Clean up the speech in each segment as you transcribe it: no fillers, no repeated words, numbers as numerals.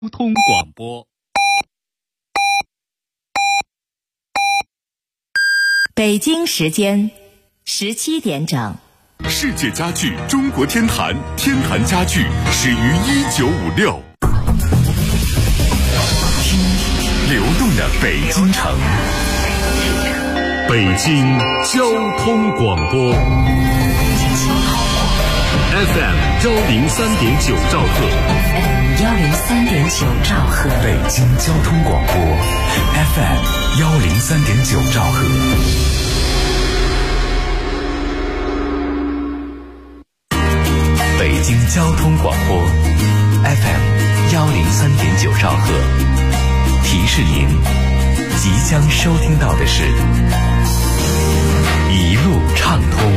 交通广播。 北京时间17点整。 世界家具中国天坛，天坛家具始于1956。听流动的北京城，北京交通广播 FM103.9兆赫 103.9兆赫， 北京交通广播 FM103.9兆赫。北京交通广播 FM103.9兆赫，提示您即将收听到的是一路畅通。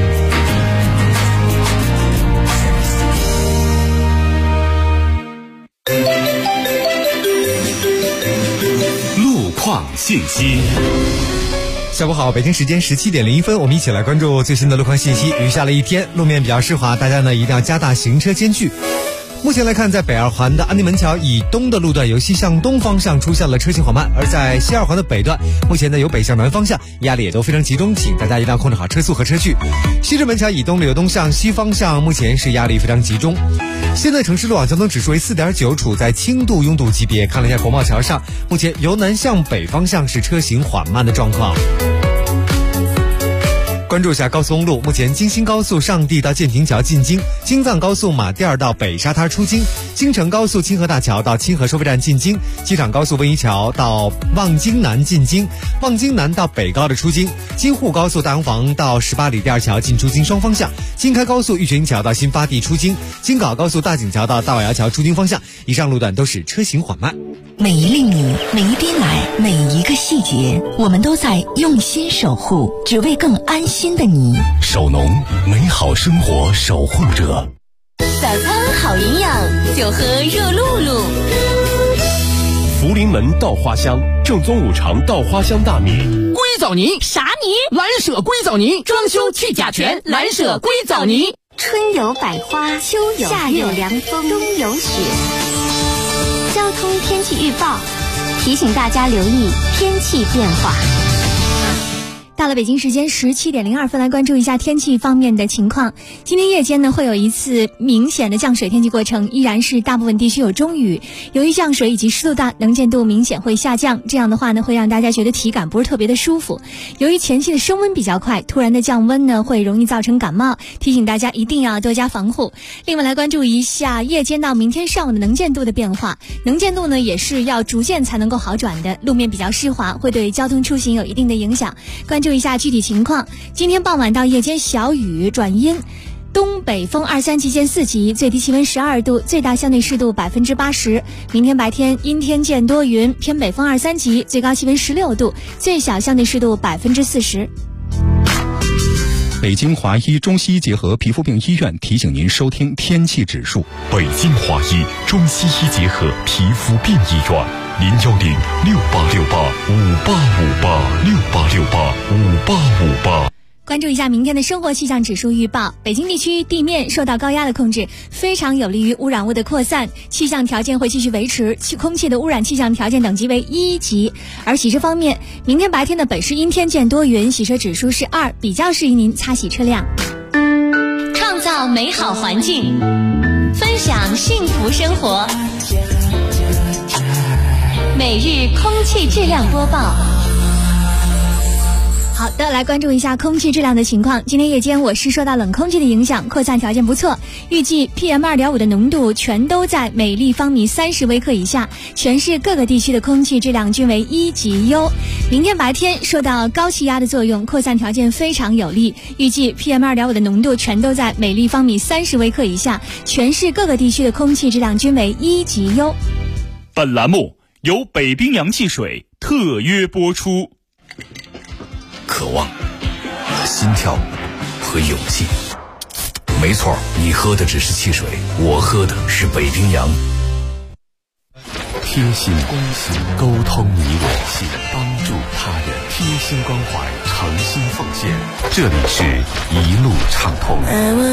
路况信息。 下午好，北京时间17点01分，我们一起来关注最新的路况信息。雨下了一天，路面比较湿滑，大家呢一定要加大行车间距。目前来看，在北二环的安定门桥以东的路段，由西向东方向出现了车行缓慢；而在西二环的北段，目前呢由北向南方向，压力也都非常集中，请大家一定要控制好车速和车距。西直门桥以东流东向西方向，目前是压力非常集中。现在城市路网交通指数为 4.9， 处在轻度拥堵级别。看了一下国贸桥上，目前由南向北方向是车行缓慢的状况。关注一下高速公路，目前京新高速上地到建亭桥进京，京藏高速马甸到北沙滩出京，京承高速清河大桥到清河收费站进京，机场高速温沂桥到望京南进京，望京南到北高的出京，京沪高速大洋房到18里第二桥进出京双方向，京开高速玉泉桥到新发地出京，京港高速大井桥到大瓦窑桥出京方向，以上路段都是车行缓慢。 每一粒米，每一滴奶，每一个细节，我们都在用心守护，只为更安心的你。 守农，美好生活守护者。 早餐好营养，就喝热露露。 福临门稻花香，正宗五常稻花香大米。 硅藻泥啥泥？ 蓝舍硅藻泥，装修去甲醛，蓝舍硅藻泥。 春有百花，秋有夏有凉风，冬有雪。交通天气预报提醒大家留意天气变化。 到了北京时间17点02分，来关注一下天气方面的情况。今天夜间呢，会有一次明显的降水天气过程，依然是大部分地区有中雨。由于降水以及湿度大，能见度明显会下降，这样的话呢，会让大家觉得体感不是特别的舒服。由于前期的升温比较快，突然的降温呢，会容易造成感冒，提醒大家一定要多加防护。另外来关注一下夜间到明天上午的能见度的变化，能见度呢也是要逐渐才能够好转的，路面比较湿滑，会对交通出行有一定的影响。关注一下具体情况。今天傍晚到夜间小雨转阴，东北风2-3级见4级，最低气温12度，最大相对湿度80%。明天白天阴天见多云，偏北风2-3级，最高气温16度，最小相对湿度40%。 北京华医中西医结合皮肤病医院提醒您收听天气指数。 北京华医中西医结合皮肤病医院，0106868586868685858。 关注一下明天的生活气象指数预报。北京地区地面受到高压的控制，非常有利于污染物的扩散，气象条件会继续维持，空气的污染气象条件等级为1级。而洗车方面，明天白天的本市阴天见多云，洗车指数是2，比较适宜您擦洗车辆。 创造美好环境，分享幸福生活。每日空气质量播报。 好的，来关注一下空气质量的情况。今天夜间我市受到冷空气的影响，扩散条件不错，预计 PM2.5 的浓度全都在每立方米30微克以下，全市各个地区的空气质量均为1级优。明天白天受到高气压的作用，扩散条件非常有利，预计 PM2.5 的浓度全都在每立方米30微克以下，全市各个地区的空气质量均为1级优。 本栏目由北冰洋汽水特约播出。 渴望、心跳和勇气。没错，你喝的只是汽水，我喝的是北冰洋。贴心关心，沟通你我，帮助他人，贴心关怀，诚心奉献。这里是一路畅通。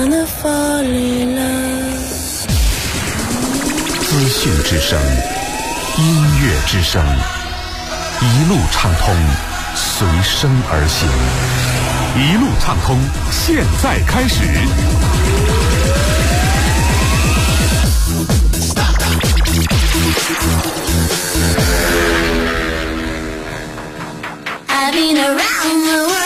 资讯之声音乐之声，一路畅通，随声而行。一路畅通，现在开始。 I've been around the world.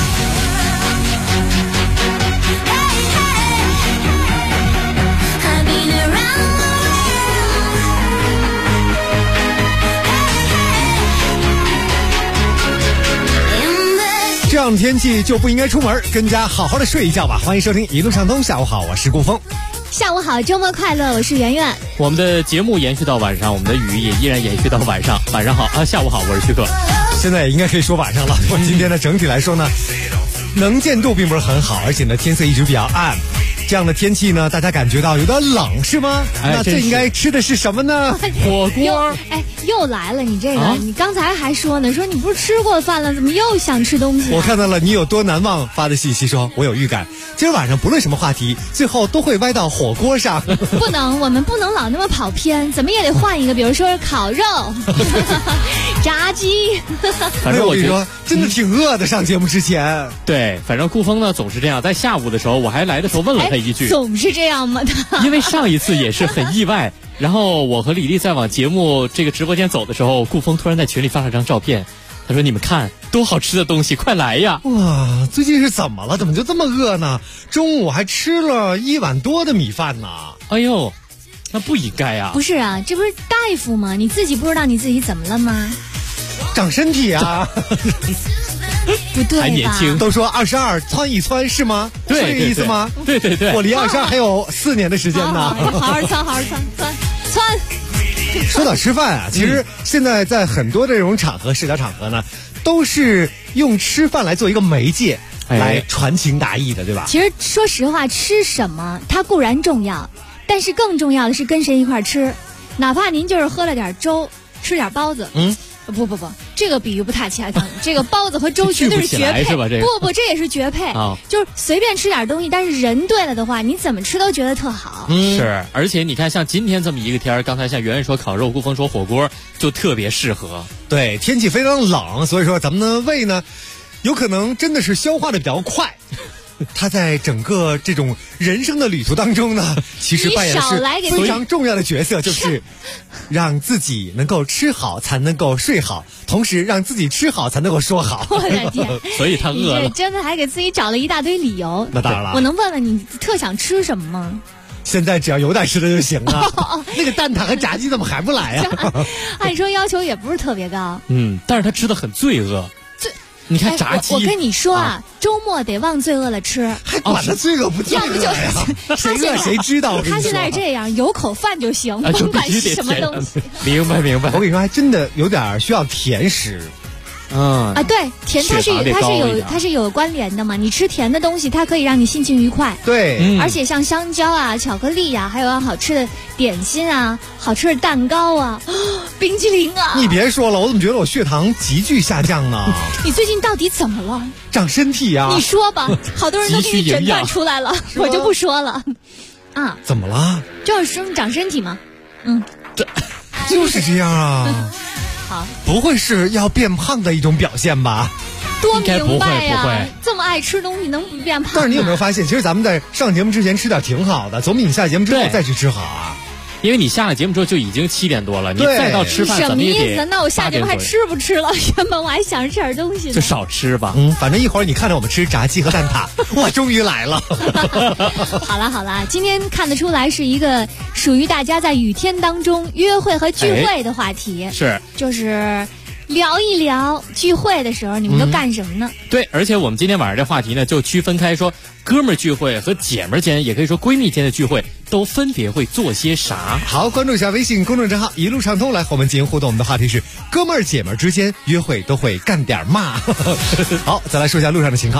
In the 这样的天气就不应该出门，跟家好好的睡一觉吧。欢迎收听一路畅通，下午好，我是顾峰。 下午好，周末快乐，我是圆圆。 我们的节目延续到晚上，我们的雨也依然延续到晚上。晚上好啊，下午好，我是徐克。 现在也应该可以说晚上了。我今天呢，整体来说呢，能见度并不是很好，而且呢，天色一直比较暗。这样的天气呢，大家感觉到有点冷是吗？那这应该吃的是什么呢？ 火锅。 又来了，你这个，你刚才还说呢，说你不是吃过饭了，怎么又想吃东西？ 我看到了你有多难忘发的信息，说我有预感，今儿晚上不论什么话题，最后都会歪到火锅上。 不能，我们不能老那么跑偏，怎么也得换一个，比如说烤肉、炸鸡。 反正我跟你说， 真的挺饿的。上节目之前， 对，反正顾峰呢总是这样，在下午的时候，我还来的时候问了他一句， 总是这样吗？ 因为上一次也是很意外。然后我和李丽在往节目这个直播间走的时候，顾峰突然在群里发了张照片，他说：“你们看，多好吃的东西，快来呀！” 哇，最近是怎么了？怎么就这么饿呢？中午还吃了1碗多的米饭呢。 哎呦，那不应该呀！ 不是啊，这不是大夫吗？你自己不知道你自己怎么了吗？ 长身体啊！ 不对吧？ 还年轻， 都说22窜一窜是吗？ 对， 是这个意思吗？ 对对对， 我离22还有4年的时间呢。 好好窜，好好窜。 说到吃饭啊，其实现在在很多的这种场合，社交场合呢，都是用吃饭来做一个媒介，来传情达意的，对吧？ 其实说实话，吃什么它固然重要，但是更重要的是跟谁一块吃。哪怕您就是喝了点粥，吃点包子，不，这个比喻不太恰当。这个包子和粥绝对是绝配， 是吧？这个不，这也是绝配啊！就是随便吃点东西，但是人对了的话，你怎么吃都觉得特好。 是，而且你看，像今天这么一个天儿，刚才像圆圆说烤肉，顾峰说火锅，就特别适合。 对，天气非常冷，所以说咱们的胃呢，有可能真的是消化的比较快。他在整个这种人生的旅途当中呢，其实扮演的是非常重要的角色，就是让自己能够吃好，才能够睡好，同时让自己吃好才能够说好。 我的天！ 所以他饿了， 你这真的还给自己找了一大堆理由。 那当然了， 我能问问你特想吃什么吗？ 现在只要有点吃的就行了。那个蛋挞和炸鸡怎么还不来呀？ 按说要求也不是特别高。 但是他吃的很罪恶。你看炸鸡， 我跟你说啊，周末得往罪恶了吃， 还管他罪恶不罪恶呀？谁饿谁知道。 他现在是这样，有口饭就行，甭管是什么东西。 明白。 我跟你说，还真的有点需要甜食。 对，甜它是有关联的嘛。你吃甜的东西，它可以让你心情愉快。 对， 而且像香蕉啊、巧克力啊，还有好吃的点心啊、好吃的蛋糕啊、冰淇淋啊。 你别说了，我怎么觉得我血糖急剧下降呢？ 你最近到底怎么了？ 长身体呀！ 你说吧，好多人都给你诊断出来了，我就不说了。 怎么了？ 就是说长身体嘛。 就是这样啊。 好， 不会是要变胖的一种表现吧？ 多明白呀！这么爱吃东西能不变胖？ 但是你有没有发现，其实咱们在上节目之前吃点挺好的，总比你下节目之后再去吃好啊。 因为你下了节目之后就已经7点多了，你再到吃饭怎么也得8点多。 什么意思？那我下节目还吃不吃了？原本我还想吃点东西呢。 就少吃吧。 反正一会儿你看着我们吃炸鸡和蛋挞，我终于来了。 好了，今天看得出来是一个属于大家在雨天当中约会和聚会的话题。 是， 就是聊一聊聚会的时候你们都干什么呢？ 对，而且我们今天晚上这话题呢，就区分开说，哥们儿聚会和姐们儿间，也可以说闺蜜间的聚会，都分别会做些啥。 好，关注一下微信公众账号一路畅通，来和我们进行互动。我们的话题是哥们儿姐们儿之间约会都会干点嘛？好，再来说一下路上的情况。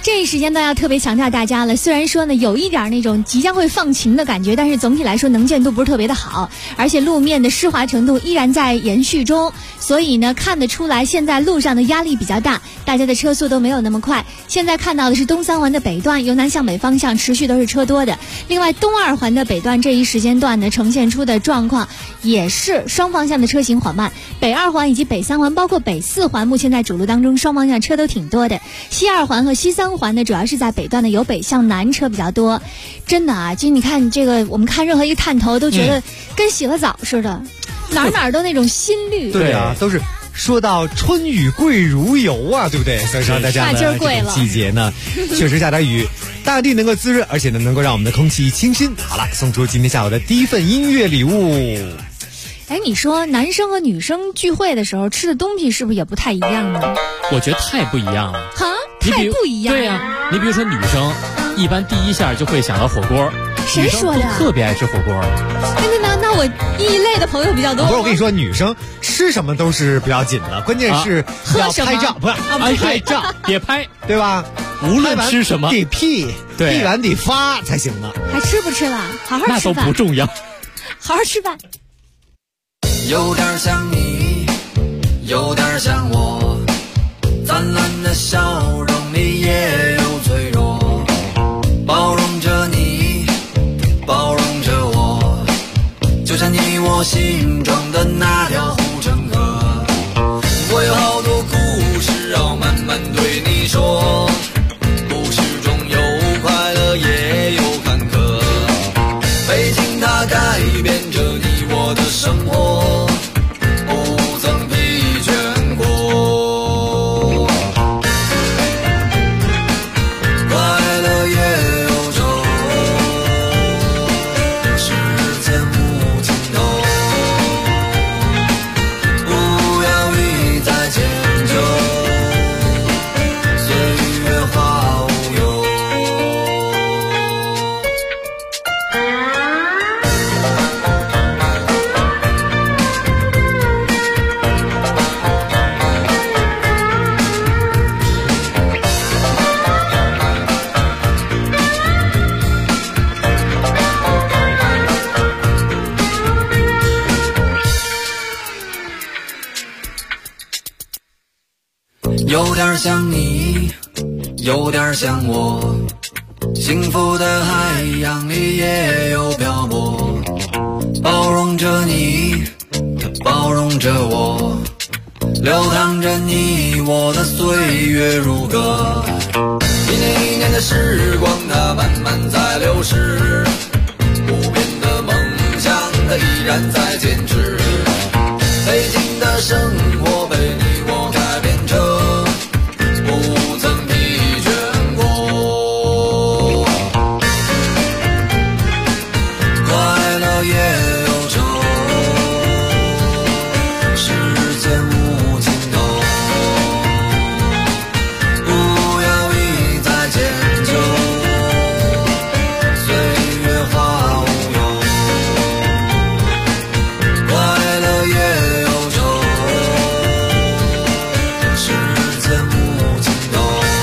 这一时间段要特别强调大家了，虽然说呢有一点那种即将会放晴的感觉，但是总体来说能见度不是特别的好，而且路面的湿滑程度依然在延续中，所以呢看得出来现在路上的压力比较大，大家的车速都没有那么快。现在看到的是东三环的北段由南向北方向持续都是车多的，另外东二环的北段这一时间段呢呈现出的状况也是双方向的车行缓慢，北二环以及北三环包括北四环目前在主路当中双方向车都挺多的，西二环和西三环呢主要是在北段的由北向南车比较多。真的啊，就你看这个我们看任何一个探头都觉得跟洗了澡似的，哪哪都那种新绿。 对啊，都是说到春雨贵如油啊，对不对？所以说大家呢，这种季节呢，确实下点雨，大地能够滋润，而且呢，能够让我们的空气清新。好了，送出今天下午的第一份音乐礼物。 哎，你说男生和女生聚会的时候吃的东西是不是也不太一样呢？ 我觉得太不一样了。 哈，太不一样。 对呀，你比如说女生，一般第一下就会想到火锅。 谁说的？ 特别爱吃火锅。 那我一类的朋友比较多。 不是，我跟你说，女生吃什么都是不要紧的，关键是要拍照，不是拍照别拍， 对吧？ 无论吃什么得 P 完得发才行呢。 还吃不吃了？好好吃饭。 那都不重要， 好好吃饭。 有点像你，有点像我，灿烂的笑容里也有脆弱，包容着你，包容着我，就像你我心中的那条护城河。我有好多故事要慢慢对你说，故事中有快乐也有坎坷，北京它改变着你我的生活，不曾疲倦过。快乐也有愁，时间无尽头，不要一再迁就，岁月化无忧。有点像你，有点像我，幸福的海洋里也有漂泊，包容着你，包容着我，流淌着你我的岁月如歌。一年一年的时光它慢慢在流逝，不变的梦想它依然在坚持，北京的生活被你我改变着，不曾疲倦过。快乐也有愁，时间无尽头，不要一再迁就，岁月化无忧。快乐也有愁，时间无尽头，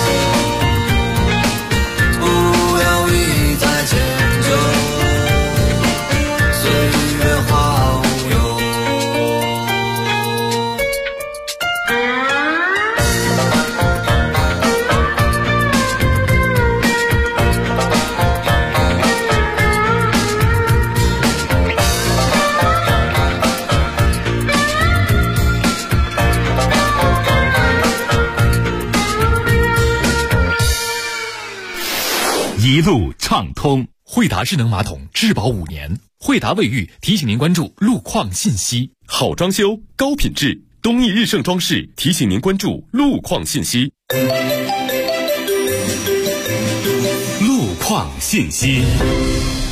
不要一再迁就，岁月化无忧。 一路畅通。 惠达智能马桶质保5年，惠达卫浴提醒您关注路况信息。 好装修，高品质，东义日盛装饰提醒您关注路况信息。 路况信息。 到了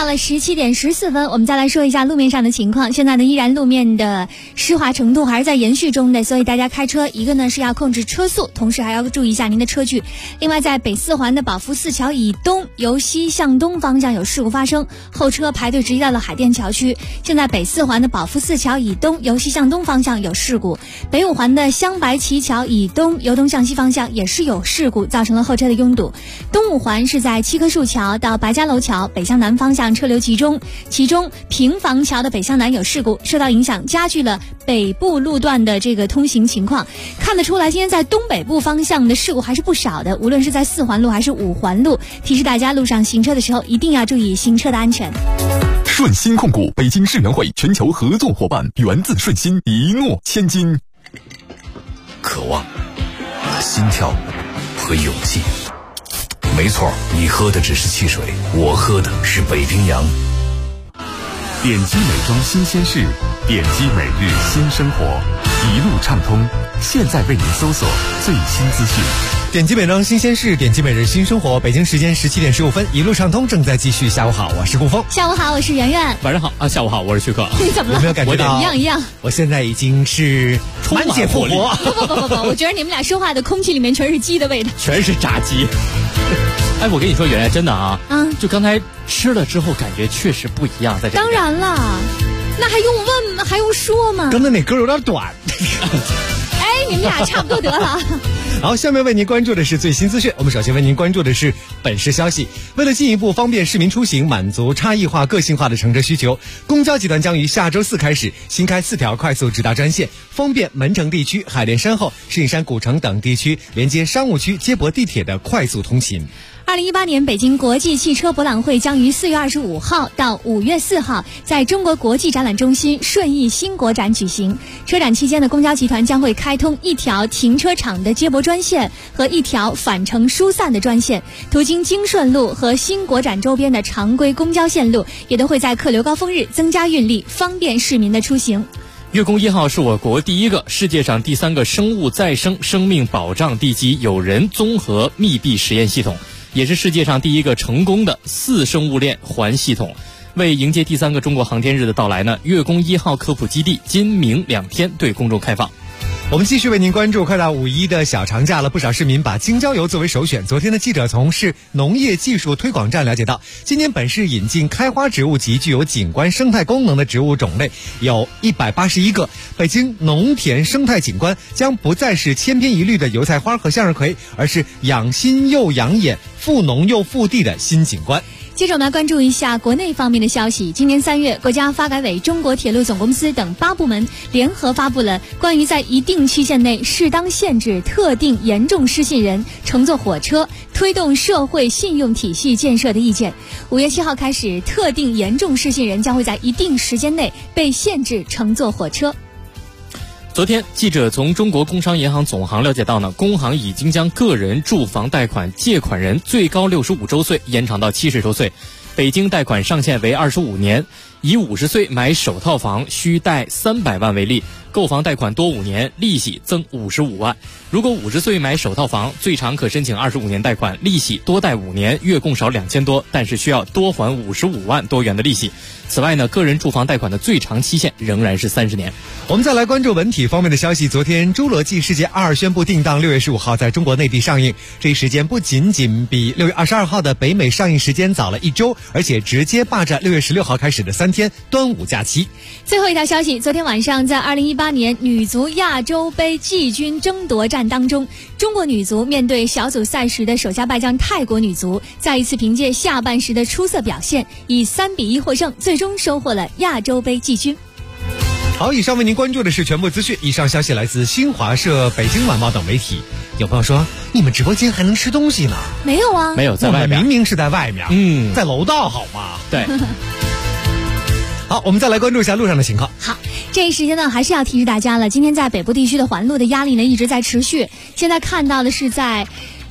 了17点14分，我们再来说一下路面上的情况。现在呢，依然路面的湿滑程度还是在延续中的，所以大家开车一个呢是要控制车速，同时还要注意一下您的车距。另外，在北四环的宝福寺桥以东，由西向东方向有事故发生，后车排队直接到了海淀桥区。现在北四环的宝福寺桥以东，由西向东方向有事故。北五环的香白旗桥以东，由东向西方向也是有事故，造成了后车的拥堵。东五环是在七棵树桥到白家楼桥北向南方向车流集中，其中平房桥的北向南有事故，受到影响加剧了北部路段的这个通行情况。看得出来，今天在东北部方向的事故还是不少的，无论是在四环路还是五环路，提示大家路上行车的时候一定要注意行车的安全。 顺心控股北京世园会全球合作伙伴，源自顺心，一诺千金。 渴望、心跳和勇气。没错，你喝的只是汽水，我喝的是北冰洋。 点击美妆新鲜事，点击每日新生活，一路畅通。现在为您搜索最新资讯。 点击美妆新鲜事，点击每日新生活。北京时间17点15分，一路畅通正在继续。下午好，我是顾峰。 下午好，我是圆圆。 晚上好啊，下午好，我是徐克。 你怎么了？ 有没有感觉到一样？ 我现在已经是满血复活。 不，我觉得你们俩说话的空气里面全是鸡的味道， 全是炸鸡。哎，我跟你说，圆圆真的啊，就刚才吃了之后，感觉确实不一样。在这当然了，那还用问吗？还用说吗？ 刚才那歌有点短。 哎，你们俩差不多得了。 好，下面为您关注的是最新资讯。我们首先为您关注的是本市消息。为了进一步方便市民出行，满足差异化、个性化的乘车需求，公交集团将于下周4开始新开4条快速直达专线，方便门城地区、海淀山后、石景山古城等地区连接商务区接驳地铁的快速通勤。 2018年北京国际汽车博览会将于4月25号到5月4号在中国国际展览中心顺义新国展举行。车展期间的公交集团将会开通1条停车场的接驳专线和1条返程疏散的专线，途经京顺路和新国展周边的常规公交线路也都会在客流高峰日增加运力，方便市民的出行。 月宫1号是我国第一个、世界上第3个生物再生生命保障地基有人综合密闭实验系统，也是世界上第一个成功的4生物链环系统。为迎接第3个中国航天日的到来呢，月宫1号科普基地今明2天对公众开放。 我们继续为您关注，快到5一的小长假了，不少市民把京郊游作为首选。昨天的记者从市农业技术推广站了解到，今年本市引进开花植物及具有景观生态功能的植物种类有181个。北京农田生态景观将不再是千篇一律的油菜花和向日葵，而是养心又养眼、富农又富地的新景观。 接着我们来关注一下国内方面的消息。今年3月，国家发改委、中国铁路总公司等8部门联合发布了关于在一定期限内适当限制特定严重失信人乘坐火车，推动社会信用体系建设的意见。5月7号开始，特定严重失信人将会在一定时间内被限制乘坐火车。 昨天，记者从中国工商银行总行了解到呢，工行已经将个人住房贷款借款人最高65周岁延长到70周岁，北京贷款上限为25年，以50岁买首套房需贷300万为例，购房贷款多5年，利息增55万。如果50岁买首套房，最长可申请25年贷款，利息多贷5年，月供少2000多，但是需要多还55万多元的利息。此外呢，个人住房贷款的最长期限仍然是30年。 我们再来关注文体方面的消息。昨天，《侏罗纪世界2》宣布定档6月15号在中国内地上映。这一时间不仅仅比6月22号的北美上映时间早了1周，而且直接霸占6月16号开始的3天端午假期。 最后一条消息，昨天晚上在2018年女足亚洲杯季军争夺战当中，中国女足面对小组赛时的首家败将泰国女足，再一次凭借下半时的出色表现，以3-1获胜，最终收获了亚洲杯季军。 好，以上为您关注的是全部资讯。以上消息来自新华社、北京晚报等媒体。有朋友说，你们直播间还能吃东西呢？ 没有啊， 没有，在外面。 明明是在外面，在楼道好吗？ 对。 好，我们再来关注一下路上的情况。 好，这一时间呢，还是要提示大家了。今天在北部地区的环路的压力呢一直在持续。现在看到的是在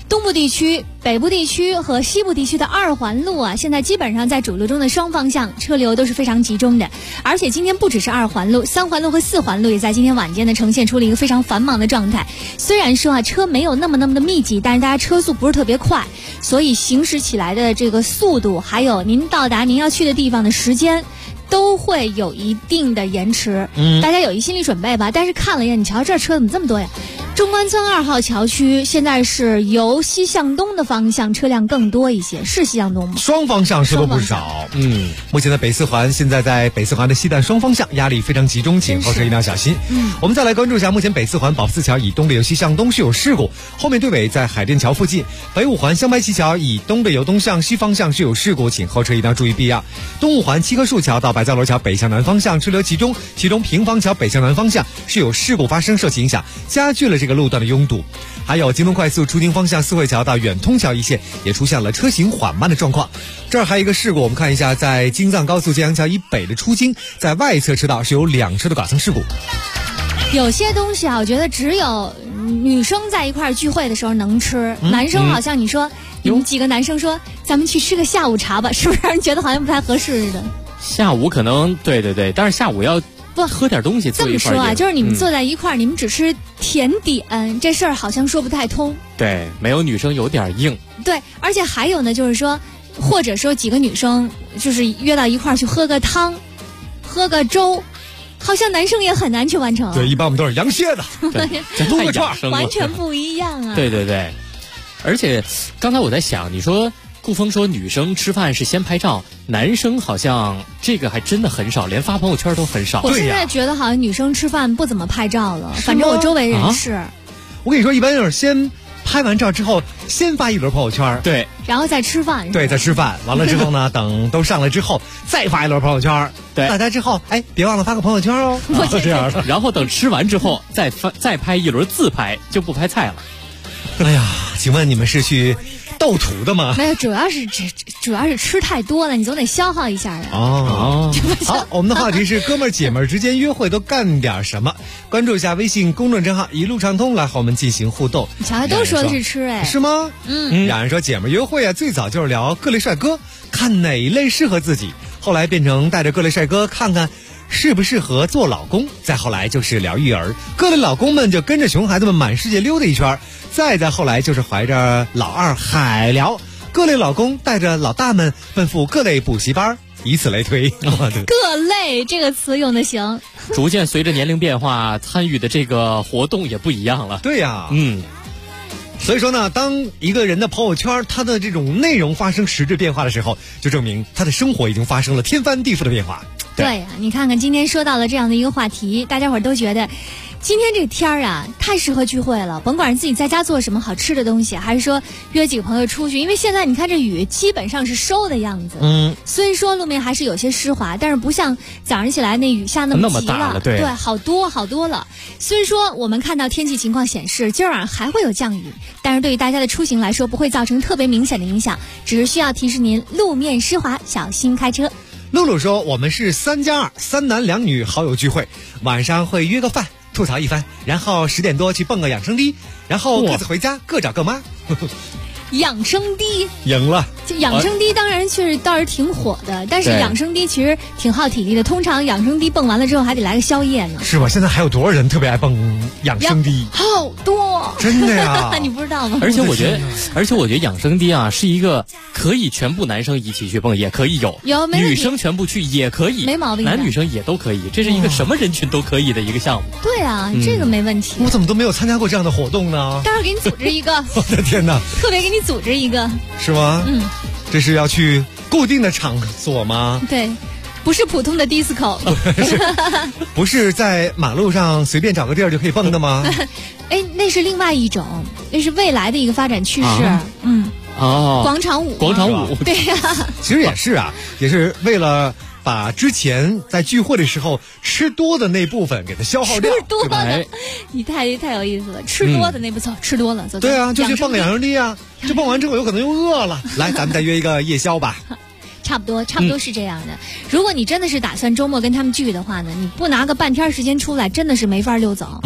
东部地区、北部地区和西部地区的2环路啊，现在基本上在主路中的双方向车流都是非常集中的。而且今天不只是2环路，3环路和4环路也在今天晚间呢呈现出了一个非常繁忙的状态。虽然说啊车没有那么的密集，但是大家车速不是特别快，所以行驶起来的这个速度，还有您到达您要去的地方的时间，都会有一定的延迟。大家有一心理准备吧。但是看了一眼，你瞧这车怎么这么多呀？中关村2号桥区现在是由西向东的方向车辆更多一些，是西向东吗？ 双方向车都不少。目前的北4环现在在北4环的西段双方向压力非常集中，请后车一定要小心。我们再来关注一下，目前北4环保福寺桥以东的由西向东是有事故，后面对尾在海淀桥附近。北5环香白旗桥以东的由东向西方向是有事故，请后车一定要注意避让。东5环七棵树桥到白蕉楼桥北向南方向车流集中，其中平房桥北向南方向是有事故发生，受其影响加剧了这个路段的拥堵。还有京东快速出京方向四惠桥到远通桥一线也出现了车行缓慢的状况。这儿还有一个事故，我们看一下，在京藏高速建阳桥以北的出京，在外侧车道是有2车的剐蹭事故。 有些东西啊，我觉得只有女生在一块儿聚会的时候能吃，男生好像你说你们几个男生说咱们去吃个下午茶吧，是不是让人觉得好像不太合适似的？ 下午可能对，但是下午要不喝点东西坐一块儿。 这么说啊，就是你们坐在一块儿，你们只吃甜点，这事儿好像说不太通。 对，没有女生有点硬。 对，而且还有呢，就是说，或者说几个女生就是约到一块儿去喝个汤，喝个粥。好像男生也很难去完成。 对，一般我们都是羊蝎子，撸个串， 完全不一样啊。 对，而且刚才我在想，你说顾峰说女生吃饭是先拍照，男生好像这个还真的很少，连发朋友圈都很少。 我现在觉得好像女生吃饭不怎么拍照了，反正我周围人是。 我跟你说，一般就是先拍完照之后，先发一轮朋友圈， 对， 然后再吃饭， 对，再吃饭，完了之后呢，等都上来之后，再发一轮朋友圈， 对， 大家之后，别忘了发个朋友圈哦，这样的。 然后等吃完之后，再拍一轮自拍，就不拍菜了。 哎呀，请问你们是去斗图的吗？ 没有，主要是吃太多了，你总得消耗一下啊。 好，我们的话题是哥们儿姐们儿之间约会都干点什么？关注一下微信公众账号一路畅通，来和我们进行互动。 你瞧，都说的是吃， 是吗？两人说姐们儿约会啊，最早就是聊各类帅哥，看哪一类适合自己，后来变成带着各类帅哥看看适不适合做老公，再后来就是聊育儿，各类老公们就跟着熊孩子们满世界溜达一圈，再后来就是怀着老二海聊，各类老公带着老大们奔赴各类补习班，以此类推。 各类这个词用的行。 逐渐随着年龄变化，参与的这个活动也不一样了。 对呀，所以说呢，当一个人的朋友圈他的这种内容发生实质变化的时候，就证明他的生活已经发生了天翻地覆的变化。 对呀，你看看今天说到了这样的一个话题，大家伙儿都觉得今天这个天儿啊太适合聚会了，甭管是自己在家做什么好吃的东西，还是说约几个朋友出去，因为现在你看这雨基本上是收的样子。虽说路面还是有些湿滑，但是不像早上起来那雨下那么急了，对，好多了。虽说我们看到天气情况显示今儿晚上还会有降雨，但是对于大家的出行来说不会造成特别明显的影响，只是需要提示您路面湿滑，小心开车。 露露说，我们是3+2，3男2女好友聚会，晚上会约个饭吐槽一番，然后10点多去蹦个养生滴，然后各自回家各找各妈。 养生滴赢了， 养生滴当然倒是挺火的，但是养生滴其实挺耗体力的，通常养生滴蹦完了之后还得来个宵夜呢。 是吧？现在还有多少人特别爱蹦养生滴？ 好多， 真的呀？ 你不知道吗？ 而且我觉得养生滴啊是一个可以全部男生一起去蹦，也可以有女生全部去也可以， 没毛病， 男女生也都可以，这是一个什么人群都可以的一个项目。 对啊，这个没问题。 我怎么都没有参加过这样的活动呢？ 待会儿给你组织一个。 我的天哪！ 特别给你组织一个。 是吗？这是要去固定的场所吗？ 对，不是普通的 disco， 不是在马路上随便找个地儿就可以蹦的吗？ 那是另外一种，那是未来的一个发展趋势。广场舞，对呀。 其实也是啊，也是为了把之前在聚会的时候吃多的那部分给它消耗掉。 吃多的，你太有意思了。吃多的那部分吃多了， 对啊，就去蹦个养生滴啊，就蹦完之后有可能又饿了。来，咱们再约一个夜宵吧。 差不多是这样的。如果你真的是打算周末跟他们聚的话呢，你不拿个半天时间出来，真的是没法溜走。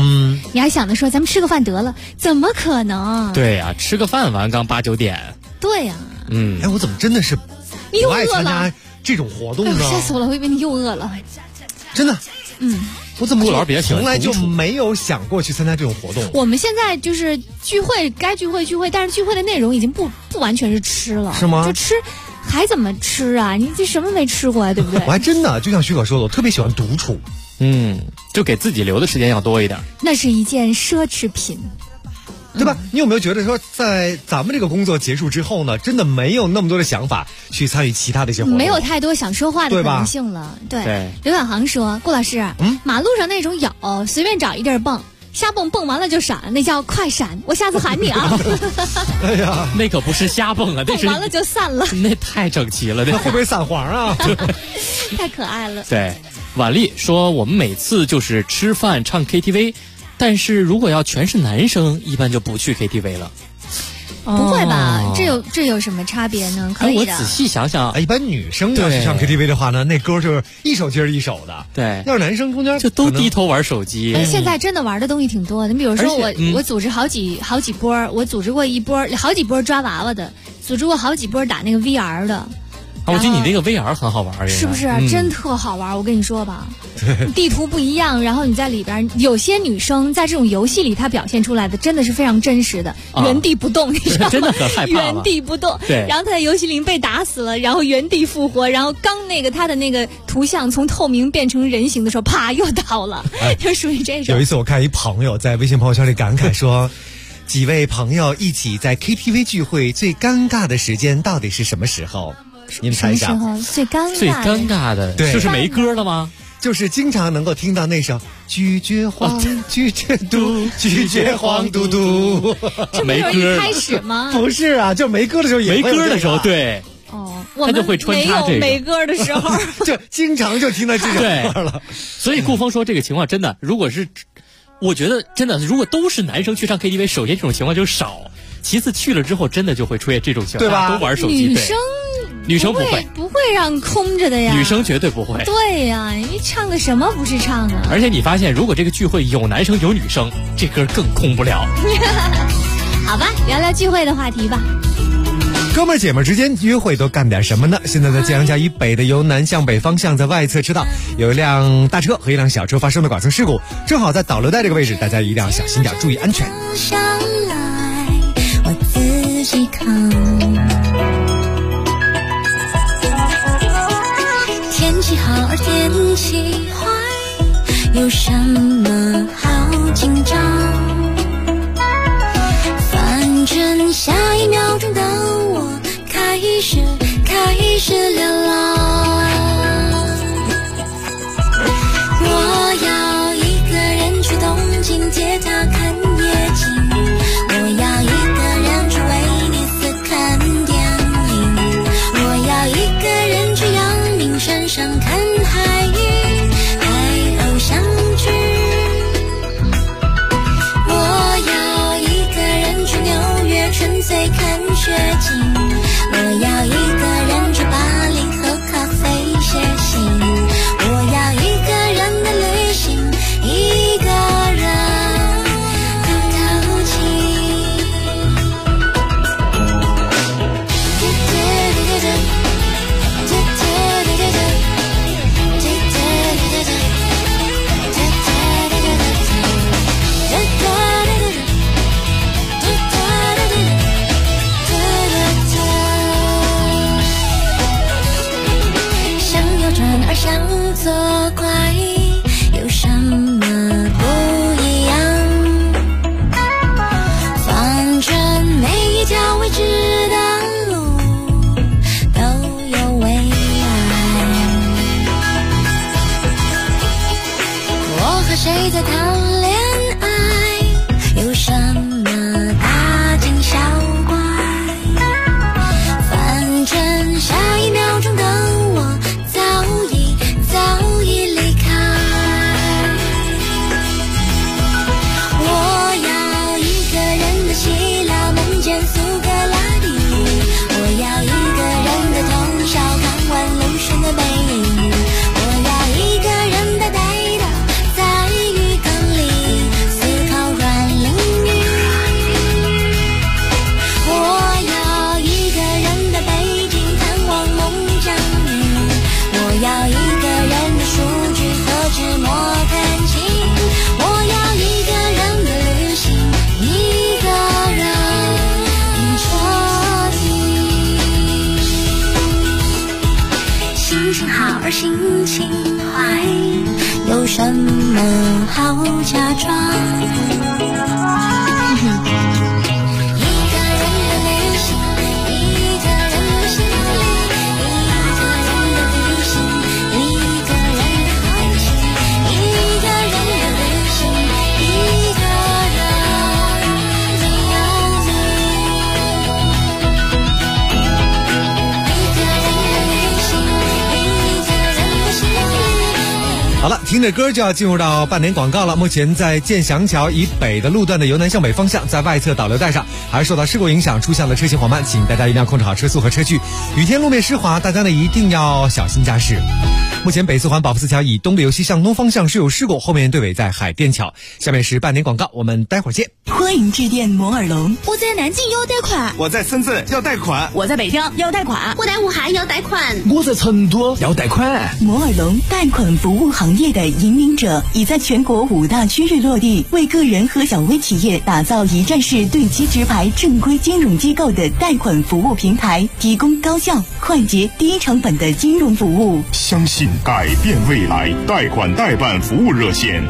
你还想着说咱们吃个饭得了，怎么可能？ 对呀，吃个饭完刚8、9点。 对呀。 哎，我怎么真的是你又饿了？ 不爱参加这种活动呢？ 吓死我了！我以为你又饿了。 真的。我怎么顾老师比较喜欢从来就没有想过去参加这种活动。 我们现在就是聚会，该聚会，但是聚会的内容已经不完全是吃了， 是吗？ 就吃还怎么吃啊？你这什么没吃过呀，对不对？ 我还真的就像许可说的，我特别喜欢独处， 就给自己留的时间要多一点。 那是一件奢侈品。 对吧？你有没有觉得说，在咱们这个工作结束之后呢，真的没有那么多的想法去参与其他的一些活动， 没有太多想说话的可能性了。对，刘远航说：“顾老师，马路上那种咬，随便找一地儿蹦，瞎蹦完了就闪，那叫快闪。我下次喊你啊！” 哎呀， 那可不是瞎蹦啊，那是蹦完了就散了， 那太整齐了， 那会不会散黄啊？ 太可爱了。 对，婉丽说：“我们每次就是吃饭唱 KTV。”但是如果要全是男生，一般就不去 KTV 了。 不会吧？这有什么差别呢？可以的。 我仔细想想， 一般女生要是唱 KTV 的话呢，那歌就是一首接着一首的。 对， 要是男生中间就都低头玩手机。 现在真的玩的东西挺多的。你比如说我组织好几波，我组织过好几波抓娃娃的，组织过好几波打那个 VR 的。 我觉得你那个 VR 很好玩， 是不是？真特好玩，我跟你说吧，地图不一样，然后你在里边，有些女生在这种游戏里，她表现出来的真的是非常真实的，原地不动，你知道吗？ 真的很害怕， 原地不动。 对。 然后她在游戏里被打死了，然后原地复活，然后刚她的那个图像从透明变成人形的时候，啪又倒了，就属于这种。 有一次我看一朋友在微信朋友圈里感慨说。几位朋友一起在 KTV 聚会，最尴尬的时间到底是什么时候？你们猜一下。 最尴尬的， 对， 就是没歌了吗？ 就是经常能够听到那首拒绝黄拒绝嘟拒绝黄嘟嘟， 这没歌一开始吗？ 不是啊，就没歌的时候也没歌的时候，对。他就会穿插这个没歌的时候， 就经常就听到这首歌了。 所以顾峰说这个情况真的，如果是。我觉得真的，如果都是男生去唱 KTV， 首先这种情况就少，其次去了之后真的就会出现这种情况， 对吧？ 都玩手机。女生不会让空着的呀， 女生绝对不会。 对呀，你唱的什么不是唱啊？ 而且你发现，如果这个聚会有男生有女生，这歌更空不了。 好吧，聊聊聚会的话题吧。 哥们儿姐们儿之间约会都干点什么呢？现在在建阳街以北的由南向北方向，在外侧车道有一辆大车和一辆小车发生的剐蹭事故，正好在导流带这个位置，大家一定要小心点，注意安全。 我自己扛。天气好而天气坏，有什么好紧张？反正下一秒钟的我开始流浪。我要一个人去东京铁塔看夜景，我要一个人去威尼斯看电影，我要一个人去阳明山上看海鱼，拍偶像剧。我要一个人去纽约纯粹看雪景，我要一个人去巴黎喝咖啡写信，我要一个人的旅行，一个人不淘气。想作怪，有什么不一样？反正每一条未知的路都有未来。我和谁在谈恋爱？有什么大惊小怪？反正下一秒钟的我早已离开。我要一个人的希腊梦见苏格拉底，我要一个人的通宵看完流水的背影，我要一个人的待到在浴缸里。 好假装。 好了，听着歌就要进入到半年广告了。目前在建祥桥以北的路段的由南向北方向，在外侧导流带上还是受到事故影响，出现了车行缓慢，请大家一定要控制好车速和车距。雨天路面湿滑，大家呢一定要小心驾驶。目前北四环保福寺桥以东流西向东方向是有事故，后面对尾在海淀桥。下面是半年广告，我们待会儿见。 欢迎致电摩尔龙， 我在南京要贷款， 我在深圳要贷款， 我在北京要贷款， 我在武汉要贷款， 我在成都要贷款。 摩尔龙贷款服务行业的引领者，已在全国5大区域落地，为个人和小微企业打造一站式对接直排正规金融机构的贷款服务平台，提供高效、快捷、低成本的金融服务。 相信改变未来，贷款代办服务热线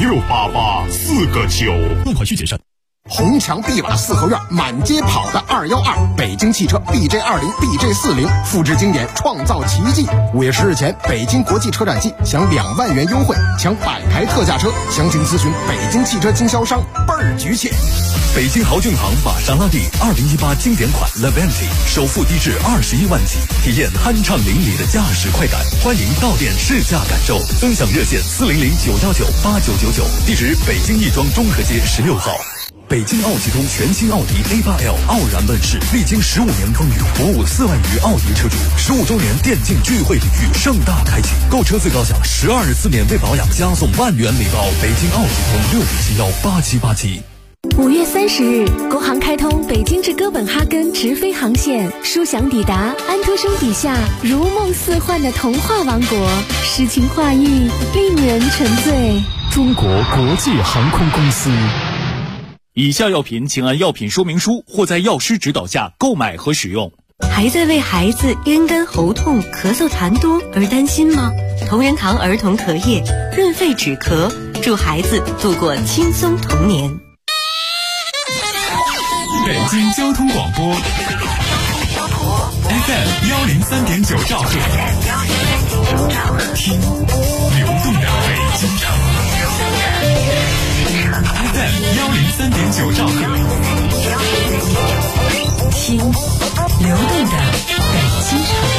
5688-4个9。 贷款需谨慎。 红墙碧瓦四合院，满街跑的212，北京汽车 BJ20、BJ40，复制经典，创造奇迹。5月10日前，北京国际车展季享2万元优惠，抢100台特价车，详情咨询北京汽车经销商，倍儿局气。 北京豪骏行玛莎拉蒂2018经典款 Levante 首付低至21万起，体验酣畅淋漓的驾驶快感。欢迎到店试驾感受，分享热线400-919-8999，地址北京亦庄中和街16号。北京奥汽通全新奥迪 A8L 傲然问世，历经15年风雨，服务4万余奥迪车主。15周年电竞聚会礼遇盛大开启，购车最高享12日4免费保养，加送万元礼包。北京奥汽通6718787。 5月30日，国航开通北京至哥本哈根直飞航线，舒享抵达安徒生笔下如梦似幻的童话王国，诗情画意，令人沉醉。 中国国际航空公司。 以下药品请按药品说明书或在药师指导下购买和使用。 还在为孩子咽干喉痛、咳嗽痰多而担心吗？同仁堂儿童咳液润肺止咳，祝孩子度过轻松童年。 北京交通广播 FM 103.9兆赫，听流动的北京城。FM 103.9兆赫， 听流动的北京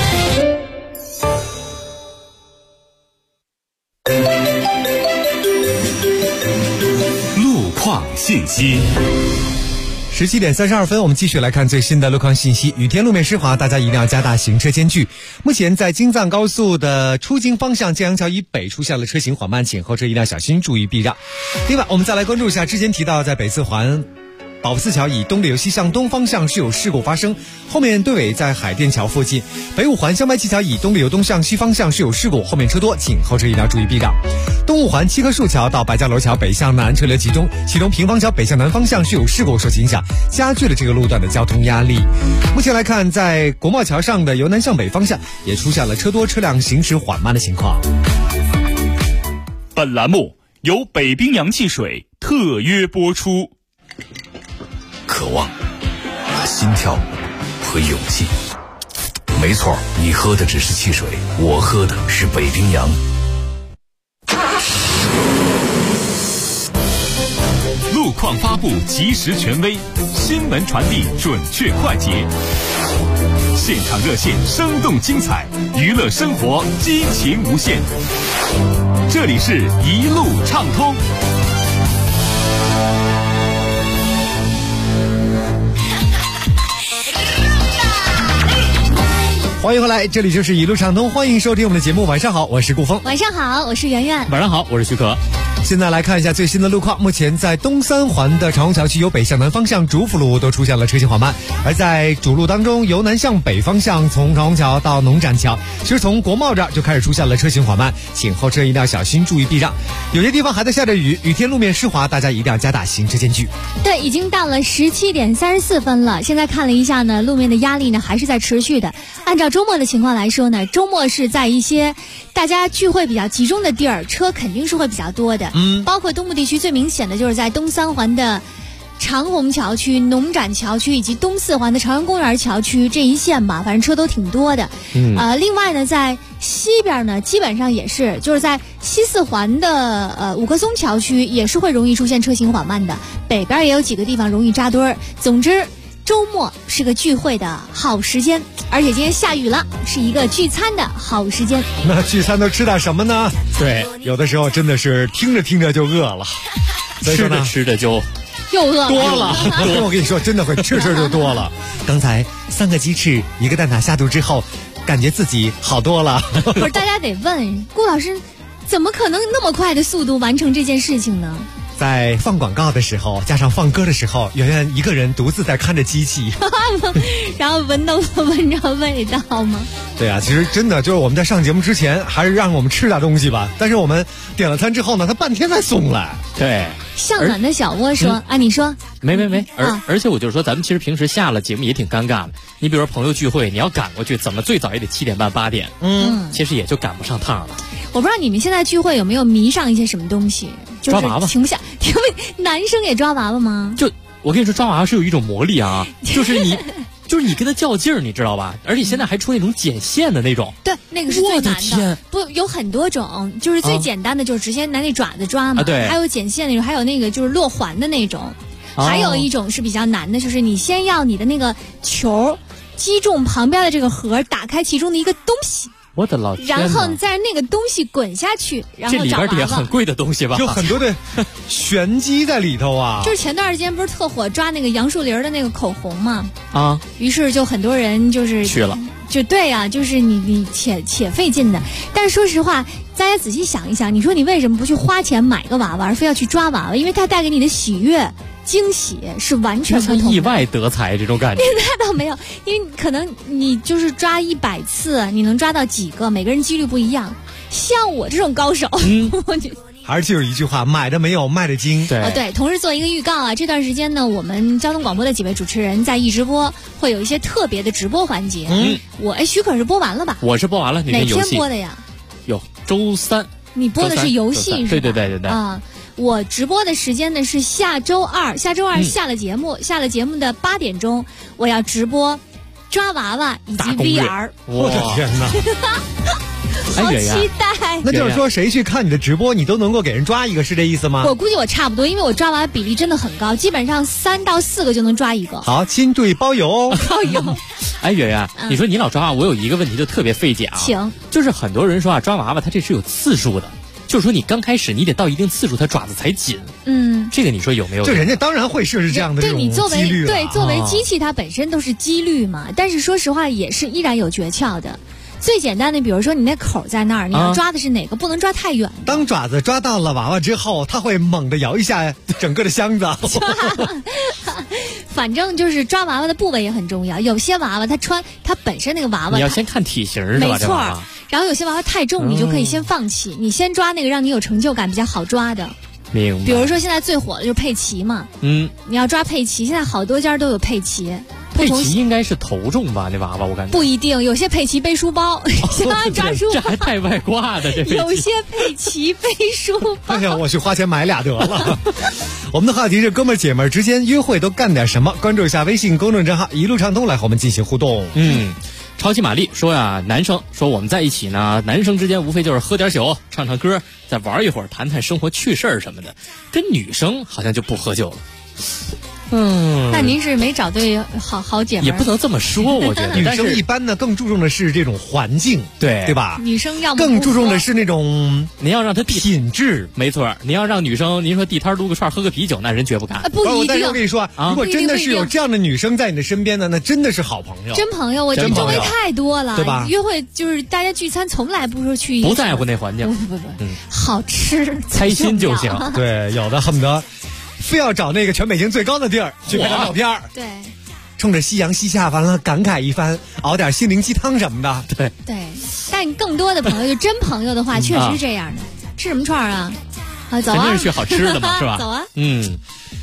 城。路况信息。 17点32分，我们继续来看最新的路况信息。雨天路面湿滑，大家一定要加大行车间距。目前在京藏高速的出京方向建阳桥以北出现了车行缓慢，请后车一定要小心，注意避让。另外，我们再来关注一下之前提到在北四环保福寺桥以东流西向东方向是有事故发生，后面对尾在海淀桥附近。北五环香白旗桥以东流东向西方向是有事故，后面车多，请后车一定要注意避让。东五环七棵树桥到白家楼桥北向南车流集中，其中平房桥北向南方向是有事故受影响，加剧了这个路段的交通压力。目前来看，在国贸桥上的由南向北方向也出现了车多车辆行驶缓慢的情况。 本栏目由北冰洋汽水特约播出。 渴望、心跳和勇气。没错，你喝的只是汽水，我喝的是北冰洋。 路况发布及时权威，新闻传递准确快捷，现场热线生动精彩，娱乐生活激情无限。这里是一路畅通。 欢迎回来，这里就是一路畅通，欢迎收听我们的节目。晚上好，我是顾峰。 晚上好，我是圆圆。 晚上好，我是徐可。 现在来看一下最新的路况。目前在东三环的长虹桥区由北向南方向主辅路都出现了车行缓慢，而在主路当中由南向北方向从长虹桥到农展桥，其实从国贸这儿就开始出现了车行缓慢，请后车一定要小心，注意避让。有些地方还在下着雨，雨天路面湿滑，大家一定要加大行车间距。 对，已经到了17点34分了。现在看了一下呢，路面的压力呢还是在持续的。按照周末的情况来说呢，周末是在一些大家聚会比较集中的地儿，车肯定是会比较多的。 包括东部地区最明显的就是在东三环的长虹桥区、农展桥区以及东四环的朝阳公园桥区这一线吧，反正车都挺多的。另外呢，在西边呢，基本上也是，就是在西四环的五棵松桥区也是会容易出现车行缓慢的，北边也有几个地方容易扎堆儿。总之，周末是个聚会的好时间，而且今天下雨了，是一个聚餐的好时间。 那聚餐都吃点什么呢？ 对， 有的时候真的是听着听着就饿了，所以说呢， 吃着就又饿了多了。 我跟你说，真的会吃就多了。刚才3个鸡翅1个蛋挞下肚之后，感觉自己好多了。 不是，大家得问顾老师，怎么可能那么快的速度完成这件事情呢？ 在放广告的时候，加上放歌的时候，圆圆一个人独自在看着机器， 然后闻着味道吗？ 对啊，其实真的就是我们在上节目之前，还是让我们吃点东西吧。但是我们点了餐之后呢，他半天才送来。 对， 向暖的小窝说啊，你说没，而且我就是说，咱们其实平时下了节目也挺尴尬的。你比如说朋友聚会，你要赶过去，怎么最早也得7点半8点，其实也就赶不上趟了。 我不知道你们现在聚会有没有迷上一些什么东西，就是抓娃娃停不下。男生也抓娃娃吗？ 就我跟你说，抓娃娃是有一种魔力啊，就是你跟他较劲儿，你知道吧？而且现在还出那种剪线的那种， 对，那个是最难的。 我的天， 不，有很多种，就是最简单的就是直接拿那爪子抓嘛， 对， 还有剪线那种，还有那个就是落环的那种，还有一种是比较难的，就是你先要你的那个球击中旁边的这个盒，打开其中的一个东西。 我的老天！ 然后在那个东西滚下去，然后这里边得很贵的东西吧？ 有很多的玄机在里头啊！ 就是前段时间不是特火抓那个杨树林的那个口红嘛？ 啊！ 于是就很多人就是去了， 就对呀、就是你且费劲的。但是说实话，大家仔细想一想，你说你为什么不去花钱买个娃娃，而非要去抓娃娃？因为它带给你的喜悦。惊喜是完全不同的， 意外得财这种感觉。 那倒没有，因为可能你就是抓100次，你能抓到几个，每个人几率不一样。像我这种高手， 还是就是一句话，买的没有卖的精。 对对。同时做一个预告啊，这段时间呢，我们交通广播的几位主持人在一直播会有一些特别的直播环节。许可是播完了吧？ 我是播完了， 哪天播的呀？ 有周3。 你播的是游戏是吧？ 对啊。我直播的时间呢是下周二下了节目，下了节目的8点钟，我要直播抓娃娃以及 VR。 我的天哪！ 好期待！ 那就是说，谁去看你的直播，你都能够给人抓一个，是这意思吗？ 我估计我差不多，因为我抓娃娃比例真的很高，基本上3到4个就能抓一个。 好，亲，注意包邮哦。 包邮。 哎，圆圆，你说你老抓娃娃，我有一个问题就特别费解啊。 请， 就是很多人说啊，抓娃娃它这是有次数的。就是说，你刚开始你得到一定次数，它爪子才紧。这个你说有没有？ 这人家当然会设置这样的这种几率。 对，作为机器，它本身都是几率嘛。但是说实话，也是依然有诀窍的。最简单的，比如说你那口在那儿，你要抓的是哪个，不能抓太远。 当爪子抓到了娃娃之后，它会猛地摇一下整个的箱子。 反正就是抓娃娃的部位也很重要。有些娃娃它本身那个娃娃， 你要先看体型是吧？ 没错。然后有些娃娃太重，你就可以先放弃，你先抓那个让你有成就感比较好抓的。 明白。 比如说现在最火的就是佩奇嘛，你要抓佩奇，现在好多家都有佩奇。 佩奇应该是头重吧？那娃娃我感觉不一定，有些佩奇背书包，抓书这还太外挂的这。 有些佩奇背书包， 哎呀，我去花钱买俩得了。我们的话题是哥们姐们之间约会都干点什么？关注一下微信公众账号一路畅通，来和我们进行互动。 超级玛丽说呀，男生说我们在一起呢，男生之间无非就是喝点酒，唱唱歌，再玩一会儿，谈谈生活趣事什么的。跟女生好像就不喝酒了。 那您是没找对好姐妹？ 也不能这么说，我觉得女生一般呢更注重的是这种环境，对吧？ 女生要更注重的是那种您要让她品质， 没错。您要让女生，您说地摊撸个串喝个啤酒，那人绝不干。 不一定。 但是我跟你说，如果真的是有这样的女生在你的身边呢，那真的是好朋友。 真朋友，我这周围太多了， 对吧？ 约会就是大家聚餐，从来不说去不在乎那环境， 不，好吃开心就行。 对，有的恨不得非要找那个全北京最高的地儿去拍张照片。 对， 冲着夕阳西下，完了感慨一番，熬点心灵鸡汤什么的。 对，但更多的朋友，就真朋友的话，确实是这样的。吃什么串啊？走啊！ 肯定是去好吃的嘛，是吧？ 走啊！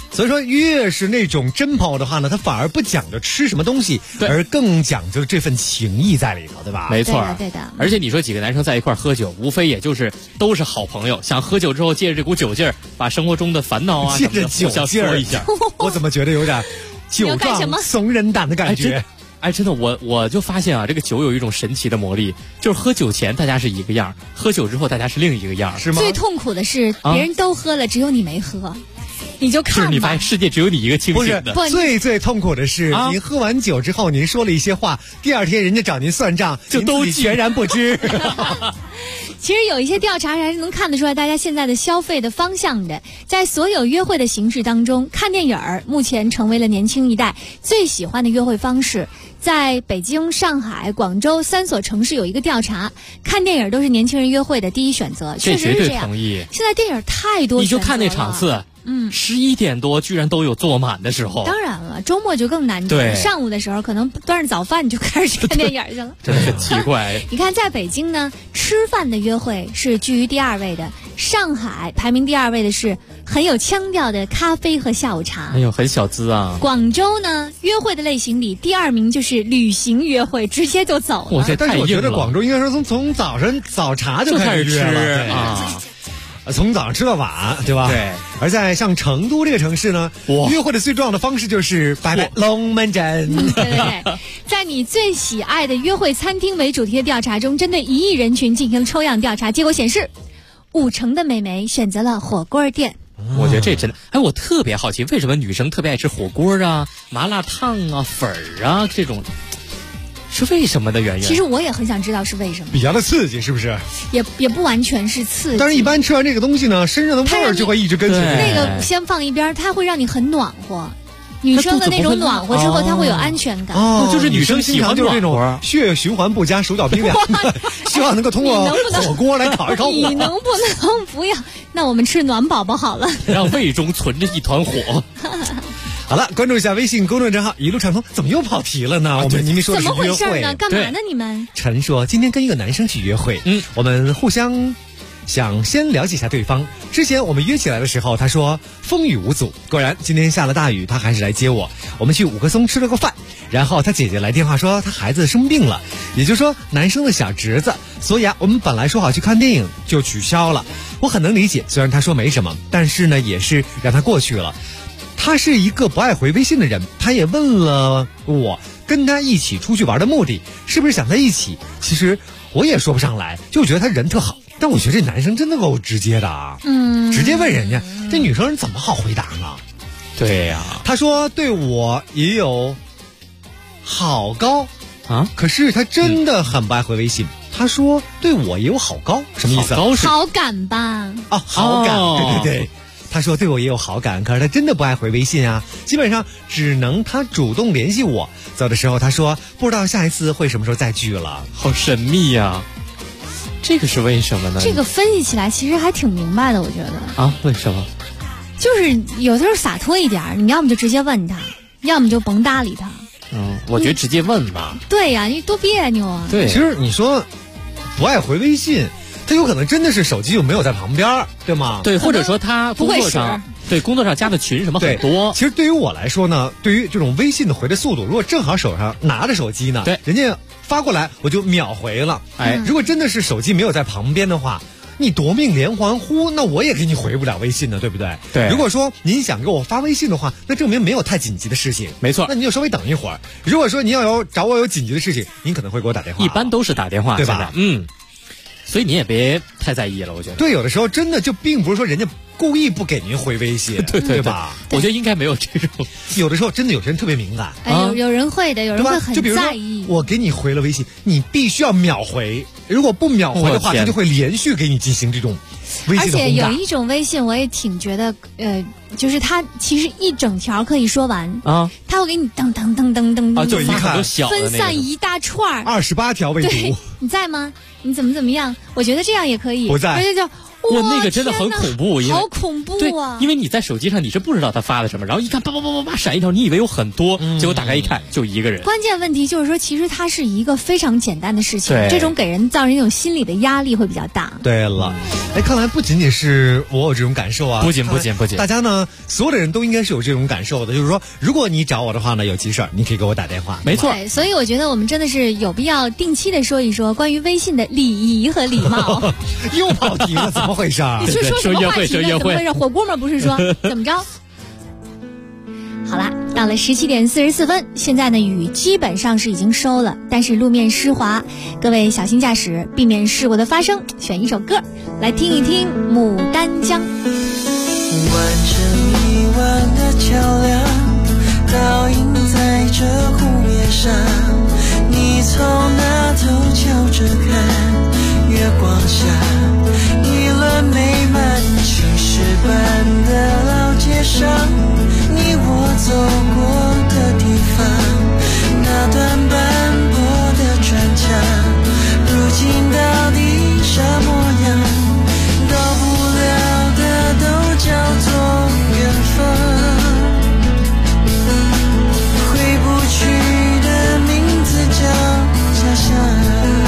所以说，越是那种真朋友的话呢，他反而不讲究吃什么东西，而更讲究这份情谊在里头，对吧？ 没错， 对的。 而且你说几个男生在一块喝酒，无非也就是都是好朋友，想喝酒之后借着这股酒劲儿，把生活中的烦恼啊借着酒劲儿一下。 我怎么觉得有点酒壮怂人胆的感觉？ 哎，真的，我就发现啊，这个酒有一种神奇的魔力，就是喝酒前大家是一个样，喝酒之后大家是另一个样， 是吗？ 最痛苦的是别人都喝了，只有你没喝。你就看吧， 就是你发现世界只有你一个清醒的。 不是，最痛苦的是，您喝完酒之后，您说了一些话，第二天人家找您算账， 就都全然不知。 其实有一些调查还是能看得出来大家现在的消费的方向的。在所有约会的形式当中，看电影目前成为了年轻一代最喜欢的约会方式。在北京、上海、广州3所城市有一个调查，看电影都是年轻人约会的第一选择，确实是这样。 同意。 现在电影太多选择了， 你就看那场次，11点多居然都有坐满的时候。 当然了，周末就更难得。上午的时候可能端着早饭你就开始看电影去了， 真的很奇怪。 你看，在北京呢，吃饭的约会是居于第2位的，上海排名第2位的是很有腔调的咖啡和下午茶。 哎呦，很小资啊。 广州呢，约会的类型里第2名就是旅行约会，直接就走了。 但是我觉得广州应该说从早上早茶就开始吃了啊。从早上吃到晚，对吧？ 对。 而在像成都这个城市呢，约会的最重要的方式就是拜拜龙门阵。 对，在你最喜爱的约会餐厅为主题的调查中，针对1亿人群进行了抽样调查，结果显示，5成的美眉选择了火锅店。 我觉得这真的，哎，我特别好奇，为什么女生特别爱吃火锅啊、麻辣烫啊、粉儿啊这种？是为什么的原因？ 其实我也很想知道是为什么。 比较的刺激，是不是？ 也不完全是刺激。 但是一般吃完这个东西呢，身上的味儿就会一直跟随。 那个先放一边，它会让你很暖和。女生的那种暖和之后，她会有安全感。 就是女生喜欢就是这种血液循环不佳、手脚冰凉，希望能够通过火锅来烤一烤火。 你能不能不要？那我们吃暖宝宝好了， 让胃中存着一团火。 好了，关注一下微信公众账号一路畅通。怎么又跑题了呢？我们明明说的是约会。 怎么回事呢？干嘛呢你们？ 陈说今天跟一个男生去约会，我们互相想先了解一下对方。之前我们约起来的时候，他说风雨无阻，果然今天下了大雨，他还是来接我。我们去5棵松吃了个饭，然后他姐姐来电话说他孩子生病了，也就是说男生的小侄子，所以我们本来说好去看电影就取消了。我很能理解，虽然他说没什么，但是呢也是让他过去了。他是一个不爱回微信的人，他也问了我跟他一起出去玩的目的是不是想在一起。其实我也说不上来，就觉得他人特好，但我觉得这男生真的够直接的啊，直接问人家，这女生怎么好回答呢？ 对呀， 他说对我也有好高啊，可是他真的很不爱回微信。他说对我也有好高，什么意思？ 好感吧？ 啊，好感，对对对。他说对我也有好感，可是他真的不爱回微信啊，基本上只能他主动联系我。走的时候他说不知道下一次会什么时候再聚了。 好神秘呀，这个是为什么呢？ 这个分析起来其实还挺明白的，我觉得。 啊，为什么？ 就是有的时候洒脱一点，你要么就直接问他，要么就甭搭理他。 我觉得直接问吧。 对呀，你多别扭啊。 对，其实你说不爱回微信，他有可能真的是手机又没有在旁边，对吗？ 对，或者说他工作上工作上加的群什么很多。 其实对于我来说呢，对于这种微信的回的速度，如果正好手上拿着手机呢， 对， 人家发过来我就秒回了。哎，如果真的是手机没有在旁边的话，你夺命连环呼，那我也给你回不了微信的，对不对？ 对。 如果说您想给我发微信的话，那证明没有太紧急的事情。 没错。 那您就稍微等一会儿。如果说您要找我有紧急的事情，您可能会给我打电话。 一般都是打电话， 对吧？ 所以你也别太在意了，我觉得。 对，有的时候真的就并不是说人家故意不给您回微信，对吧？ 我觉得应该没有这种。 有的时候真的有些人特别敏感， 有人会的，有人会很在意。 我给你回了微信，你必须要秒回，如果不秒回的话，他就会连续给你进行这种微信的轰炸。 而且有一种微信我也挺觉得，就是他其实一整条可以说完啊，他会给你噔噔噔噔噔就一看分散一大串 28条未读。 你在吗？你怎么样？我觉得这样也可以。 不在。 而且就哇，那个真的很恐怖， 好恐怖啊！ 对，因为你在手机上你是不知道他发了什么，然后一看叭叭叭叭叭闪一条，你以为有很多，结果打开一看就一个人。 关键问题就是说，其实它是一个非常简单的事情， 对， 这种给人造成一种心理的压力会比较大。 对了，看来不仅仅是我有这种感受啊， 不仅， 大家呢，所有的人都应该是有这种感受的，就是说，如果你找我的话呢，有急事儿，你可以给我打电话。 没错， 所以我觉得我们真的是有必要定期的说一说关于微信的礼仪和礼貌。 又跑题了，怎么回事？ 你是说什么话题呢？怎么回事？火锅吗？不是说怎么着？好啦，到了17点44分，现在呢雨基本上是已经收了，但是路面湿滑，各位小心驾驶，避免事故的发生。选一首歌来听一听《牡丹江》。 完成一万个桥梁，倒映在这湖面上，你从那头瞧着看，月光下一轮美满青石板的老街上，你我走过的地方，那段斑驳的砖墙，如今到底啥模样？到不了的都叫做缘分，回不去的名字叫家乡。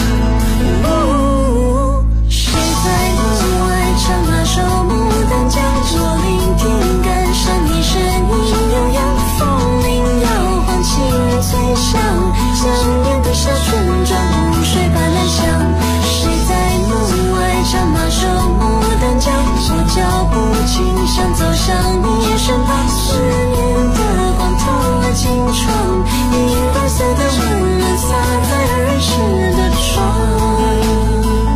谁在门外唱那首牡丹江？左聆听感伤你声音悠扬，风铃摇晃，情人最香，想念的小村庄如水般来响。谁在门外唱那首牡丹江？我脚步轻，想走向你身旁，思念的光透了金窗，银白色的温暖洒在儿时的窗。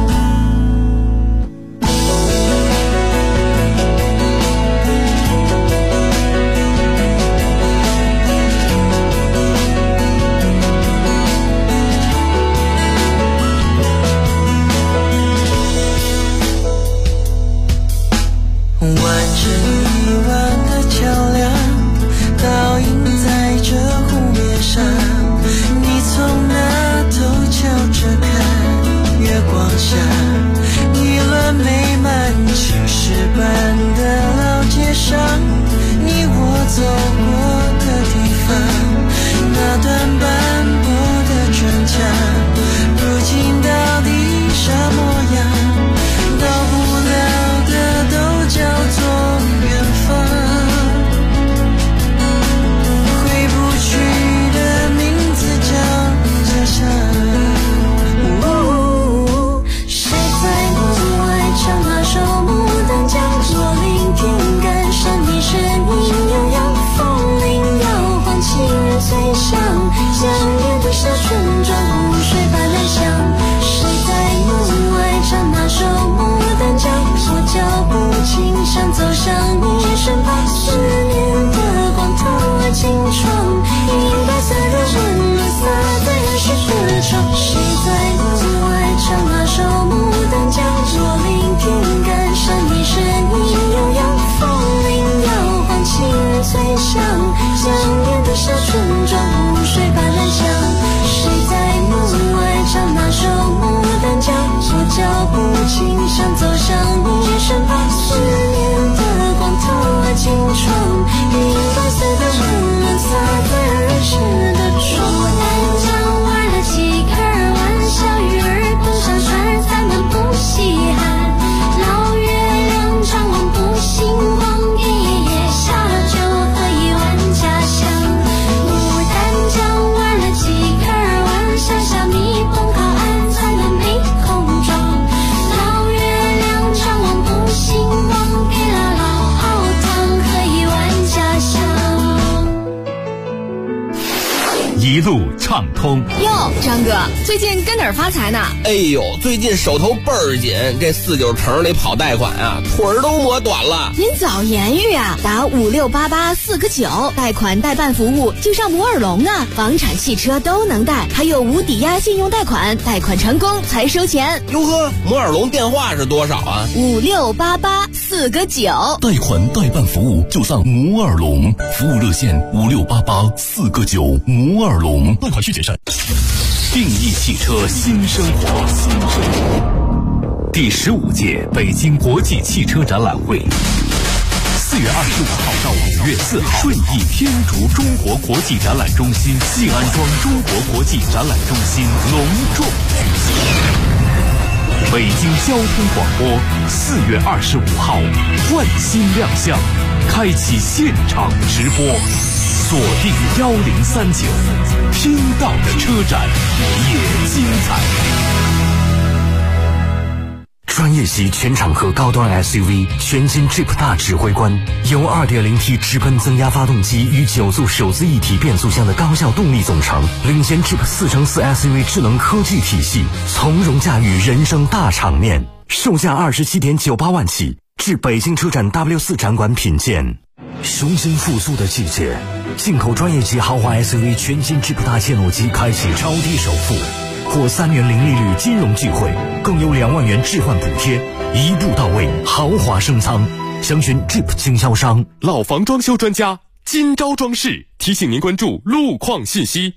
完成一万个桥梁，倒映在这湖面上，你从那头瞧着看，月光下一轮美满青石板的老街上，你我走过的地方，那段斑驳的砖墙，如今到底啥模样？到不了的都叫做缘分，回不去的名字叫家乡。谁在门外唱那首牡丹江？我聆听感伤你声音悠扬，风铃摇晃，情人最香，想念的小村庄如水般来响。谁在门外唱那首牡丹江？我脚步轻，想走向你身旁，思念的光透了金窗，银白色的温暖洒在儿时的窗。谁在门外唱那首牡丹江？我聆听感伤你声音悠扬，风铃摇晃，情人最香，想念的小村庄如水般来响。谁在门外唱那首牡丹江？我脚步轻，想走向你身旁，思念的光透了金窗，银白色的温暖洒在儿时的窗。牡丹江玩了几个玩笑，鱼儿蹦上船，咱们不稀罕。老月亮张望不心慌，夜夜下酒喝一碗家乡。牡丹江玩了几个玩笑，小米蹦靠岸，咱们没空装。老月亮张望不心慌，给了老熬汤，喝一碗家乡。 一路畅通。 哟，张哥，最近跟哪儿发财呢？ 哎呦，最近手头倍儿紧，这49城里跑贷款啊，腿儿都磨短了。 您早言语啊，打5688-4个9，贷款代办服务就上摩尔龙啊，房产、汽车都能贷，还有无抵押信用贷款，贷款成功才收钱。 哟呵，摩尔龙电话是多少啊 ？5688-4个9， 贷款代办服务就上摩尔龙，服务热线5688-4个9，摩尔龙，贷款需谨慎。 定义汽车新生活， 第15届北京国际汽车展览会。4月25号到5月4号，顺义天竺中国国际展览中心、信安庄中国国际展览中心隆重举行。北京交通广播4月25号换新亮相，开启现场直播，锁定1039，听到的车展也精彩。专业级全场合高端 SUV 全新 Jeep 大指挥官，由 2.0T 直喷增压发动机与9速手自一体变速箱的高效动力总成，领先 Jeep 4×4 SUV 智能科技体系，从容驾驭人生大场面。售价27.98万起，至北京车展 W4 展馆品鉴。雄心复苏的季节，进口专业级豪华 SUV 全新 Jeep 大切诺基开启超低首付，或3年零利率金融聚会，更有2万元置换补贴，一步到位，豪华升舱。详询 Jeep 经销商。 老房装修专家金招装饰提醒您关注路况信息。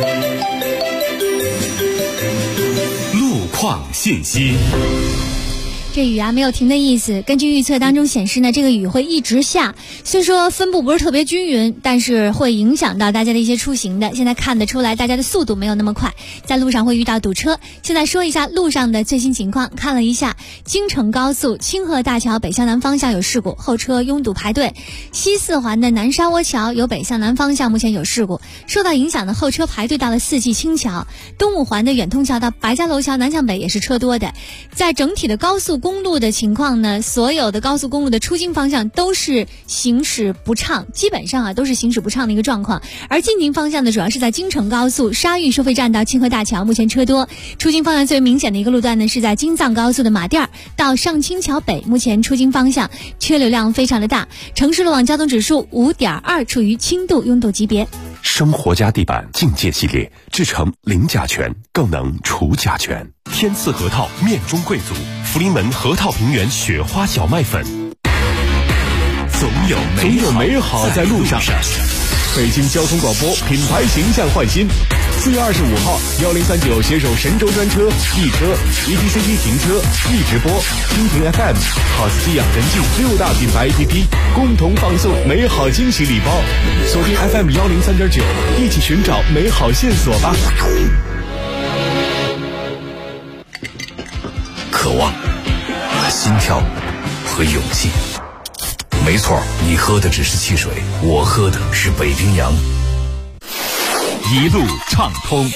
路况信息。 这雨啊没有停的意思，根据预测当中显示呢，这个雨会一直下，虽说分布不是特别均匀，但是会影响到大家的一些出行的。现在看得出来大家的速度没有那么快，在路上会遇到堵车。现在说一下路上的最新情况，看了一下京承高速清河大桥北向南方向有事故，后车拥堵排队。西四环的南沙窝桥有北向南方向目前有事故，受到影响的后车排队到了四季青桥。东五环的远通桥到白家楼桥南向北也是车多的。在整体的高速公路的情况呢，所有的高速公路的出京方向都是行驶不畅，基本上都是行驶不畅的一个状况。而进京方向呢，主要是在京承高速沙峪收费站到清河大桥，目前车多。出京方向最明显的一个路段呢，是在京藏高速的马甸到上清桥北，目前出京方向车流量非常的大。城市路网交通指数5.2，处于轻度拥堵级别。 生活家地板境界系列制成零甲醛，更能除甲醛。天赐核桃面中贵族，福临门核桃平原雪花小麦粉。总有美好在路上。北京交通广播品牌形象焕新。4月25号，1039携手神州专车、易车、ETCT 停车、易直播、蜻蜓 FM、好斯基养神记6大品牌 APP 共同放送美好惊喜礼包。锁定 FM 103.9，一起寻找美好线索吧。 渴望和心跳和勇气。没错，你喝的只是汽水，我喝的是北冰洋。 一路畅通，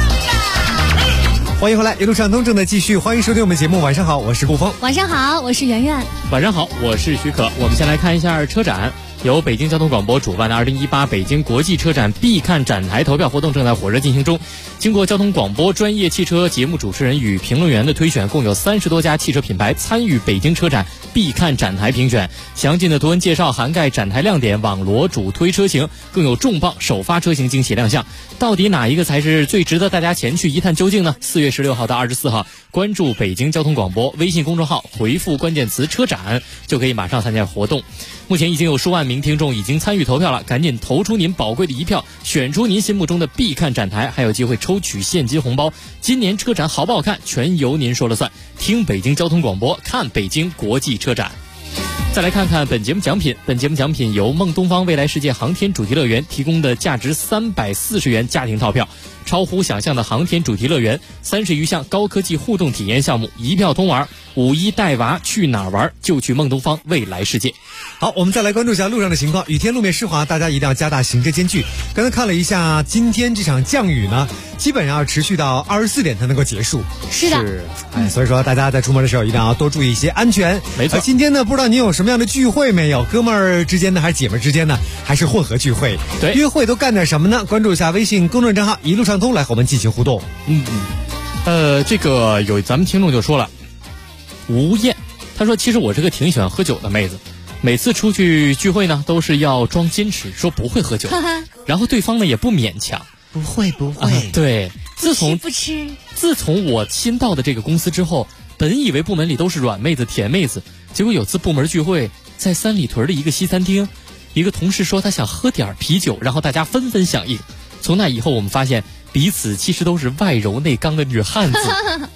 欢迎回来，一路畅通正在继续，欢迎收听我们节目。晚上好，我是顾峰。 晚上好，我是圆圆。 晚上好，我是许可。我们先来看一下车展。由北京交通广播主办的2018北京国际车展必看展台投票活动正在火热进行中。经过交通广播专业汽车节目主持人与评论员的推选，共有30多家汽车品牌参与北京车展必看展台评选。详尽的图文介绍涵盖展台亮点、网罗主推车型，更有重磅首发车型惊喜亮相。到底哪一个才是最值得大家前去一探究竟呢？4月16号到24号，关注北京交通广播微信公众号，回复关键词车展，就可以马上参加活动。目前已经有数万名听众已经参与投票了，赶紧投出您宝贵的一票，选出您心目中的必看展台，还有机会抽取现金红包。今年车展好不好看，全由您说了算。听北京交通广播，看北京国际车展。再来看看本节目奖品，本节目奖品由梦东方未来世界航天主题乐园提供的价值340元家庭套票，超乎想象的航天主题乐园，30余项高科技互动体验项目，一票通玩。5·1带娃去哪儿玩就去梦东方未来世界。 好，我们再来关注一下路上的情况。雨天路面湿滑，大家一定要加大行车间距。刚才看了一下，今天这场降雨呢，基本上要持续到24点才能够结束。 是的， 所以说大家在出门的时候一定要多注意一些安全。 没错。 今天呢，不知道您有什么样的聚会没有？哥们儿之间呢，还是姐妹之间呢，还是混合聚会？ 对， 约会都干点什么呢？关注一下微信公众账号一路畅通，来和我们进行互动。 这个有咱们听众就说了。吴燕，他说其实我是个挺喜欢喝酒的妹子，每次出去聚会呢都是要装矜持，说不会喝酒，然后对方呢也不勉强， 不会、 对，自从我新到的这个公司之后，本以为部门里都是软妹子甜妹子，结果有次部门聚会在三里屯的一个西餐厅，一个同事说他想喝点啤酒，然后大家纷纷响应。从那以后我们发现彼此其实都是外柔内刚的女汉子。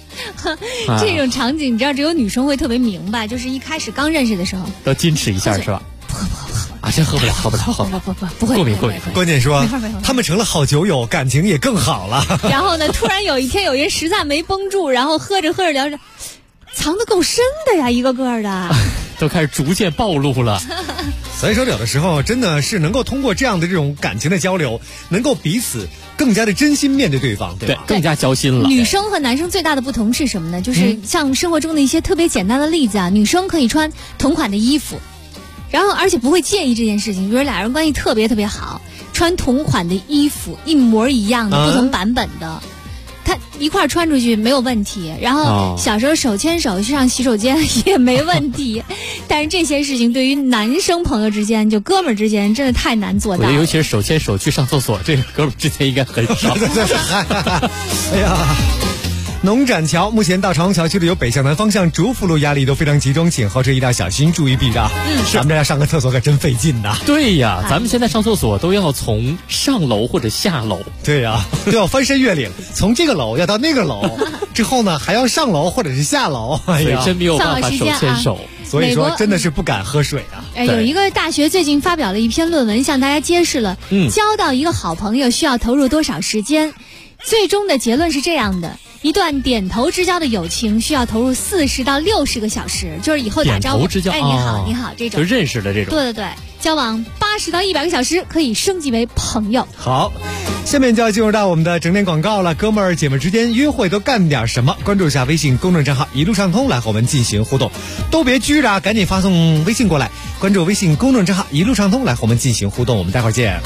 这种场景你知道只有女生会特别明白，就是一开始刚认识的时候要矜持一下是吧？不，真喝不了， 不会， 过敏。 关键说没法他们成了好酒友，感情也更好了。 然后呢，突然有一天有人实在没绷住，然后喝着聊着，藏得够深的呀，一个个的， 都开始逐渐暴露了。 所以说有的时候真的是能够通过这样的这种感情的交流，能够彼此更加的真心面对对方，对吧？ 更加交心了。 女生和男生最大的不同是什么呢？就是像生活中的一些特别简单的例子啊，女生可以穿同款的衣服，然后而且不会介意这件事情，比如俩人关系特别特别好，穿同款的衣服一模一样的，不同版本的，他一块穿出去没有问题。然后小时候手牵手去上洗手间也没问题。但是这些事情对于男生朋友之间，就哥们儿之间，真的太难做到了。 尤其是手牵手去上厕所，这个哥们儿之间应该很少。 哎呀。农展桥目前到长虹桥区的有北向南方向主辅路压力都非常集中，请后车一定要小心，注意避让。咱们这要上个厕所可真费劲呐。 对呀，咱们现在上厕所都要从上楼或者下楼。 对呀，都要翻山越岭，从这个楼要到那个楼，之后呢还要上楼或者是下楼。哎呀， 真没有办法手牵手。 所以说真的是不敢喝水啊。 有一个大学最近发表了一篇论文，向大家揭示了交到一个好朋友需要投入多少时间。最终的结论是这样的：一段点头之交的友情需要投入40到60个小时，就是以后打招呼， 点头之交， 哎，你好，这种就认识的这种。 对，交往80到100个小时可以升级为朋友。 好，下面就要进入到我们的整点广告了。哥们儿姐们之间约会都干点什么？关注一下微信公众账号一路畅通，来和我们进行互动。都别拘着，赶紧发送微信过来，关注微信公众账号一路畅通，来和我们进行互动。我们待会儿见。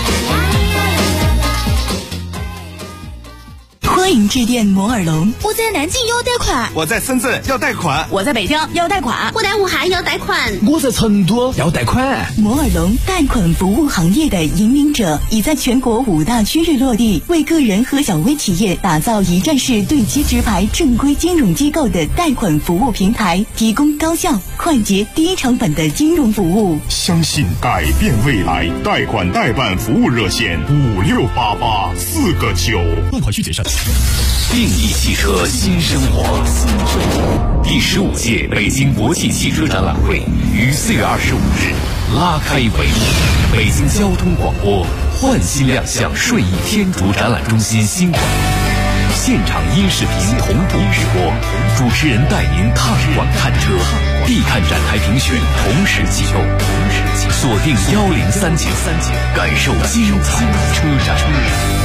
欢迎致电摩尔龙。 我在南京要贷款， 我在深圳要贷款， 我在北京要贷款， 我在武汉要贷款， 我在成都要贷款。 摩尔龙贷款服务行业的引领者，已在全国5大区域落地，为个人和小微企业打造一站式对接直排正规金融机构的贷款服务平台，提供高效、快捷、低成本的金融服务。 相信改变未来，贷款代办服务热线5688，4个9。 办款需谨慎。定义汽车新生活。第15届北京国际汽车展览会于4月25日拉开帷幕。北京交通广播焕新亮相顺义天竺展览中心新馆，现场音视频同步直播，主持人带您踏馆看车，必看展台评选同时启动，锁定1039，感受精彩车展。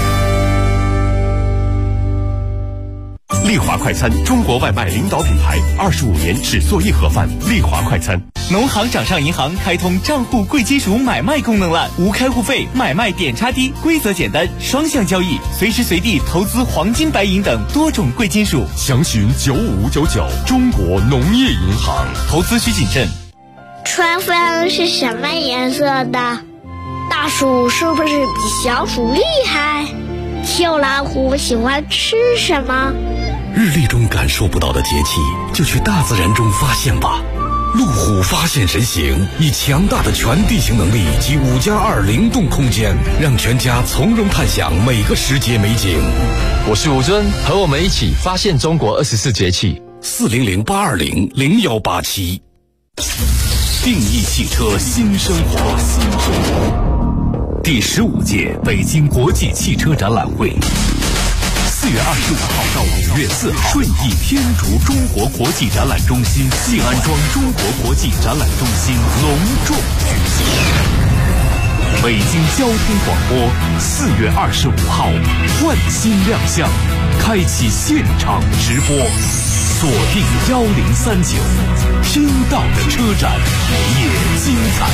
丽华快餐，中国外卖领导品牌，25年只做一盒饭。丽华快餐。 农行掌上银行开通账户贵金属买卖功能了，无开户费，买卖点差低，规则简单，双向交易，随时随地投资黄金、白银等多种贵金属。 详询9599。中国农业银行。 投资需谨慎。 春分是什么颜色的？大树是不是比小鼠厉害？小老虎喜欢吃什么？ 日历中感受不到的节气，就去大自然中发现吧。路虎发现神行，以强大的全地形能力及5+2灵动空间，让全家从容探享每个时节美景。 我是吴尊，和我们一起发现中国24节气。 400-820-0187。定义汽车新生活。第15届北京国际汽车展览会，4月25号到5月4号，顺义天竺中国国际展览中心信安庄中国国际展览中心隆重举行。北京交通广播4月25号焕新亮相，开启现场直播，锁定1039，听到的车展也精彩。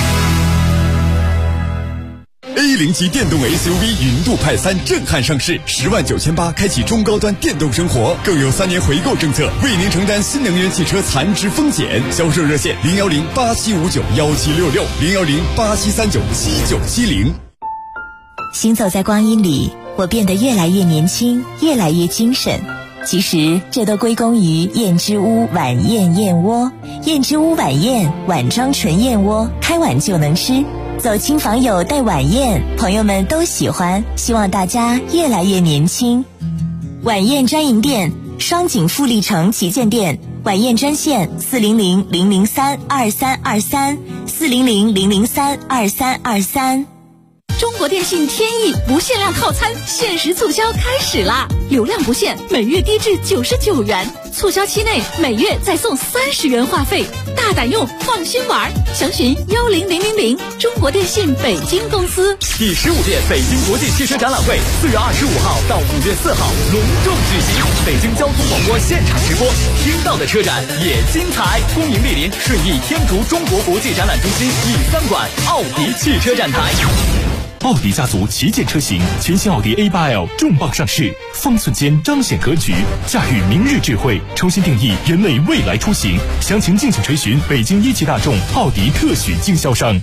A0级电动 SUV 云度派3震撼上市，10.98万开启中高端电动生活，更有3年回购政策，为您承担新能源汽车残值风险。销售热线010-8759-1766，010-8739-7970。 行走在光阴里，我变得越来越年轻，越来越精神。其实这都归功于燕之屋晚宴燕窝。燕之屋晚宴，碗装纯燕窝，开碗就能吃。走亲访友带晚宴，朋友们都喜欢，希望大家越来越年轻。晚宴专营店双井富力城旗舰店，晚宴专线400-003-2323，400-003-2323。 中国电信天翼不限量套餐限时促销开始啦！流量不限，每月低至99元，促销期内每月再送30元话费，大胆用，放心玩。详询10000，中国电信北京公司。 第15届北京国际汽车展览会4月25号到5月4号隆重举行，北京交通广播现场直播，听到的车展也精彩。恭迎莅临顺义天竺中国国际展览中心E3馆奥迪汽车展台。奥迪家族旗舰车型，全新奥迪 A8L 重磅上市，方寸间彰显格局，驾驭明日智慧，重新定义人类未来出行。详情敬请垂询北京一汽大众奥迪特许经销商。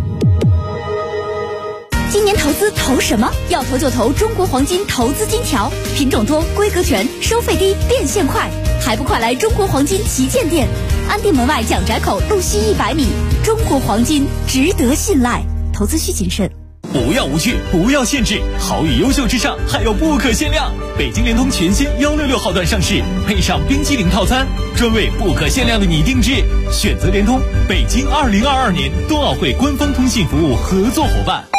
今年投资投什么？要投就投中国黄金投资金条，品种多，规格全，收费低，变现快，还不快来中国黄金旗舰店，安定门外蒋宅口路西100米。中国黄金值得信赖，投资需谨慎。 不要无趣，不要限制，好与优秀之上还有不可限量。北京联通全新166号段上市，配上冰激凌套餐，专为不可限量的你定制。选择联通，北京2022年冬奥会官方通信服务合作伙伴。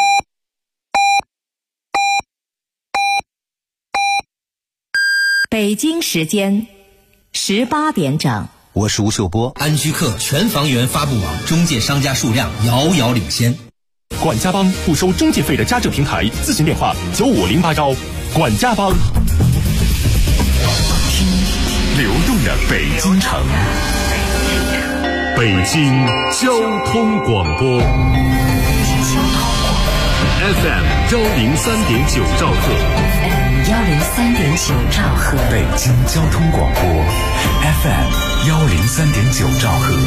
北京时间18点整。 我是吴秀波。 安居客全房源发布网中介商家数量遥遥领先。 管家帮不收中介费的家政平台，咨询电话9508招。管家帮。 听流动的北京城，北京交通广播 FM 103.9兆赫 103.9兆赫， 北京交通广播 FM 103.9兆赫。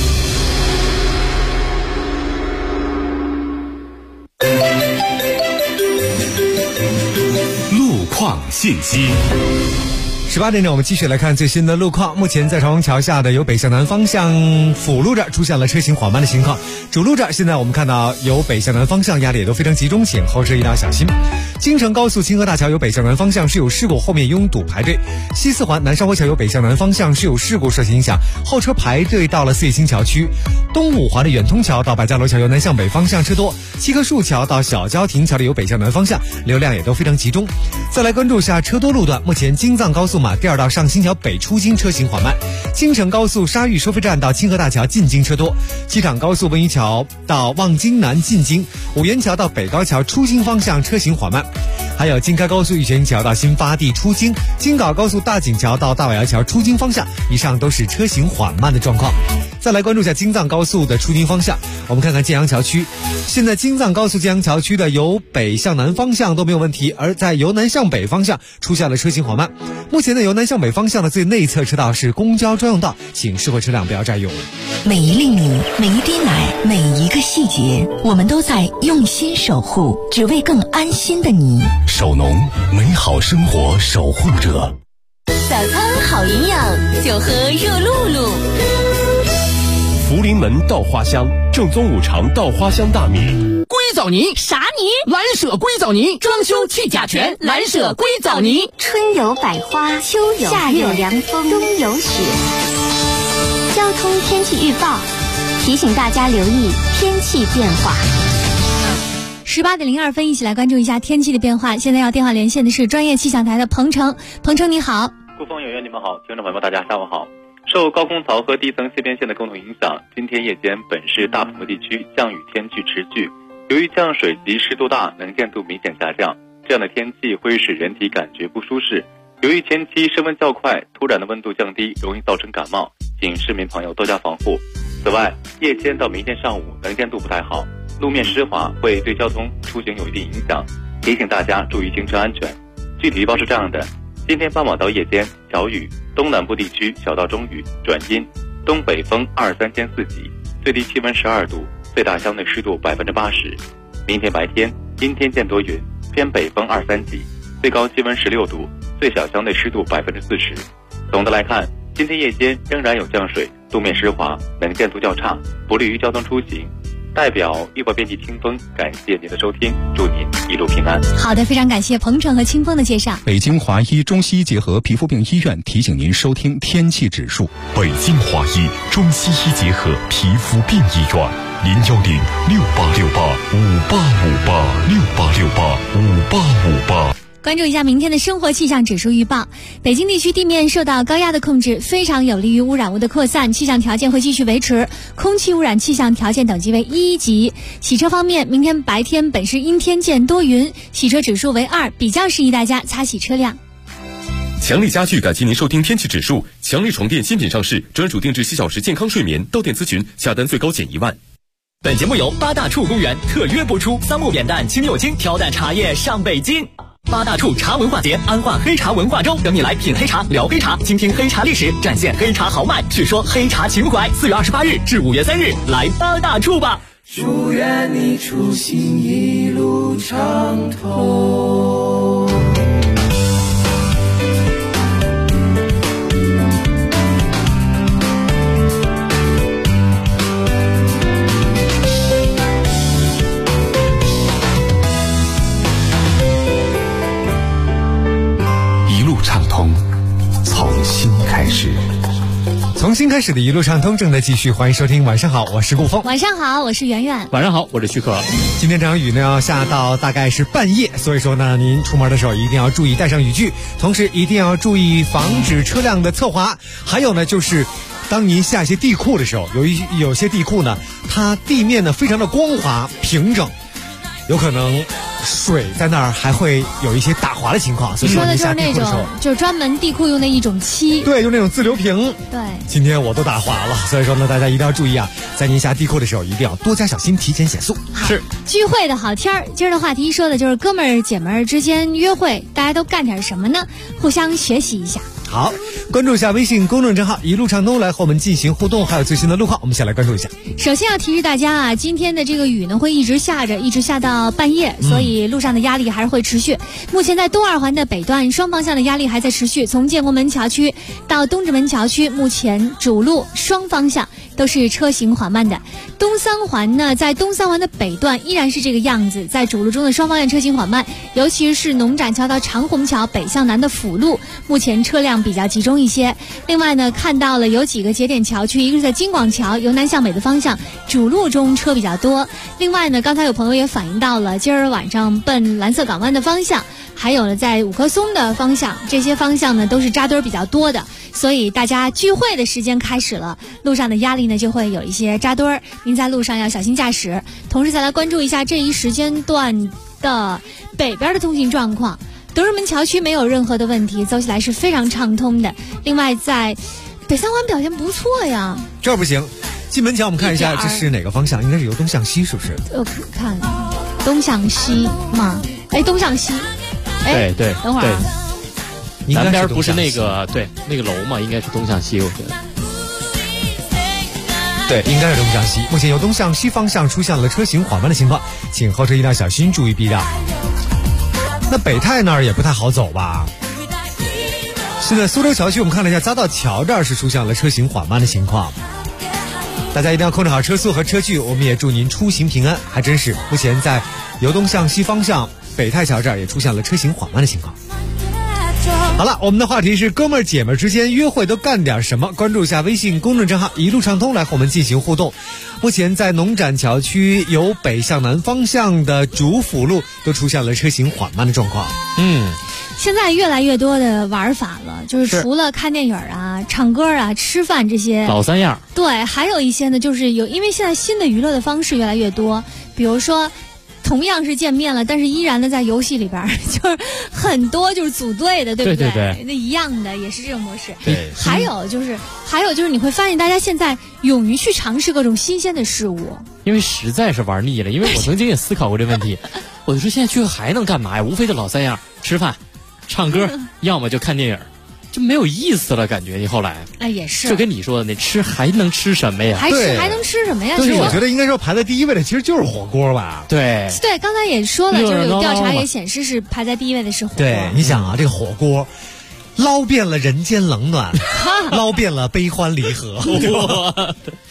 路况信息。 18点整，我们继续来看最新的路况。目前在长虹桥下的由北向南方向辅路这出现了车行缓慢的情况，主路这现在我们看到由北向南方向压力也都非常集中，请后车一定要小心。京承高速清河大桥由北向南方向是有事故，后面拥堵排队。西四环南沙坡桥由北向南方向是有事故受影响，后车排队到了四叶青桥区。东五环的远通桥到百家楼桥由南向北方向车多，七棵树桥到小郊亭桥的由北向南方向流量也都非常集中。再来关注一下车多路段，目前京藏高速马第二道上新桥北出京车行缓慢，京承高速沙峪收费站到清河大桥进京车多，机场高速温榆桥到望京南进京，五原桥到北高桥出京方向车行缓慢。还有京开高速玉泉桥到新发地出京，京港高速大井桥到大瓦窑桥出京方向，以上都是车行缓慢的状况。再来关注一下京藏高速的出京方向，我们看看建阳桥区，现在京藏高速建阳桥区的由北向南方向都没有问题，而在由南向北方向出现了车行缓慢。目前的由南向北方向的最内侧车道是公交专用道，请适合车辆不要占用。 每一粒米，每一滴奶，每一个细节，我们都在用心守护，只为更安心的你。 首农，美好生活守护者。 早餐好营养，就喝热露露。 福临门稻花香，正宗五常稻花香大米。 硅藻泥啥泥？ 蓝舍硅藻泥，装修去甲醛，蓝舍硅藻泥。 春有百花，秋有夏有凉风，冬有雪。交通天气预报提醒大家留意天气变化。 18点02分，一起来关注一下天气的变化。现在要电话连线的是专业气象台的彭程，彭程你好。 顾峰有约，你们好，听众朋友们大家下午好。受高空槽和地层切变线的共同影响，今天夜间本市大部分地区降雨天气持续。由于降水及湿度大，能见度明显下降，这样的天气会使人体感觉不舒适。由于前期升温较快，突然的温度降低，容易造成感冒，请市民朋友多加防护。此外，夜间到明天上午能见度不太好，路面湿滑会对交通出行有一定影响，提醒大家注意行车安全。具体预报是这样的：今天傍晚到夜间小雨，东南部地区小到中雨转阴，东北风2-3兼4级，最低气温12度，最大相对湿度80%。明天白天阴天见多云，偏北风2-3级，最高气温16度，最小相对湿度40%。总的来看，今天夜间仍然有降水，路面湿滑，能见度较差，不利于交通出行。 代表译播编辑清风，感谢您的收听，祝您一路平安。 好的，非常感谢鹏程和清风的介绍。 北京华医中西医结合皮肤病医院提醒您收听天气指数。 北京华医中西医结合皮肤病医院，0106868585858 关注一下明天的生活气象指数预报。北京地区地面受到高压的控制，非常有利于污染物的扩散，气象条件会继续维持，空气污染气象条件等级为1级。洗车方面，明天白天本市阴天见多云，洗车指数为2，比较适宜大家擦洗车辆。 强力家具感谢您收听天气指数。强力床垫新品上市，专属定制7小时健康睡眠，到店咨询，下单最高减1万。 本节目由八大处公园特约播出，桑木扁担、青柚精挑担茶叶上北京。八大处茶文化节，安化黑茶文化周，等你来品黑茶、聊黑茶，倾听黑茶历史，展现黑茶豪迈，叙说黑茶情怀。4月28日至5月3日，来八大处吧！ 祝愿你出行一路畅通。 从新开始， 从新开始的一路畅通正在继续，欢迎收听。晚上好，我是顾峰。 晚上好，我是圆圆。 晚上好，我是许可。 今天这场雨呢要下到大概是半夜，所以说呢，您出门的时候一定要注意带上雨具，同时一定要注意防止车辆的侧滑。还有呢，就是当您下一些地库的时候，有些地库呢，它地面呢非常的光滑平整，有可能水在那儿还会有一些打滑的情况，所以说的就是那种就是专门地库用的一种漆， 对，用那种自流平。 对， 今天我都打滑了，所以说呢，大家一定要注意啊，在您下地库的时候一定要多加小心，提前减速。 是聚会的好天儿，今儿的话题说的就是哥们儿姐们儿之间约会，大家都干点什么呢？互相学习一下。 好，关注一下微信公众账号一路畅通，来和我们进行互动，还有最新的路况，我们先来关注一下。 首先要提示大家啊，今天的这个雨呢会一直下着，一直下到半夜，所以路上的压力还是会持续。目前在东二环的北段双方向的压力还在持续，从建国门桥区到东直门桥区，目前主路双方向都是车行缓慢的。东三环呢，在东三环的北段依然是这个样子，在主路中的双方向车行缓慢，尤其是农展桥到长虹桥北向南的辅路，目前车辆比较集中一些。另外呢，看到了有几个节点桥区，一个是在京广桥由南向北的方向，主路中车比较多。另外呢，刚才有朋友也反映到了，今儿晚上奔蓝色港湾的方向，还有呢在五棵松的方向，这些方向呢都是扎堆比较多的，所以大家聚会的时间开始了，路上的压力呢就会有一些扎堆，您在路上要小心驾驶。同时再来关注一下这一时间段的北边的通行状况。德胜门桥区没有任何的问题，走起来是非常畅通的。另外在北三环表现不错呀， 这儿不行。进门桥我们看一下这是哪个方向，应该是由东向西，是不是？ 看东向西嘛，东向西， 对， 等会儿啊， 南边不是那个那个楼嘛，应该是东向西，我觉得。 对，应该是东向西。目前由东向西方向出现了车行缓慢的情况，请后车一定要小心，注意避让。那北泰那儿也不太好走吧？现在苏州桥区我们看了一下，匝道桥这儿是出现了车行缓慢的情况，大家一定要控制好车速和车距。我们也祝您出行平安。还真是，目前在由东向西方向北泰桥这儿也出现了车行缓慢的情况。好了，我们的话题是哥们儿姐们儿之间约会都干点什么？关注一下微信公众账号一路畅通，来和我们进行互动。目前在农展桥区由北向南方向的主辅路都出现了车行缓慢的状况。 现在越来越多的玩法了，就是除了看电影啊、唱歌啊、吃饭这些老三样， 对，还有一些呢，就是因为现在新的娱乐的方式越来越多，比如说同样是见面了，但是依然的在游戏里边，就是很多就是组队的，对不对？ 对， 那一样的也是这种模式。 对， 还有就是你会发现大家现在勇于去尝试各种新鲜的事物， 因为实在是玩腻了。因为我曾经也思考过这问题，我就说现在聚会还能干嘛呀？无非就老三样，吃饭、唱歌，要么就看电影。就没有意思了，感觉你后来也是， 就跟你说的，那吃还能吃什么呀？ 还能吃什么呀？ 对，我觉得应该说排在第一位的其实就是火锅吧。 对， 刚才也说了，就是有调查也显示是排在第一位的是火锅。 对，你想啊，这个火锅捞遍了人间冷暖，捞遍了悲欢离合。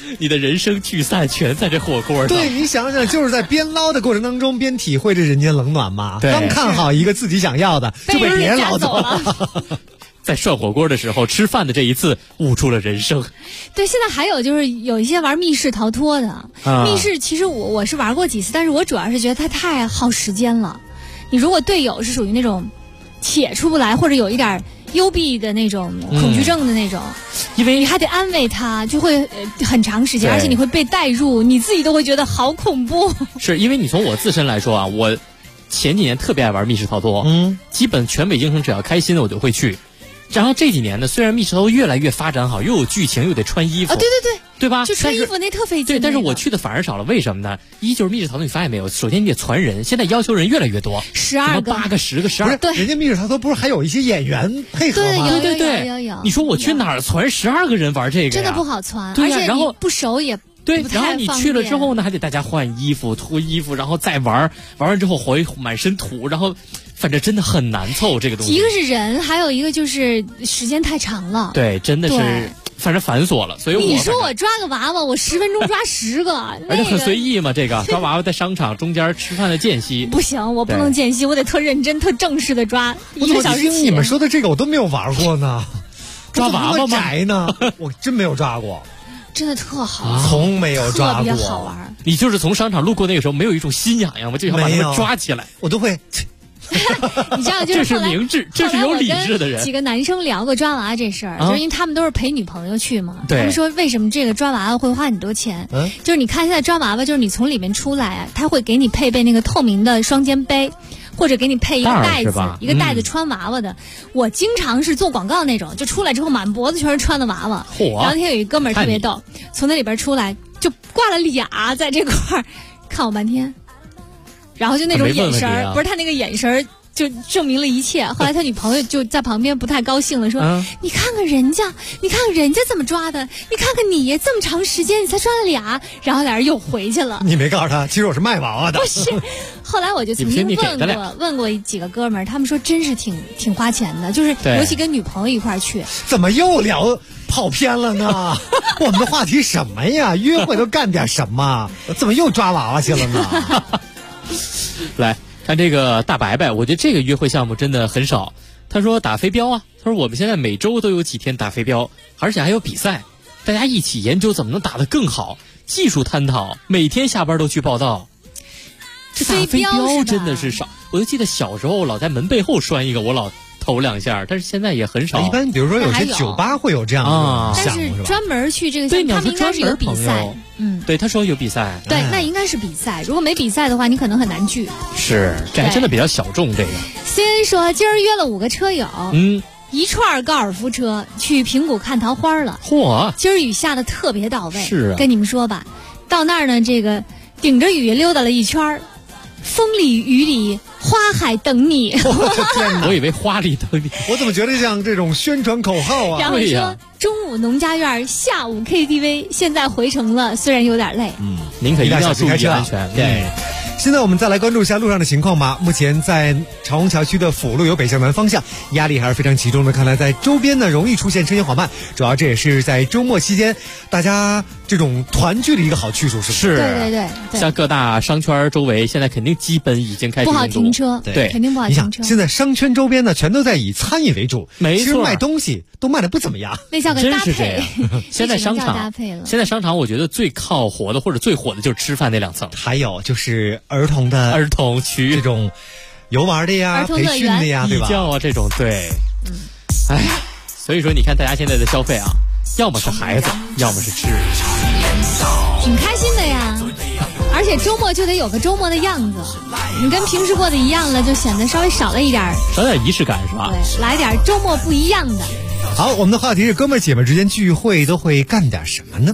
你的人生聚散全在这火锅上。 对，你想想，就是在边捞的过程当中边体会这人间冷暖嘛。 对， 刚看好一个自己想要的，就被别人捞走了。 在涮火锅的时候，吃饭的这一次悟出了人生。 对，现在还有就是有一些玩密室逃脱的，密室其实我是玩过几次，但是我主要是觉得它太耗时间了。你如果队友是属于那种且出不来，或者有一点幽闭的那种恐惧症的那种， 因为你还得安慰他，就会很长时间，而且你会被带入，你自己都会觉得好恐怖。 是因为你从我自身来说啊，我前几年特别爱玩密室逃脱，基本全北京城只要开心的我就会去。然后这几年呢，虽然密室逃脱越来越发展好，又有剧情又得穿衣服，对吧？ 就穿衣服那特费劲。 对，但是我去的反而少了，为什么呢？一就是密室逃脱，你发现没有？首先你得传人，现在要求人越来越多 ，12个、 8个、10个、12个。 对， 人家密室逃脱不是还有一些演员配合吗？ 对， 有。 你说我去哪儿传12个人玩这个呀？ 真的不好传， 对呀， 而且你不熟也。 对，然后你去了之后呢，还得大家换衣服、脱衣服，然后再玩完之后回满身土，然后反正真的很难凑这个东西。 一个是人，还有一个就是时间太长了。 对，真的是反正繁琐了。所以你说我抓个娃娃，我10分钟抓10个， 而且很随意嘛。这个抓娃娃在商场中间吃饭的间隙， 不行，我不能间隙，我得特认真、特正式的抓1个小时起。 你们说的这个我都没有玩过呢， 抓娃娃吗？ 宅呢，我真没有抓过。 真的特好玩， 从没有抓过， 特别好玩。 你就是从商场路过那个时候，没有一种心痒痒吗？就想把他们抓起来， 我都会。 你知道，就是这是明智，这是有理智的人。 几个男生聊过抓娃娃这事儿，就是因为他们都是陪女朋友去嘛。他们说为什么这个抓娃娃会花很多钱？就是你看现在抓娃娃，就是你从里面出来啊，他会给你配备那个透明的双肩背。或者给你配一个袋子，一个袋子穿娃娃的。我经常是做广告那种，就出来之后满脖子全是穿的娃娃。然后那天有一哥们儿特别逗，从那里边出来就挂了俩在这块儿，看我半天，然后就那种眼神儿，不是他那个眼神儿。就证明了一切。后来他女朋友就在旁边不太高兴了，说：“你看看人家，你看看人家怎么抓的，你看看你这么长时间你才抓了俩。”然后俩人又回去了。 你没告诉他，其实我是卖娃娃的。 不是，后来我就曾经问过几个哥们儿，他们说真是挺花钱的，就是尤其跟女朋友一块儿去。 怎么又聊跑偏了呢？我们的话题什么呀？约会都干点什么？怎么又抓娃娃去了呢？ 来。看这个大白白，我觉得这个约会项目真的很少。他说打飞镖啊，他说我们现在每周都有几天打飞镖，而且还有比赛，大家一起研究怎么能打得更好，技术探讨，每天下班都去报道。这打飞镖真的是少，我就记得小时候老在门背后拴一个，我老投2下，但是现在也很少。 一般比如说有些酒吧会有这样的项目， 但是专门去这个项目，他们应该是有比赛。 对，他说有比赛。 对，那应该是比赛。如果没比赛的话，你可能很难聚。 是，这还真的比较小众。这个。 先说今儿约了5个车友，一串高尔夫车去平谷看桃花了。 嚯！ 今儿雨下的特别到位。 是啊。 跟你们说吧，到那儿呢，这个顶着雨溜达了一圈，风里雨里。花海等你， 我以为花里等你， 我怎么觉得像这种宣传口号啊？ 然后说中午农家院，下午 KTV， 现在回城了，虽然有点累。 您可一定要注意安全。 对。现在我们再来关注一下路上的情况吧。目前在长虹桥区的辅路由北向南方向，压力还是非常集中的。看来在周边呢容易出现车行缓慢，主要这也是在周末期间大家这种团聚的一个好去处，是不是？ 对。 像各大商圈周围，现在肯定基本已经开始不好停车， 对， 肯定不好停车。 你想，现在商圈周边呢全都在以餐饮为主， 没错， 其实卖东西都卖的不怎么样。 那叫个搭配。 现在商场我觉得最靠火的或者最火的就是吃饭那2层， 还有就是儿童区这种游玩的呀、培训的呀，对吧？ 义教啊这种，对。所以说你看大家现在的消费啊，要么是孩子，要么是吃， 挺开心的呀。而且周末就得有个周末的样子，你跟平时过的一样了，就显得稍微少了一点仪式感，是吧？ 对，来点周末不一样的。 好，我们的话题是哥们姐妹之间聚会都会干点什么呢？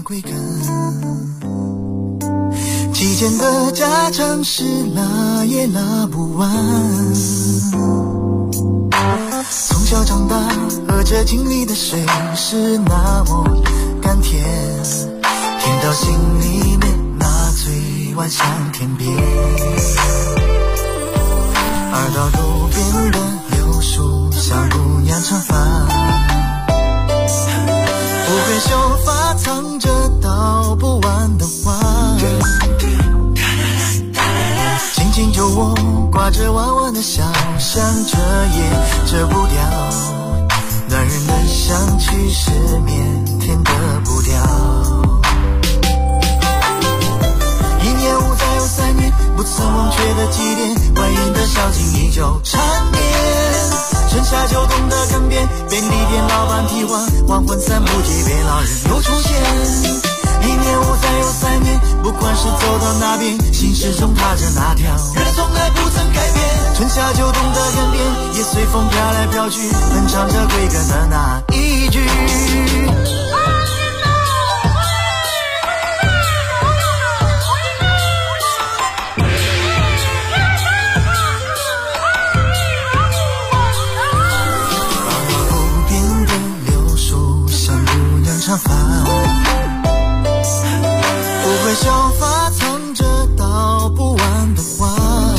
期间的家常事拉也拉不完，从小长大喝着经历的水是那么甘甜，甜到心里面那最晚上天边，而到路边的柳树小姑娘长发，不会秀发藏着刀我挂着弯弯的笑，想遮也遮不掉，男人的香气是腼腆的步调。1年5载又3年，不曾忘却的祭奠，蜿蜒的小径依旧缠绵。春夏秋冬的更变，便利店老板替换，黄昏散步街边老人又出现。1年5载又3年，不管是走到哪边，心始终踏着那条人从来不曾改变。春夏秋冬的更变，也随风飘来飘去，哼唱着归根的那一句。长发不会秀发，藏着道不完的话，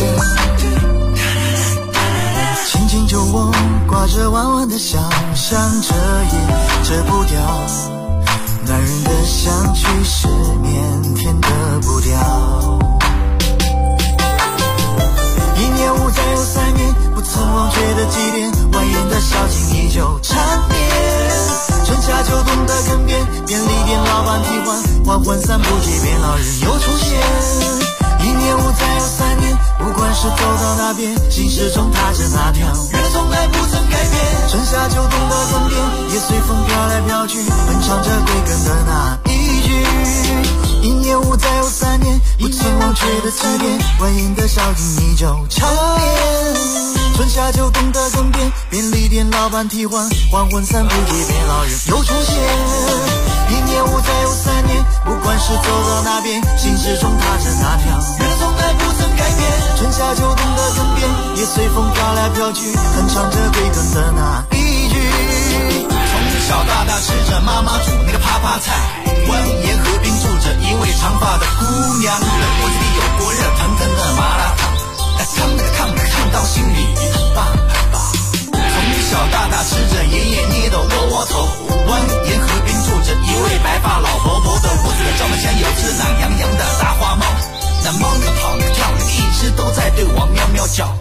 轻轻就我挂着弯弯的笑，想遮也遮不掉，男人的香气是腼腆的步调。1年5载又3年，不曾忘却的祭奠，蜿蜒的小径依旧缠绵。春夏秋冬的更变，便利店老板替换，黄昏散步街边老人又出现。1年5载又3年，不管是走到哪边，心始终踏着那条人从来不曾改变。春夏秋冬的更变，也随风飘来飘去，哼唱着归根的那一句。1年5载又3年，不曾忘却的思念，蜿蜒的小径依旧缠绵。春夏秋冬的更变，便利店老板替换，黄昏散步街边老人又出现。1年5载又3年，不管是走到哪边，心始终踏着那条人从来不曾改变。春夏秋冬的更变，也随风飘来飘去，哼唱着归根的那一句。从小到大吃着妈妈煮那个啪啪菜，蜿蜒河边住着一位长发的姑娘，锅子里有锅热腾腾的麻辣烫，烫到心里很棒很棒。从小到大吃着爷爷捏的窝窝头，蜿蜒河边住着一位白发老婆婆的屋子里罩门前有只懒洋洋的大花猫，那猫那个跑那个跳那个一直都在对我喵喵叫。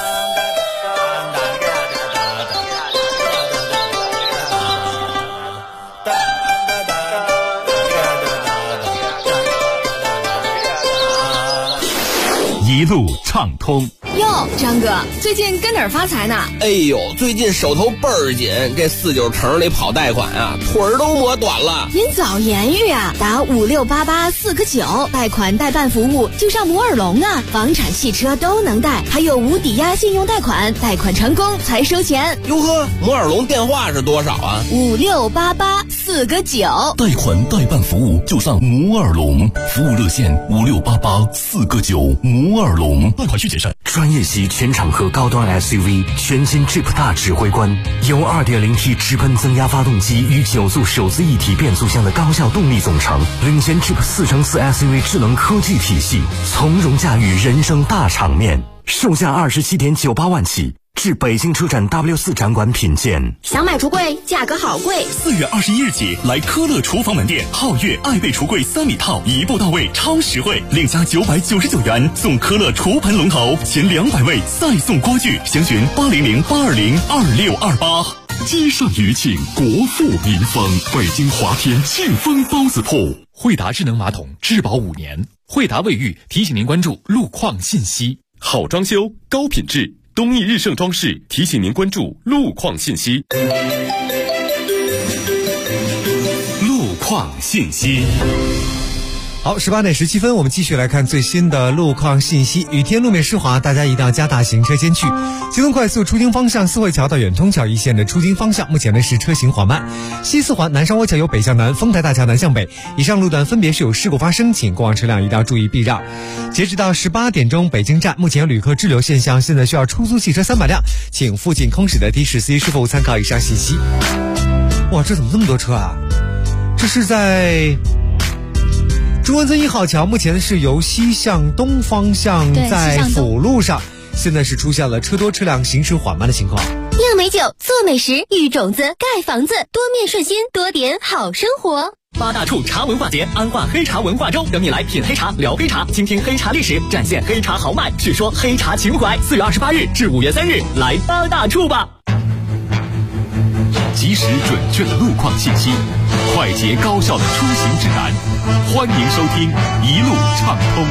一路畅通。 哟，张哥，最近跟哪儿发财呢？ 哎呦，最近手头倍儿紧，这49城里跑贷款啊，腿儿都磨短了。 您早言语啊，打5688-4个9，贷款代办服务就上摩尔龙啊，房产汽车都能贷，还有无抵押信用贷款，贷款成功才收钱。 哟呵，摩尔龙电话是多少啊 ？5688-4个9， 贷款代办服务就上摩尔龙，服务热线5688-4个9，摩尔龙，贷款需谨慎。 专业系全场合高端 SUV 全新 Jeep 大指挥官，由 2.0T 直喷增压发动机与9速手自一体变速箱的高效动力总成，领先 Jeep 4×4 SUV 智能科技体系，从容驾驭人生大场面，售价27.98万起。至北京车展 W4 展馆品鉴。 想买橱柜，价格好贵。 4月21日起，来科乐厨房门店皓月爱贝橱柜3米套，一步到位，超实惠，另加999元送科乐厨盆龙头，前200位再送锅具，详询800-820-2628。街上余庆，国富民丰，北京华天庆丰包子铺。 惠达智能马桶质保5年，惠达卫浴提醒您关注路况信息。 好装修，高品质。东义日盛装饰提醒您关注路况信息。 路况信息。 好，18点17分，我们继续来看最新的路况信息。雨天路面湿滑，大家一定要加大行车间距。京东快速出京方向四惠桥到远通桥一线的出京方向，目前呢是车行缓慢。西四环南商窝桥由北向南，丰台大桥南向北，以上路段分别是有事故发生，请过往车辆一定要注意避让。截止到18点钟，北京站目前有旅客滞留现象，现在需要出租汽车300辆，请附近空驶的的士司机师傅参考以上信息。哇，这怎么这么多车啊？这是在中关村1号桥，目前是由西向东方向在辅路上，现在是出现了车多车辆行驶缓慢的情况。 酿美酒，做美食，育种子，盖房子，多面顺心，多点好生活。 八大处茶文化节，安化黑茶文化周，等你来品黑茶、聊黑茶，倾听黑茶历史，展现黑茶豪迈，叙说黑茶情怀。4月28日至5月3日，来八大处吧！ 及时准确的路况信息，快捷高效的出行指南，欢迎收听一路畅通。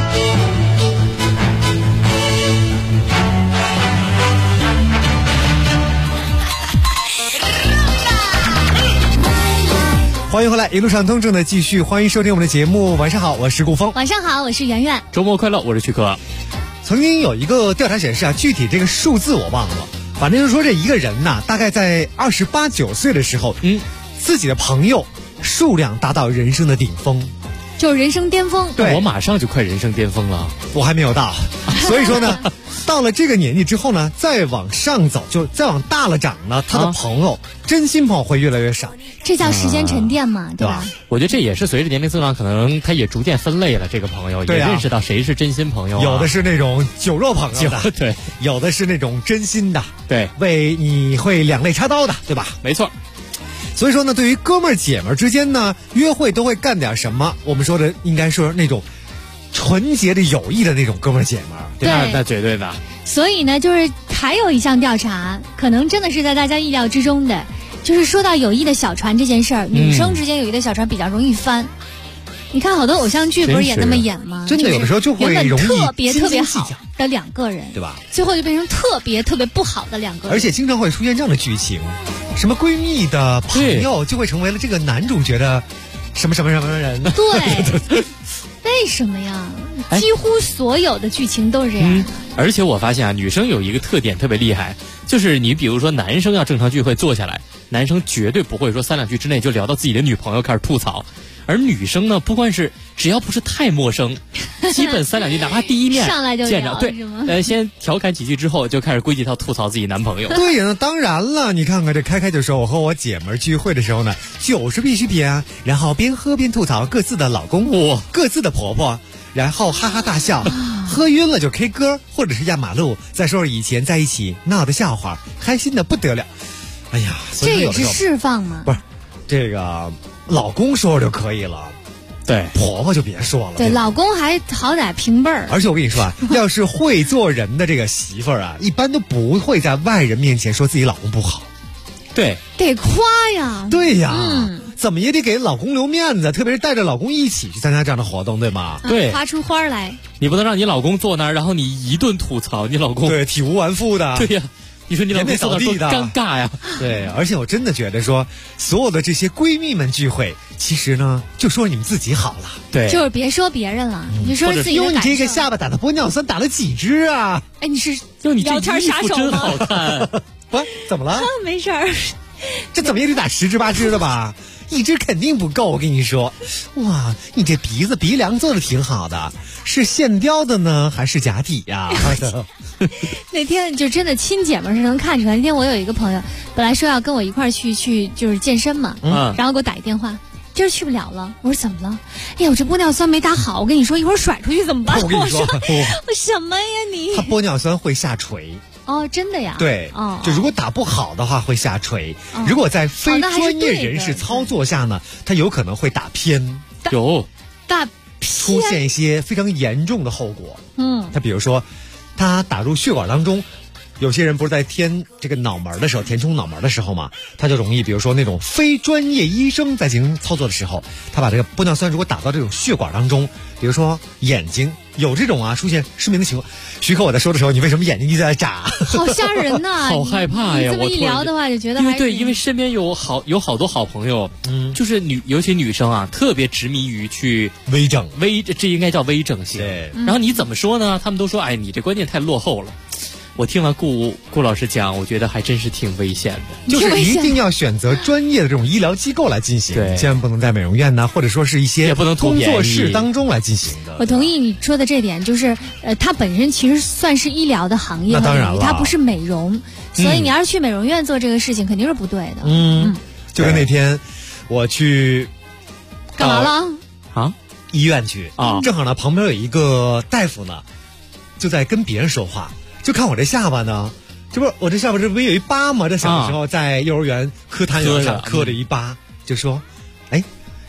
欢迎回来，一路畅通正在继续，欢迎收听我们的节目。晚上好，我是顾峰。 晚上好，我是圆圆。 周末快乐，我是曲可。 曾经有一个调查显示啊，具体这个数字我忘了，反正就是说这一个人呐，大概在28、29岁的时候，自己的朋友数量达到人生的顶峰， 就是人生巅峰。 对， 我马上就快人生巅峰了， 我还没有到，所以说呢，到了这个年纪之后呢，再往上走，就再往大了长呢，他的朋友、真心朋友会越来越少。 这叫时间沉淀嘛，对吧？ 我觉得这也是随着年龄增长，可能他也逐渐分类了这个朋友，也认识到谁是真心朋友。 有的是那种酒肉朋友的， 对； 有的是那种真心的， 对， 为你会两肋插刀的，对吧？ 没错。 所以说呢，对于哥们儿姐们儿之间呢，约会都会干点什么？我们说的应该说那种纯洁的友谊的那种哥们儿姐们儿， 对， 那绝对的。 所以呢，就是还有一项调查，可能真的是在大家意料之中的。就是说到友谊的小船这件事儿，女生之间友谊的小船比较容易翻。你看好多偶像剧不是也那么演吗？ 真的有的时候就会容易特别特别好的两个人， 对吧？ 最后就变成特别特别不好的两个人。 而且经常会出现这样的剧情，什么闺蜜的朋友就会成为了这个男主角的什么什么什么人。 对，为什么呀？几乎所有的剧情都是这样。 而且我发现啊，女生有一个特点特别厉害，就是你比如说男生要正常聚会坐下来，男生绝对不会说3、2句之内就聊到自己的女朋友开始吐槽，而女生呢，不管是只要不是太陌生，基本3、2句，哪怕第一面上来就见着，对，先调侃几句之后，就开始归结到吐槽自己男朋友。 对呀，当然了，你看看这开就说，我和我姐们儿聚会的时候呢，酒是必须点啊，然后边喝边吐槽各自的老公、各自的婆婆。然后哈哈大笑，喝晕了就 K 歌，或者是压马路，再说说以前在一起闹的笑话，开心的不得了。哎呀， 这也是释放吗？ 不是，这个老公说就可以了， 对， 婆婆就别说了。 对，老公还好歹平辈儿。 而且我跟你说啊，要是会做人的这个媳妇儿啊，一般都不会在外人面前说自己老公不好。 对， 得夸呀。 对呀，怎么也得给老公留面子，特别是带着老公一起去参加这样的活动，对吗？ 对， 夸出花来。 你不能让你老公坐那儿，然后你一顿吐槽你老公， 对，体无完肤的。 对呀，你说你老公坐那儿多尴尬呀。 对，而且我真的觉得说，所有的这些闺蜜们聚会，其实呢，就说你们自己好了。 对， 就是别说别人了，你说自己的感受。 用你这个下巴打的玻尿酸打了几支啊？ 哎，你是用你聊天杀手吗？ 真好看。 不，怎么了？ 没事儿。 这怎么也得打10支8支的吧？1支肯定不够，我跟你说。哇，你这鼻梁做的挺好的，是线雕的呢，还是假体呀？ 那天就真的亲姐们是能看出来。那天我有一个朋友，本来说要跟我一块儿去就是健身嘛，然后给我打一电话，今儿去不了了。我说怎么了？哎呀，我这玻尿酸没打好，我跟你说一会儿甩出去怎么办？ 我跟你说， 我什么呀你？ 他玻尿酸会下垂。 哦，真的呀？ 对，就如果打不好的话会下垂，如果在非专业人士操作下呢，它有可能会打偏，出现一些非常严重的后果。它比如说，它打入血管当中。有些人不是在填这个脑门的时候，填充脑门的时候嘛，他就容易，比如说那种非专业医生在进行操作的时候，他把这个玻尿酸如果打到这种血管当中，比如说眼睛有这种出现失明的情况。徐克，我在说的时候，你为什么眼睛一直在眨？ 好吓人呐！ 好害怕呀！ 这么一聊的话，就觉得因为身边有好多好朋友，就是尤其女生啊，特别执迷于去微整， 这应该叫微整形。 对， 然后你怎么说呢？他们都说，哎，你这观念太落后了。我听了顾老师讲，我觉得还真是挺危险的， 就是一定要选择专业的这种医疗机构来进行， 对， 千万不能在美容院呢，或者说是一些工作室当中来进行的。 我同意你说的这点，就是它本身其实算是医疗的行业， 那当然了， 它不是美容，所以你要是去美容院做这个事情，肯定是不对的。 就跟那天我去干嘛了啊？ 医院去啊，正好呢，旁边有一个大夫呢，就在跟别人说话。就看我这下巴呢，这不我这下巴这不有一疤吗？这小的时候在幼儿园课堂上磕了一疤，就说，哎，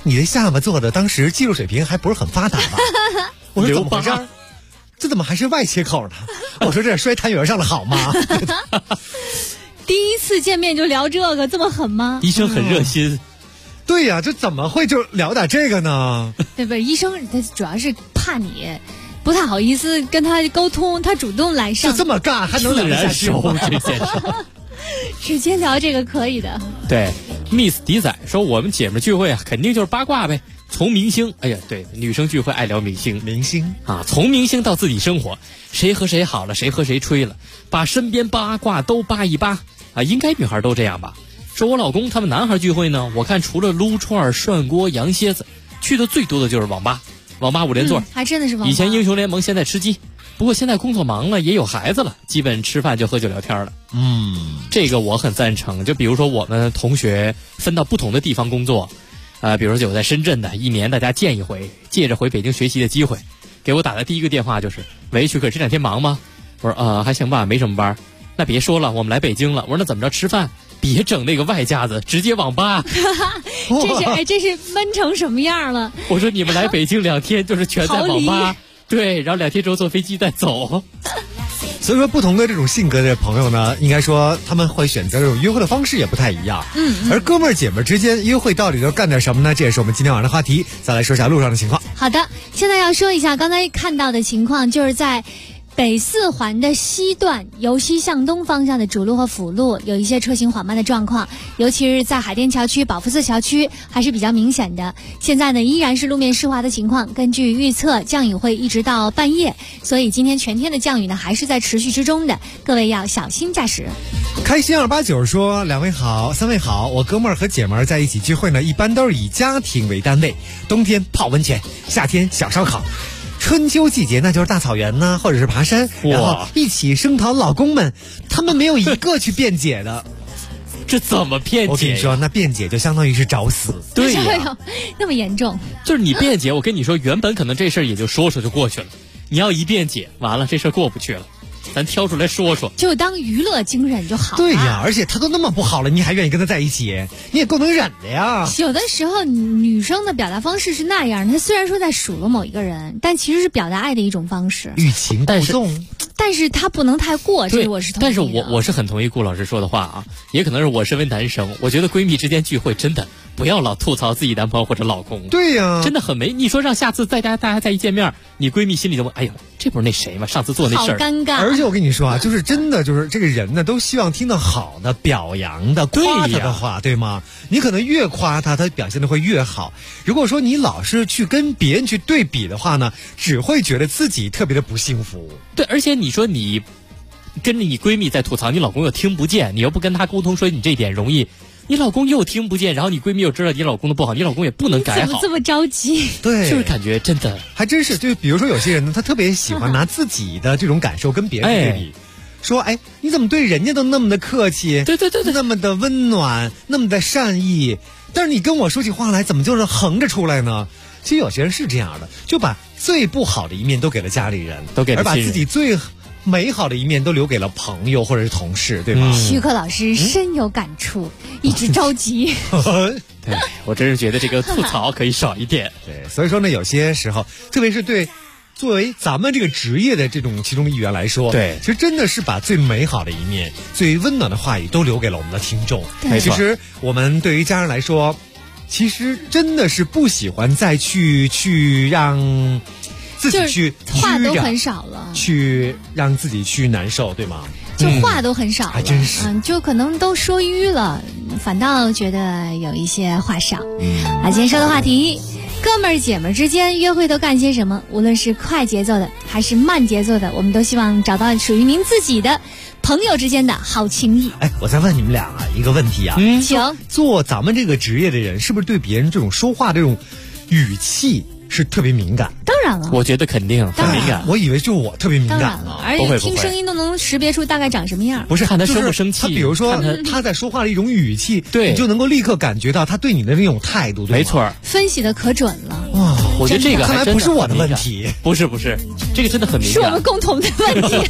你的下巴做的当时技术水平还不是很发达吧？我说怎么回事？这怎么还是外切口呢？我说这摔痰盂上了好吗？ 第一次见面就聊这个，这么狠吗？ 医生很热心。 对呀，这怎么会就聊点这个呢？ 对不是，医生他主要是怕你不太好意思跟他沟通，他主动来上。 就这么尬还能聊得下去吗？ 直接聊这个可以的。 对 ，Miss 迪仔说我们姐妹聚会啊，肯定就是八卦呗。从明星，哎呀，对，女生聚会爱聊明星啊，从明星到自己生活，谁和谁好了，谁和谁吹了，把身边八卦都扒一扒啊，应该女孩都这样吧。说我老公他们男孩聚会呢，我看除了撸串、涮锅、羊蝎子，去的最多的就是网吧5连座， 还真的是网吧。 以前英雄联盟，现在吃鸡。不过现在工作忙了，也有孩子了，基本吃饭就喝酒聊天了。这个我很赞成。就比如说我们同学分到不同的地方工作，比如说有在深圳的，一年大家见一回，借着回北京学习的机会，给我打的第一个电话就是：喂，许可这2天忙吗？我说还行吧，没什么班。那别说了，我们来北京了。我说那怎么着吃饭？别整那个外架子，直接网吧。 这是闷成什么样了？ 我说你们来北京2天就是全在网吧。对，然后2天之后坐飞机再走。 所以说，不同的这种性格的朋友呢，应该说他们会选择这种约会的方式也不太一样。而哥们儿姐们儿之间约会到底都干点什么呢？这也是我们今天晚上的话题。再来说一下路上的情况。 好的，现在要说一下刚才看到的情况，就是在北4环的西段由西向东方向的主路和辅路有一些车行缓慢的状况，尤其是在海淀桥区、保福寺桥区还是比较明显的。现在呢依然是路面湿滑的情况，根据预测降雨会一直到半夜，所以今天全天的降雨呢还是在持续之中的，各位要小心驾驶。 开心289说：2位好，3位好，我哥们儿和姐们儿在一起聚会呢，一般都是以家庭为单位，冬天泡温泉，夏天小烧烤，春秋季节那就是大草原呢，或者是爬山，然后一起声讨老公们，他们没有一个去辩解的。 这怎么辩解？ 我跟你说，那辩解就相当于是找死。 对呀， 那么严重。 就是你辩解，我跟你说，原本可能这事儿也就说就过去了，你要一辩解，完了这事儿过不去了。咱挑出来说说， 就当娱乐精神就好了。 对呀，而且他都那么不好了，你还愿意跟他在一起，你也够能忍的呀。 有的时候女生的表达方式是那样，她虽然说在数落某一个人，但其实是表达爱的一种方式， 欲擒故纵。 但是她不能太过，这我是同意的。 但是我是很同意顾老师说的话啊，也可能是我身为男生，我觉得闺蜜之间聚会真的不要老吐槽自己男朋友或者老公。 对呀， 真的很没。你说让下次大家再一见面，你闺蜜心里就问：哎呦，这不是那谁吗？上次做那事儿， 好尴尬。 而且我跟你说啊，就是真的，就是这个人呢，都希望听到好的、表扬的、夸他的话，对吗？你可能越夸他，他表现的会越好。如果说你老是去跟别人去对比的话呢，只会觉得自己特别的不幸福。 对，而且你说你跟你闺蜜在吐槽，你老公又听不见，你又不跟他沟通说你这点容易，你老公又听不见，然后你闺蜜又知道你老公的不好，你老公也不能改好。 怎么这么着急？ 对， 就是感觉真的还真是。就比如说有些人呢，他特别喜欢拿自己的这种感受跟别人对比。说哎，你怎么对人家都那么的客气？ 对， 那么的温暖，那么的善意，但是你跟我说起话来，怎么就是横着出来呢？其实有些人是这样的，就把最不好的一面都给了家里人， 都给了而把自己最美好的一面都留给了朋友或者是同事，对吗？ 徐克老师深有感触，一直着急。 对，我真是觉得这个吐槽可以少一点。 对，所以说呢，有些时候，特别是对作为咱们这个职业的这种其中一员来说， 对， 其实真的是把最美好的一面、最温暖的话语都留给了我们的听众。其实我们对于家人来说，其实真的是不喜欢再去让自己去话都很少了， 去让自己去难受，对吗？ 就话都很少了， 还真是， 就可能都说淤了，反倒觉得有一些话少。今天说的话题，哥们儿姐们儿之间约会都干些什么？无论是快节奏的还是慢节奏的，我们都希望找到属于您自己的朋友之间的好情谊。 哎，我再问你们俩一个问题啊， 行， 做咱们这个职业的人，是不是对别人这种说话这种语气是特别敏感？ 当然了， 我觉得肯定很敏感。 我以为就我特别敏感了，而且听声音都能识别出大概长什么样。 不是看他生不生气， 他比如说他在说话的一种语气， 对， 你就能够立刻感觉到他对你的那种态度，对吗？ 没错， 分析的可准了。 哇， 我觉得这个看来不是我的问题， 不是，这个真的很敏感， 是我们共同的问题。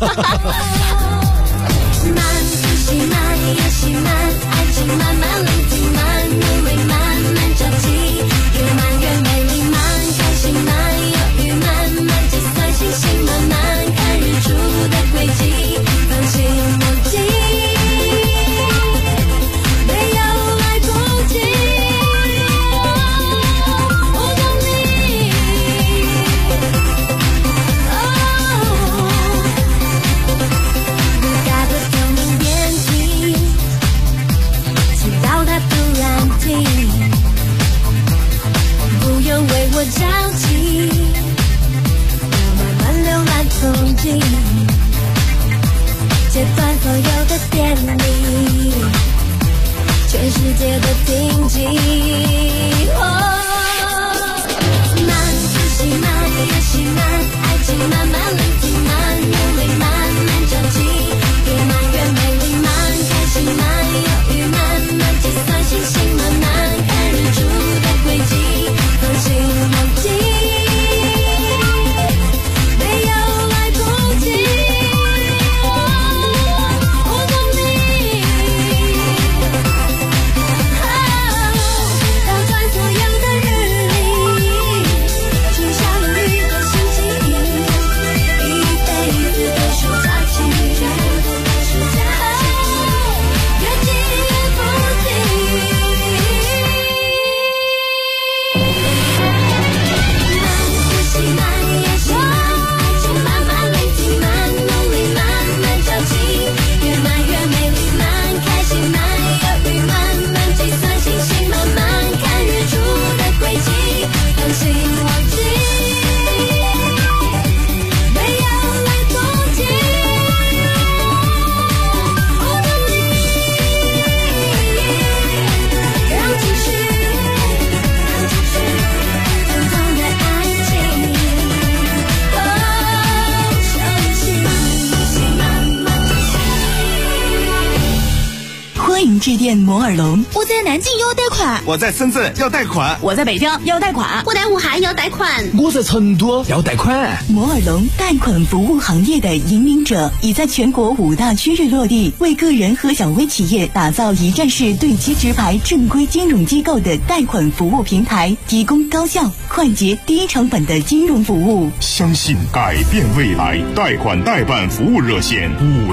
爱情慢慢冷静，慢，因为慢慢着急，越慢所有的电力，全世界的平静。慢，呼吸慢，呼吸慢，爱情慢慢聆听，慢，努力慢慢着急，越慢越美丽，慢，开心慢，忧郁慢慢计算，星星慢慢看日出的轨迹，放心忘记。 致电摩尔龙， 我在南京要贷款， 我在深圳要贷款， 我在北京要贷款， 我在武汉要贷款， 我在成都要贷款。 摩尔龙贷款服务行业的引领者，已在全国5大区域落地，为个人和小微企业打造一站式对接直排正规金融机构的贷款服务平台，提供高效、快捷、低成本的金融服务。 相信改变未来，贷款代办服务热线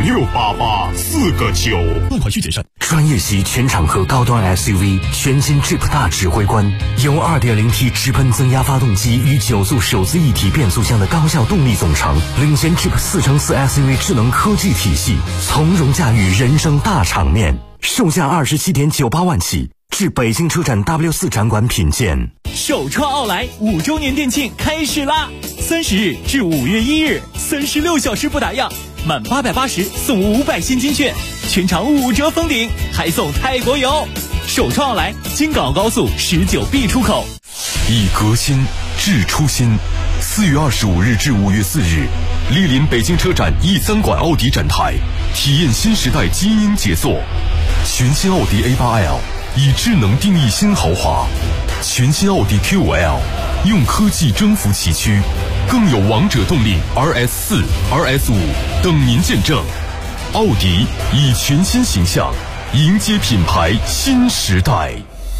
5688 4个9， 贷款需谨慎。 专业级全场合高端 SUV 全新 Jeep 大指挥官，由 2.0T 直喷增压发动机与9速手自一体变速箱的高效动力总成，领先 Jeep 4×4 SUV 智能科技体系，从容驾驭人生大场面。售价27.98万起，至北京车展 W4 展馆品鉴。 首创奥莱5周年店庆开始啦！30日至5月1日，36小时不打烊，满880送500现金券，全场5折封顶，还送泰国游。首创奥莱京港澳高速19B 出口。 以革新致初心。4月25日至5月4日，莅临北京车展E3馆奥迪展台，体验新时代基因解锁。全新奥迪 A8L 以智能定义新豪华，全新奥迪 Q5L 用科技征服崎岖，更有王者动力 RS4、RS5 等您见证。奥迪以全新形象迎接品牌新时代。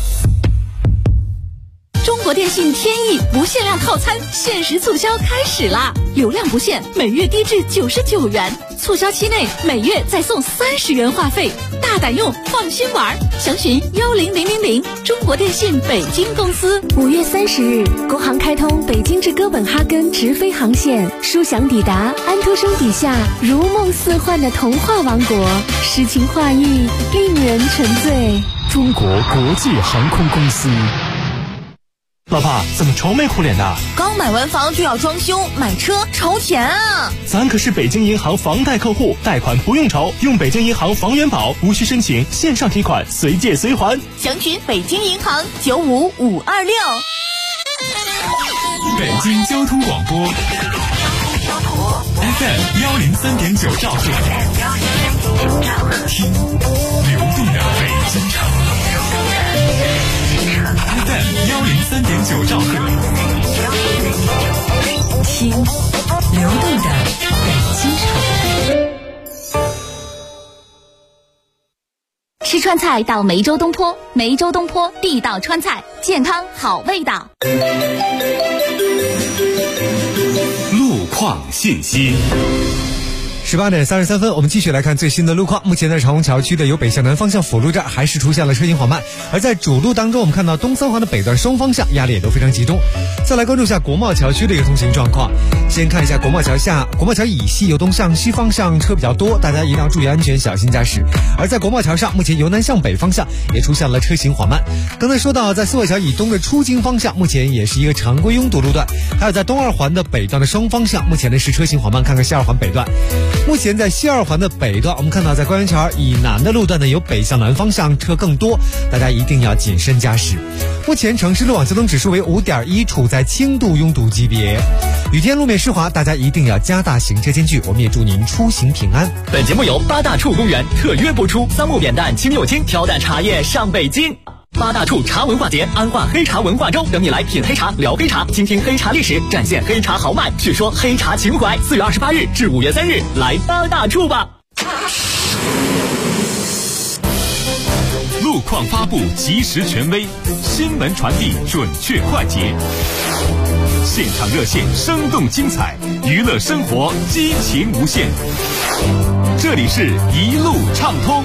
中国电信天翼不限量套餐限时促销开始啦！流量不限，每月低至99元，促销期内每月再送30元话费，大胆用，放心玩。详询10000，中国电信北京公司。 5月30日，国航开通北京至哥本哈根直飞航线，舒享抵达安徒生笔下如梦似幻的童话王国，诗情画意，令人沉醉。 中国国际航空公司。老爸，怎么愁眉苦脸的？ 刚买完房就要装修，买车愁钱啊！ 咱可是北京银行房贷客户，贷款不用愁，用北京银行房元宝，无需申请，线上提款，随借随还。 详询北京银行95526。 北京交通广播 FM 103.9兆赫，听流动的北京城。FM 103.9兆赫， 听流动的北京城。 吃川菜到梅州东坡，梅州东坡地道川菜，健康好味道。 路况信息。 18点33分，我们继续来看最新的路况。目前在长虹桥区的由北向南方向辅路这儿还是出现了车行缓慢，而在主路当中，我们看到东三环的北段双方向压力也都非常集中。再来关注一下国贸桥区的一个通行状况。先看一下国贸桥下、国贸桥以西由东向西方向车比较多，大家一定要注意安全，小心驾驶。而在国贸桥上，目前由南向北方向也出现了车行缓慢。刚才说到，在四惠桥以东的出京方向，目前也是一个常规拥堵路段。还有在东二环的北段的双方向，目前呢是车行缓慢。看看西二环北段。 目前在西二环的北段，我们看到在官园桥以南的路段呢，有北向南方向车更多，大家一定要谨慎驾驶。目前城市路网交通指数为5.1，处在轻度拥堵级别。雨天路面湿滑，大家一定要加大行车间距。我们也祝您出行平安。 本节目由八大处公园特约播出，桑木扁担清又轻，挑担茶叶上北京。八大处茶文化节，安化黑茶文化周，等你来品黑茶、聊黑茶，倾听黑茶历史，展现黑茶豪迈，叙说黑茶情怀。4月28日至5月3日，来八大处吧。 路况发布及时权威，新闻传递准确快捷，现场热线生动精彩，娱乐生活激情无限。这里是一路畅通。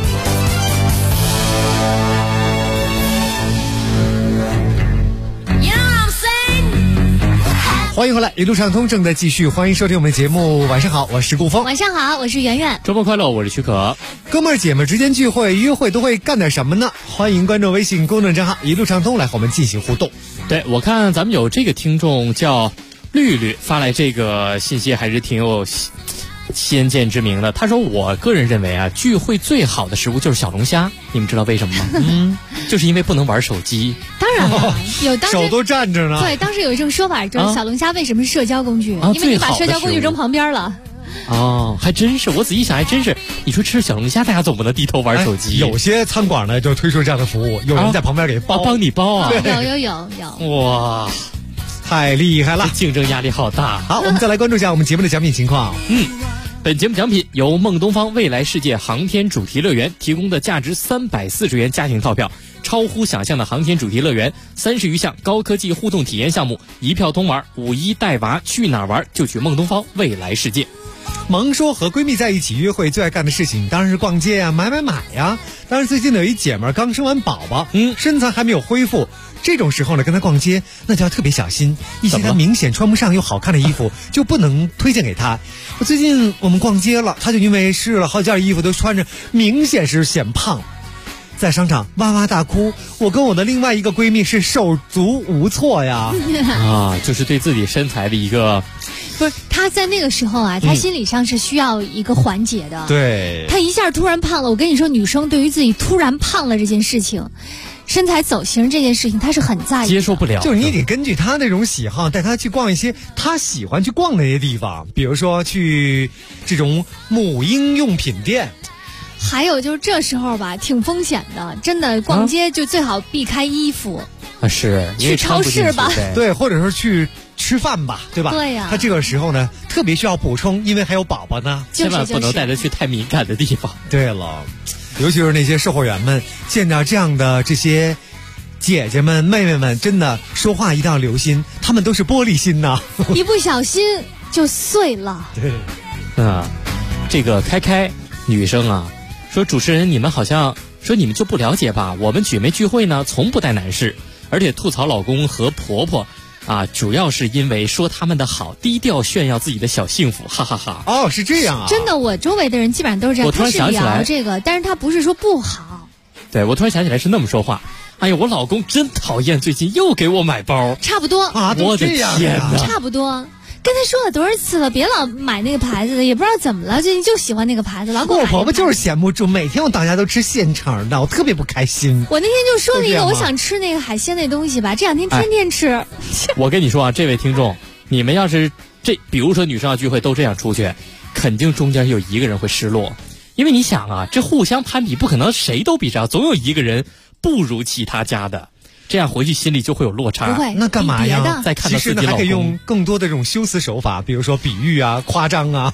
欢迎回来，一路畅通正在继续，欢迎收听我们的节目。晚上好，我是顾峰。 晚上好，我是圆圆。 周末快乐，我是许可。 哥们儿姐们儿之间聚会约会都会干点什么呢？欢迎关注微信公众账号一路畅通来和我们进行互动。 对，我看咱们有这个听众叫绿绿发来这个信息，还是挺有先见之明的。他说，我个人认为啊，聚会最好的食物就是小龙虾，你们知道为什么吗？就是因为不能玩手机。 当然了，有当时手都站着呢。 对，当时有一种说法，就是小龙虾为什么是社交工具？因为你把社交工具扔旁边了。 哦，还真是，我仔细想还真是。你说吃小龙虾，大家总不能低头玩手机。 有些餐馆呢就推出这样的服务，有人在旁边给帮你包啊。 有。 哇， 太厉害了， 竞争压力好大。 好，我们再来关注一下我们节目的奖品情况。 本节目奖品由梦东方未来世界航天主题乐园提供的价值340元家庭套票，超乎想象的航天主题乐园，30余项高科技互动体验项目，一票通玩，5·1带娃去哪儿玩就去梦东方未来世界。 萌说和闺蜜在一起约会最爱干的事情当然是逛街呀、买呀。当然最近有一姐们儿刚生完宝宝，身材还没有恢复，这种时候呢跟她逛街那就要特别小心，一些她明显穿不上又好看的衣服就不能推荐给她。最近我们逛街了，她就因为试了好几件衣服都穿着明显是显胖，在商场哇哇大哭，我跟我的另外一个闺蜜是手足无措呀。 就是对自己身材的一个， 不是她在那个时候啊，她心理上是需要一个缓解的。 对， 她一下突然胖了，我跟你说，女生对于自己突然胖了这件事情，身材走形这件事情，她是很在意的， 接受不了。 就是你得根据她那种喜好，带她去逛一些她喜欢去逛的那些地方，比如说去这种母婴用品店。 还有就是这时候吧，挺风险的，真的逛街就最好避开衣服。 是去超市吧， 对，或者说去吃饭吧，对吧？ 对呀。 他这个时候呢，特别需要补充，因为还有宝宝呢， 千万不能带他去太敏感的地方。 对了，尤其是那些售货员们，见到这样的这些姐姐们、妹妹们，真的说话一定要留心，她们都是玻璃心呐， 一不小心就碎了。 对， 这个开女生啊。说主持人，你们好像说你们就不了解吧？我们举媒聚会呢，从不带男士，而且吐槽老公和婆婆啊，主要是因为说他们的好，低调炫耀自己的小幸福，哈哈哈。 哦，是这样啊！ 真的，我周围的人基本上都是这样。 我突然想起来这个，但是他不是说不好。 对，我突然想起来是那么说话。哎呀，我老公真讨厌，最近又给我买包。 差不多啊， 我的天哪！ 差不多。跟他说了多少次了，别老买那个牌子的，也不知道怎么了，最近就喜欢那个牌子，老给我买。 我婆婆就是闲不住，每天我到家都吃现成的，我特别不开心。 我那天就说了一个，我想吃那个海鲜那东西吧，这2天天天吃。 我跟你说啊，这位听众，你们要是比如说女生要聚会都这样出去，肯定中间有一个人会失落，因为你想啊，这互相攀比，不可能谁都比谁，总有一个人不如其他家的。这样回去心里就会有落差。 不会， 那干嘛呀？ 再看到自己老公， 其实还可以用更多的这种修辞手法，比如说比喻啊、夸张啊，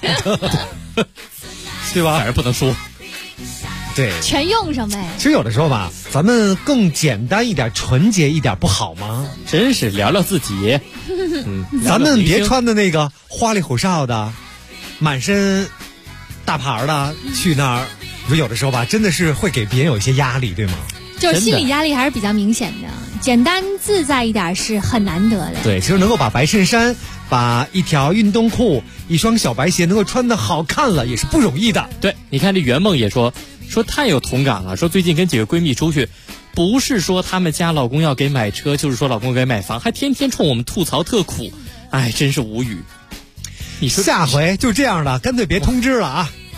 对吧？ 反而不能说。 对， 全用上呗。 其实有的时候吧，咱们更简单一点、纯洁一点，不好吗？ 真是聊聊自己。 咱们别穿的那个花里胡哨的，满身大牌的去那儿，说有的时候吧，真的是会给别人有一些压力，对吗？ 就是心理压力还是比较明显的，简单自在一点是很难得的。 对，其实能够把白衬衫、把一条运动裤、一双小白鞋能够穿得好看了，也是不容易的。 对，你看这圆梦也说太有同感了，说最近跟几个闺蜜出去，不是说他们家老公要给买车，就是说老公给买房，还天天冲我们吐槽特苦，哎，真是无语。 你说下回就这样的，干脆别通知了啊！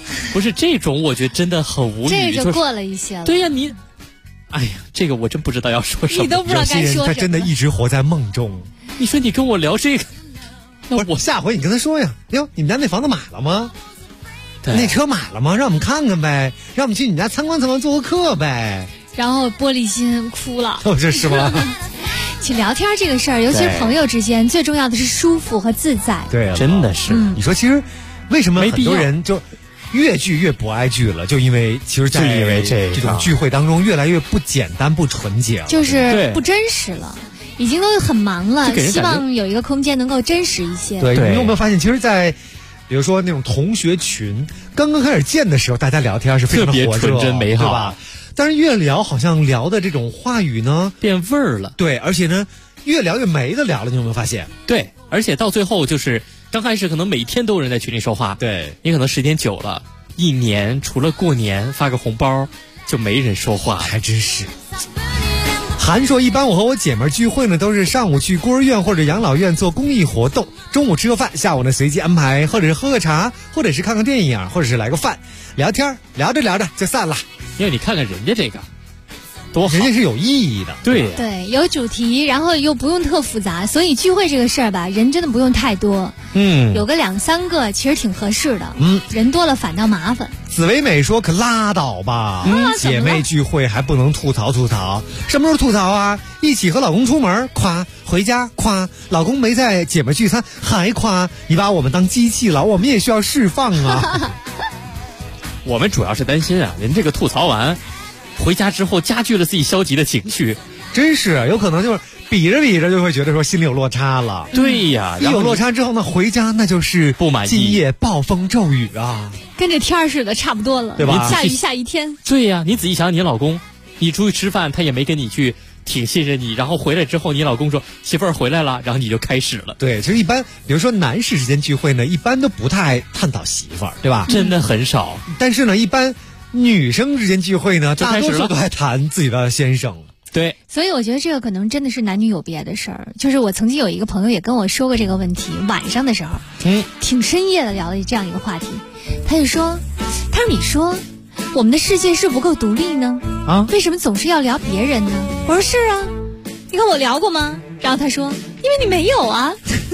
不是这种，我觉得真的很无语。 这个就过了一些了。 对呀，你，哎呀，这个我真不知道要说什么。 你都不知道该说什么。 他真的一直活在梦中。 你说你跟我聊这个， 那我下回你跟他说呀，哟，你们家那房子买了吗？那车买了吗？让我们看看呗，让我们去你们家参观参观，做个客呗。 然后玻璃心哭了。 哦，这是吗？ 其实聊天这个事儿，尤其是朋友之间，最重要的是舒服和自在。 对， 真的是。 你说，其实为什么很多人就越聚越不爱聚了？就因为其实在这种聚会当中，越来越不简单、不纯洁了， 就是不真实了。已经都很忙了，希望有一个空间能够真实一些。 对，你有没有发现，其实，在比如说那种同学群刚刚开始见的时候，大家聊天是非常的火热、 纯真美好， 对吧？但是越聊，好像聊的这种话语呢变味儿了。 对，而且呢，越聊越没得聊了。你有没有发现？ 对，而且到最后就是刚开始可能每天都有人在群里说话， 对， 你可能时间久了，一年除了过年发个红包，就没人说话， 还真是。韩说，一般我和我姐妹聚会呢，都是上午去孤儿院或者养老院做公益活动，中午吃个饭，下午呢随机安排，或者是喝个茶，或者是看看电影，或者是来个饭，聊天，聊着聊着就散了。 因为你看看人家这个多好， 人家是有意义的。 对，有主题，然后又不用特复杂，所以聚会这个事儿吧，人真的不用太多。有个2-3个其实挺合适的。人多了反倒麻烦。 紫薇美说：“可拉倒吧，姐妹聚会还不能吐槽吐槽？什么时候吐槽啊？一起和老公出门，夸；回家夸；老公没在姐妹聚餐，还夸。你把我们当机器了，我们也需要释放啊。” 我们主要是担心啊，人这个吐槽完，回家之后加剧了自己消极的情绪， 真是有可能就是比着比着就会觉得说心里有落差了。 对呀， 一有落差之后呢，回家那就是不满意， 今夜暴风骤雨啊， 跟这天儿似的，差不多了， 对吧？ 下雨下一天。 对呀，你仔细想想，你老公，你出去吃饭，他也没跟你去挺信任你，然后回来之后，你老公说媳妇儿回来了，然后你就开始了。 对，其实一般，比如说男士之间聚会呢，一般都不太爱探讨媳妇儿，对吧？ 真的很少。 但是呢，一般女生之间聚会呢，大多数都爱谈自己的先生。 对， 所以我觉得这个可能真的是男女有别的事儿。就是我曾经有一个朋友也跟我说过这个问题，晚上的时候，挺深夜的聊了这样一个话题，他就说，你说我们的世界是不够独立呢？为什么总是要聊别人呢？我说是啊，你看我聊过吗？然后他说，因为你没有啊。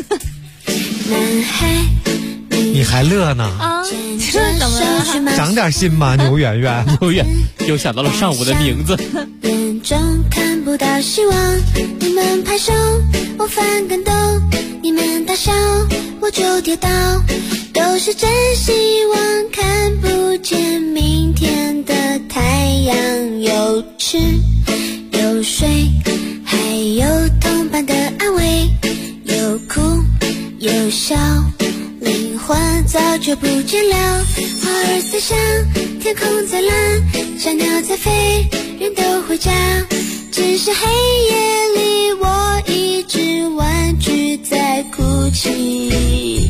你还乐呢？ 这怎么了？ 长点心吧，牛圆圆。 牛圆又想到了上午的名字。 眼中看不到希望，你们拍手，我翻跟斗，你们大笑，我就跌倒，都是真希望看不见明天的太阳，有吃有睡，还有同伴的安慰，有哭有笑，灵魂早就不见了，花儿在香，天空在蓝，小鸟在飞，人都回家，只是黑夜里我一直婉拒在哭泣，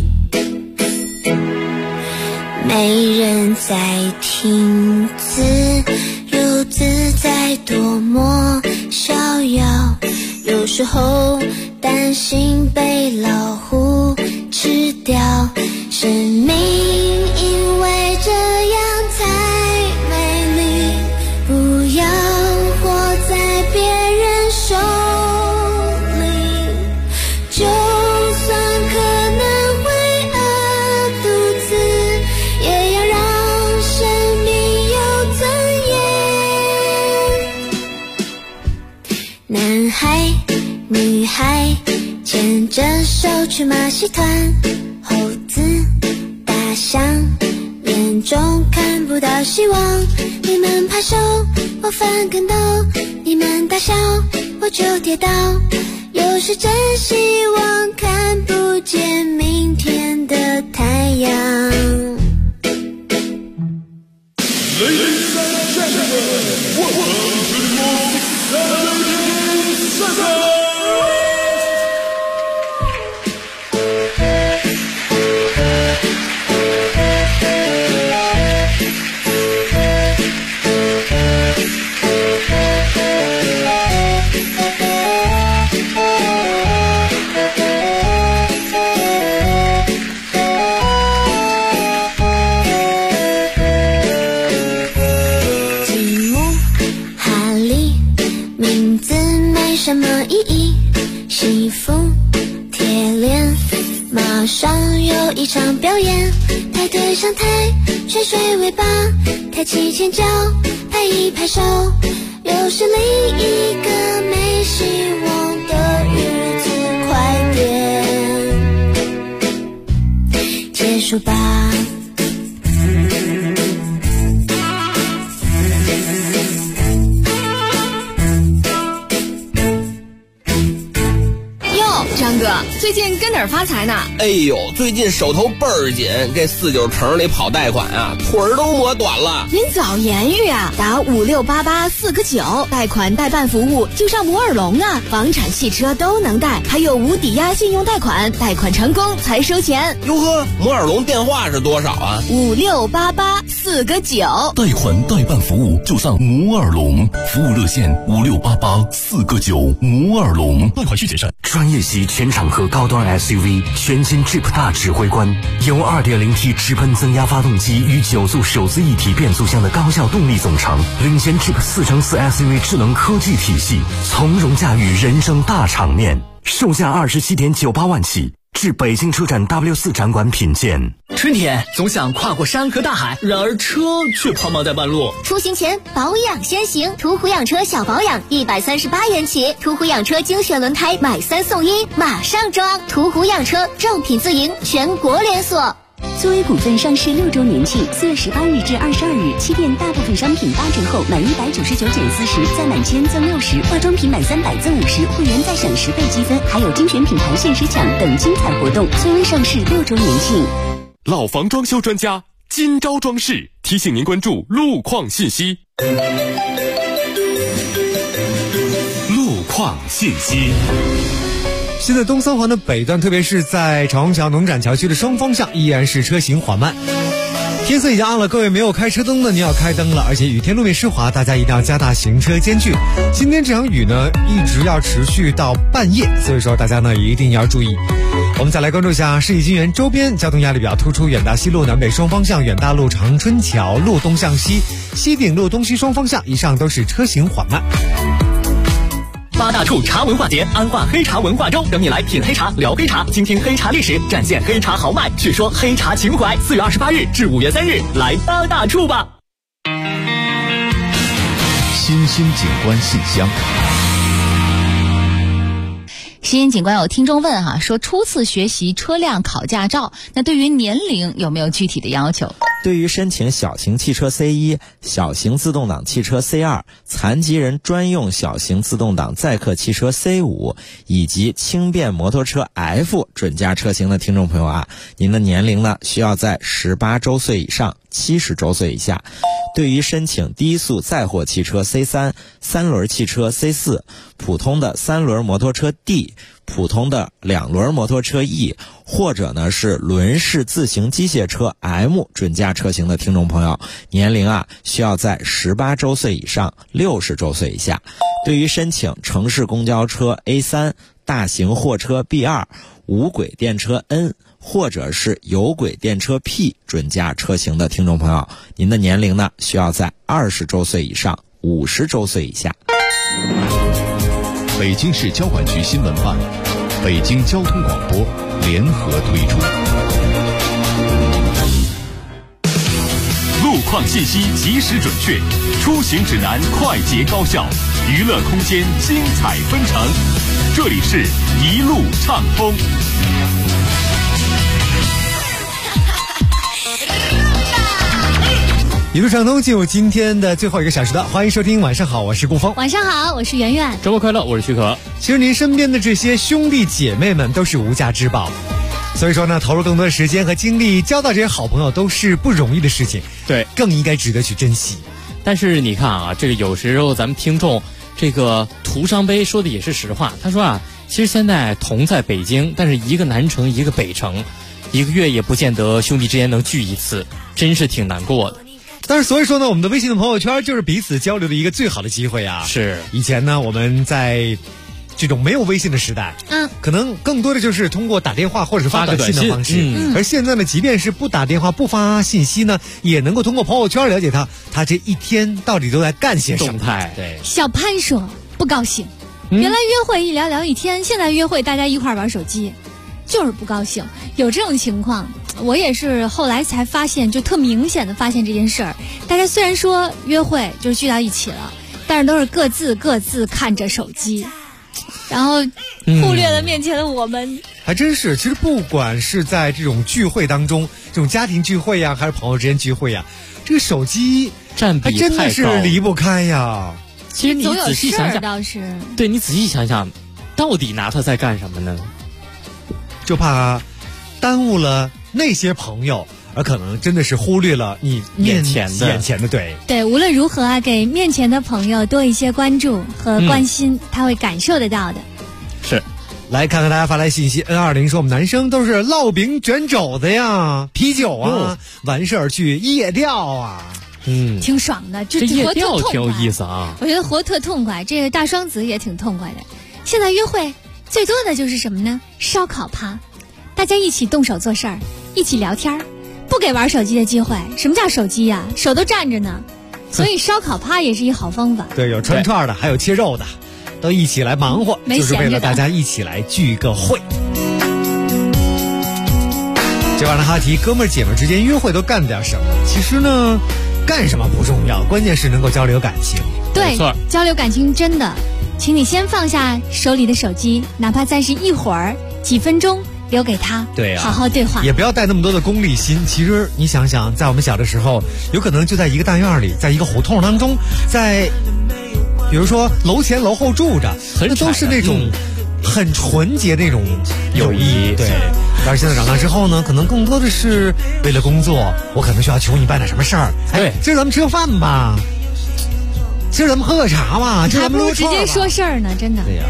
没人在听，自由自在，多么逍遥，有时候担心被老虎吃掉，生命因为这样才美丽，不要活在别人手里，就算可能会饿肚子，也要让生命有尊严。男孩女孩牵着手去马戏团，猴子大象眼中看不到希望，你们拍手我翻跟斗，你们大笑我就跌倒，有时真希望看不见明天的太阳。 Ladies and gentlemen, welcome to the most exciting Sunday! 有一场表演，排队上台，吹水尾巴，开启前脚，拍一拍手，又是另一个没希望的日子，快点结束吧。 张哥，最近跟哪儿发财呢？ 哎呦，最近手头倍儿紧，这49城里跑贷款啊，腿儿都磨短了。 您早言语啊，打5688-4个9，贷款代办服务就上摩尔龙啊，房产、汽车都能贷，还有无抵押信用贷款，贷款成功才收钱。 哟呵，摩尔龙电话是多少啊 ？5688-4个9， 贷款代办服务就上摩尔龙，服务热线5688-4个9，摩尔龙，贷款需谨慎。 专业级全场合高端 SUV 全新 Jeep 大指挥官，由 2.0T 直喷增压发动机与9速手自一体变速箱的高效动力总成，领衔 Jeep 4×4 SUV 智能科技体系，从容驾驭人生大场面，售价27.98万起。至北京车展 W4 展馆品鉴。 春天总想跨过山和大海，然而车却抛锚在半路。 出行前保养先行，途虎养车小保养138元起，途虎养车精选轮胎买3送1，马上装。途虎养车正品自营，全国连锁。 作为股份上市6周年庆，4月18日至22日，旗舰大部分商品8折后，满199减40，再满1000赠60，化妆品满300赠50，会员再享10倍积分，还有精选品牌限时抢等精彩活动。作为上市6周年庆， 老房装修专家今朝装饰提醒您关注路况信息。 路况信息。 现在东三环的北段，特别是在长虹桥农展桥区的双方向，依然是车行缓慢。天色已经暗了，各位没有开车灯的，你要开灯了。而且雨天路面湿滑，大家一定要加大行车间距。今天这场雨呢，一直要持续到半夜，所以说大家呢也一定要注意。我们再来关注一下世纪金源周边交通压力表，突出远大西路南北双方向、远大路长春桥路东向西、西顶路东西双方向，以上都是车行缓慢。 8大处茶文化节，安化黑茶文化周，等你来品黑茶、聊黑茶，倾听黑茶历史，展现黑茶豪迈，叙说黑茶情怀。4月28日至5月3日，来8大处吧。 新兴景观信箱。 新兴景观有听众问哈，说初次学习车辆考驾照，那对于年龄有没有具体的要求？ 对于申请小型汽车 C1、小型自动挡汽车 C2、残疾人专用小型自动挡载客汽车 C5 以及轻便摩托车 F 准驾车型的听众朋友啊，您的年龄呢需要在18周岁以上，70周岁以下。对于申请低速载货汽车 C3、三轮汽车 C4、普通的3轮摩托车 D、普通的2轮摩托车 E， 或者呢是轮式自行机械车 M 准驾车型的听众朋友，年龄啊需要在18周岁以上，60周岁以下。对于申请城市公交车 A3、大型货车 B2、无轨电车 N 或者是有轨电车 P 准驾车型的听众朋友，您的年龄呢需要在20周岁以上，50周岁以下。 北京市交管局新闻办、北京交通广播联合推出。 路况信息及时准确，出行指南快捷高效，娱乐空间精彩纷呈。这里是一路畅通。 一路畅通，进入今天的最后一个小时段，欢迎收听。晚上好，我是顾峰。 晚上好，我是圆圆。 周末快乐，我是徐可。 其实您身边的这些兄弟姐妹们都是无价之宝，所以说呢，投入更多的时间和精力交到这些好朋友都是不容易的事情， 对， 更应该值得去珍惜。 但是你看啊，这个有时候咱们听众这个涂商杯说的也是实话，他说啊，其实现在同在北京，但是一个南城一个北城，1个月也不见得兄弟之间能聚一次，真是挺难过的。 但是所以说呢，我们的微信的朋友圈就是彼此交流的一个最好的机会啊。 是， 以前呢，我们在这种没有微信的时代，可能更多的就是通过打电话或者是发短信的方式。而现在呢，即便是不打电话不发信息呢，也能够通过朋友圈了解他这一天到底都在干些什么。 动态。对。 小潘说不高兴，原来约会一聊聊一天，现在约会大家一块玩手机。 就是不高兴。有这种情况，我也是后来才发现，就特明显的发现这件事儿。大家虽然说约会就是聚到一起了，但是都是各自看着手机，然后忽略了面前的我们。 还真是，其实不管是在这种聚会当中，这种家庭聚会呀，还是朋友之间聚会呀，这个手机占比还真的是离不开呀。 其实你仔细想想， 倒是对你仔细想想，到底拿它在干什么呢？ 就怕耽误了那些朋友，而可能真的是忽略了你眼前的。 对，无论如何啊，给面前的朋友多一些关注和关心，他会感受得到的。 是。 来看看大家发来信息 ，N20 说我们男生都是烙饼卷肘子呀，啤酒啊，完事儿去夜钓啊， 挺爽的， 这夜钓挺有意思啊。 我觉得活特痛快，这个大双子也挺痛快的。现在约会最多的就是什么呢？烧烤趴，大家一起动手做事儿，一起聊天，不给玩手机的机会。什么叫手机呀？手都站着呢，所以烧烤趴也是一好方法。 对，有串串的，还有切肉的。都一起来忙活，就是为了大家一起来聚个会。这晚的话题，哥们儿姐们儿之间约会都干点什么？其实呢，干什么不重要，关键是能够交流感情。 对，交流感情真的，请你先放下手里的手机，哪怕再是一会儿、几分钟，留给他， 对啊， 好好对话， 也不要带那么多的功利心。其实你想想，在我们小的时候，有可能就在一个大院里，在一个胡同当中，在比如说楼前楼后住着，那都是那种很纯洁那种友谊。对，但是现在长大之后呢，可能更多的是为了工作，我可能需要求你办点什么事儿。 对， 今儿咱们吃个饭吧，今儿咱们喝个茶吧，今儿咱们还不如直接说事儿呢，真的。 对呀，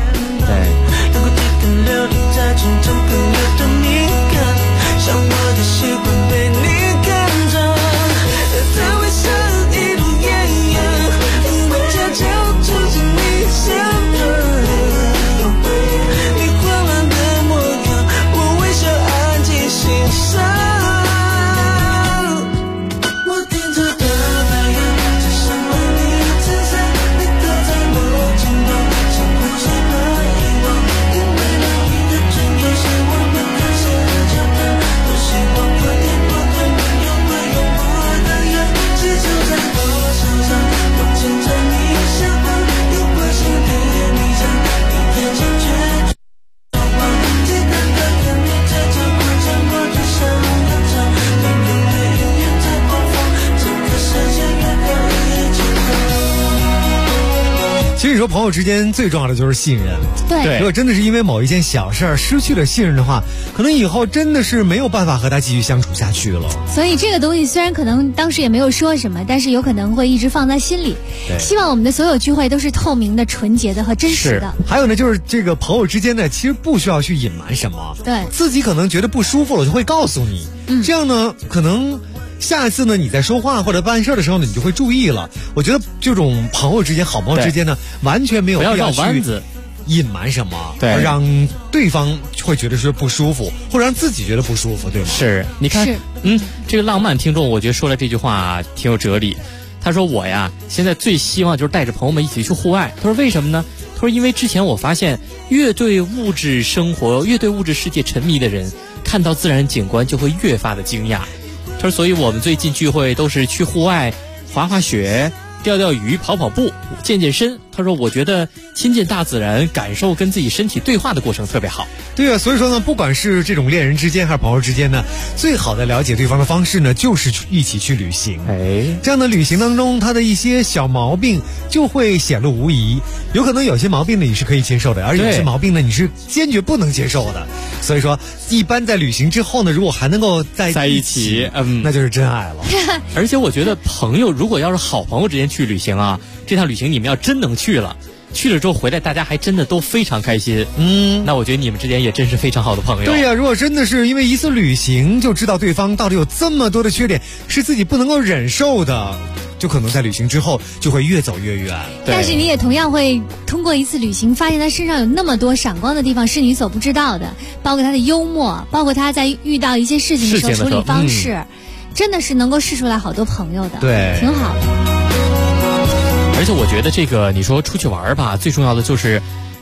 其实你说朋友之间最重要的就是信任。 对， 如果真的是因为某一件小事儿失去了信任的话，可能以后真的是没有办法和他继续相处下去了。 所以这个东西虽然可能当时也没有说什么，但是有可能会一直放在心里。希望我们的所有聚会都是透明的、纯洁的和真实的。 还有呢，就是这个朋友之间呢，其实不需要去隐瞒什么。 对， 自己可能觉得不舒服了，就会告诉你。这样呢，可能下一次呢，你在说话或者办事的时候呢，你就会注意了。我觉得这种朋友之间、好朋友之间呢，完全没有必要去隐瞒什么， 对， 让对方会觉得是不舒服，或者让自己觉得不舒服，对吗？ 是，你看，这个浪漫听众，我觉得说了这句话挺有哲理。他说我呀，现在最希望就是带着朋友们一起去户外。他说为什么呢？他说因为之前我发现，越对物质生活、越对物质世界沉迷的人，看到自然景观就会越发的惊讶。他说所以我们最近聚会都是去户外滑滑雪、钓钓鱼、跑跑步、健健身。他说我觉得亲近大自然，感受跟自己身体对话的过程特别好。 对啊，所以说呢，不管是这种恋人之间还是朋友之间呢，最好的了解对方的方式呢，就是一起去旅行。这样的旅行当中，他的一些小毛病就会显露无遗。有可能有些毛病呢你是可以接受的，而有些毛病呢你是坚决不能接受的。所以说，一般在旅行之后呢，如果还能够在一起，那就是真爱了。 而且我觉得朋友如果要是好朋友之间去旅行啊，这趟旅行你们要真能去了之后回来，大家还真的都非常开心。那我觉得你们之间也真是非常好的朋友。 对呀，如果真的是因为一次旅行就知道对方到底有这么多的缺点，是自己不能够忍受的，就可能在旅行之后就会越走越远。 但是你也同样会通过一次旅行，发现他身上有那么多闪光的地方是你所不知道的，包括他的幽默，包括他在遇到一些事情的时候处理方式，真的是能够试出来好多朋友的。 对， 挺好的。 而且我觉得这个你说出去玩吧，最重要的就是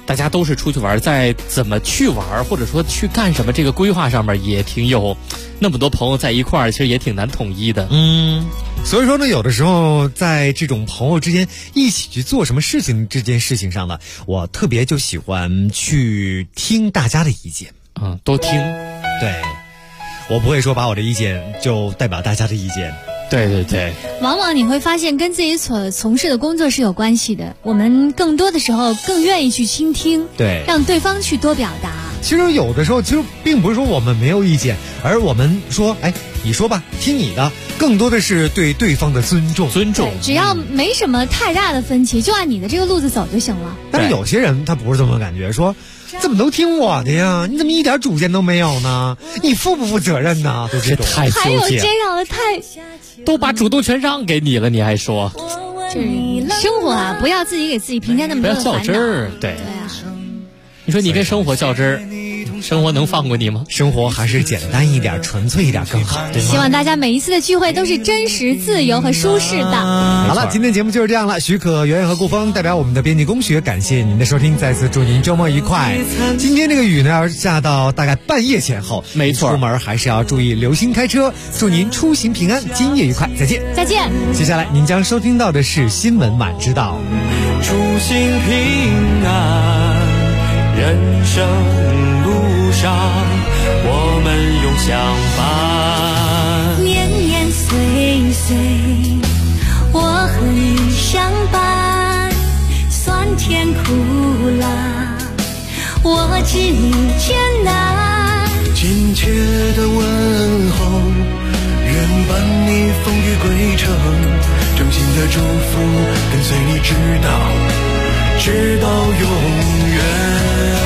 大家都是出去玩，在怎么去玩或者说去干什么这个规划上面也挺有那么多朋友在一块儿，其实也挺难统一的。 所以说呢，有的时候在这种朋友之间一起去做什么事情这件事情上呢，我特别就喜欢去听大家的意见。 多听。 对，我不会说把我的意见就代表大家的意见。 对对对， 往往你会发现跟自己所从事的工作是有关系的，我们更多的时候更愿意去倾听， 对， 让对方去多表达。 其实有的时候其实并不是说我们没有意见，而我们说你说吧，听你的，更多的是对对方的尊重。 只要没什么太大的分歧，就按你的这个路子走就行了。 但是有些人他不是这么感觉，说怎么都听我的呀？你怎么一点主见都没有呢？你负不负责任呢？都这种太还有这样的都把主动权让给你了，你还说？ 生活啊，不要自己给自己平添那么多的烦恼。 不要较真儿，对啊。你说你跟生活较真儿，生活能放过你吗？ 生活还是简单一点、纯粹一点更好，对吗？ 希望大家每一次的聚会都是真实、自由和舒适的。 好了，今天节目就是这样了。许可、圆圆和顾峰代表我们的编辑工学，感谢您的收听，再次祝您周末愉快。今天这个雨呢，要下到大概半夜前后， 没错， 出门还是要注意留心开车。祝您出行平安，今夜愉快，再见。 再见。 接下来您将收听到的是新闻晚知道。 出行平安。人生路上，我们永相伴。 年年岁岁，我和你相伴。酸甜苦辣，我知你艰难。 亲切的问候，愿伴你风雨归程。衷心的祝福，跟随你直到永远。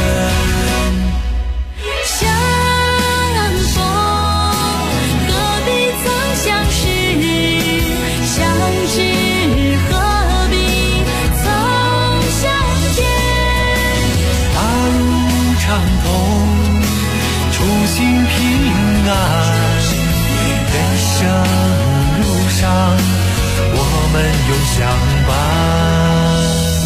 心平安，人生路上，我们永相伴。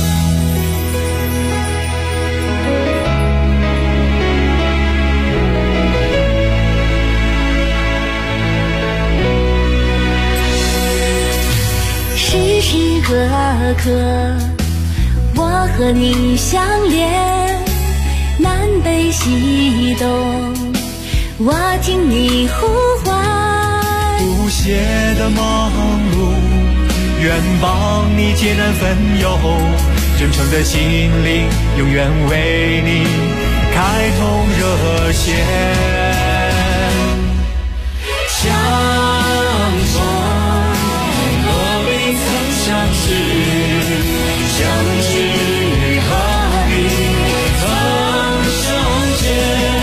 时时刻刻，我和你相连，南北西东。我听你呼唤， 不懈的忙碌，愿帮你解难分忧，真诚的心灵，永远为你开通热线。相逢何必曾相识，相知何必曾相见。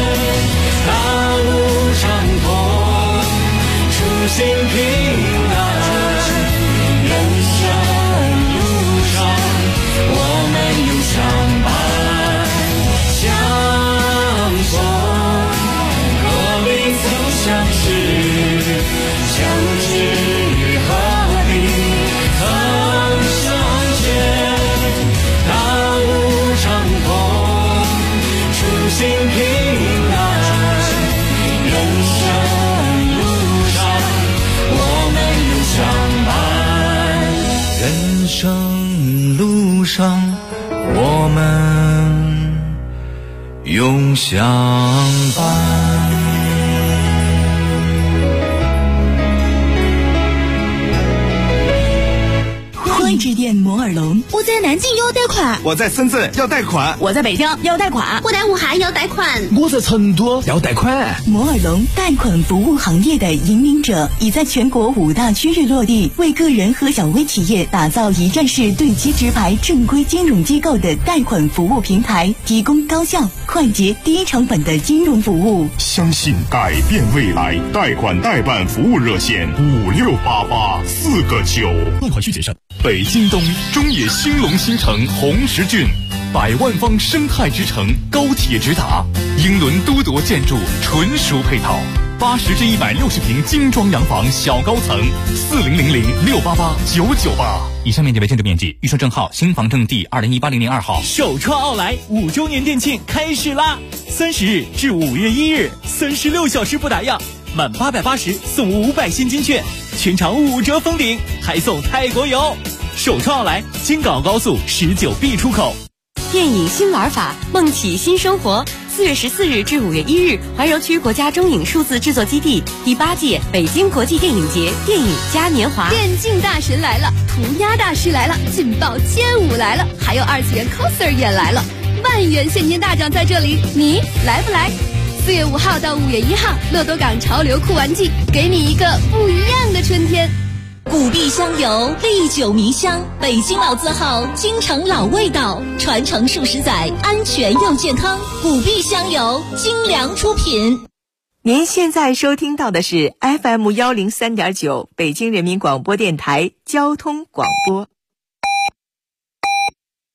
心平安，人生路上，我们永相伴。相逢何必曾相识，相知何必曾相见。大路长空，初心平安，人生人生路上，我们永相伴。 汇智店摩尔龙， 我在南京要贷款， 我在深圳要贷款， 我在北京要贷款，我在武汉要贷款， 我在成都要贷款。 摩尔龙贷款服务行业的引领者，已在全国5大区域落地，为个人和小微企业打造一站式对接直排正规金融机构的贷款服务平台，提供高效、快捷、低成本的金融服务。 相信改变未来，贷款代办服务热线5688 4个9。 贷款需谨慎。北京东中野兴隆新城红石郡，100万方生态之城，高铁直达，英伦都铎建筑纯属配套。 80至160平精装洋房小高层，4000688998。以上面积为建筑面积，预售证号新房证第20180002号。 首创奥莱5周年店庆开始啦！30日至5月1日，36小时不打烊，满880送500现金券，全场5折封顶，还送泰国游。首创奥莱京港澳高速19B 出口。 电影新玩法，梦起新生活。4月14日至5月1日，怀柔区国家中影数字制作基地第8届北京国际电影节电影嘉年华。 电竞大神来了，涂鸦大师来了，劲爆街舞来了，还有2次元 coser 也来了，万元现金大奖在这里，你来不来？4月5号到5月1号，乐多港潮流酷玩季，给你一个不一样的春天。 古碧香油，历久弥香，北京老字号，京城老味道，传承数十载，安全又健康。古碧香油，精良出品。 您现在收听到的是 FM103.9北京人民广播电台交通广播。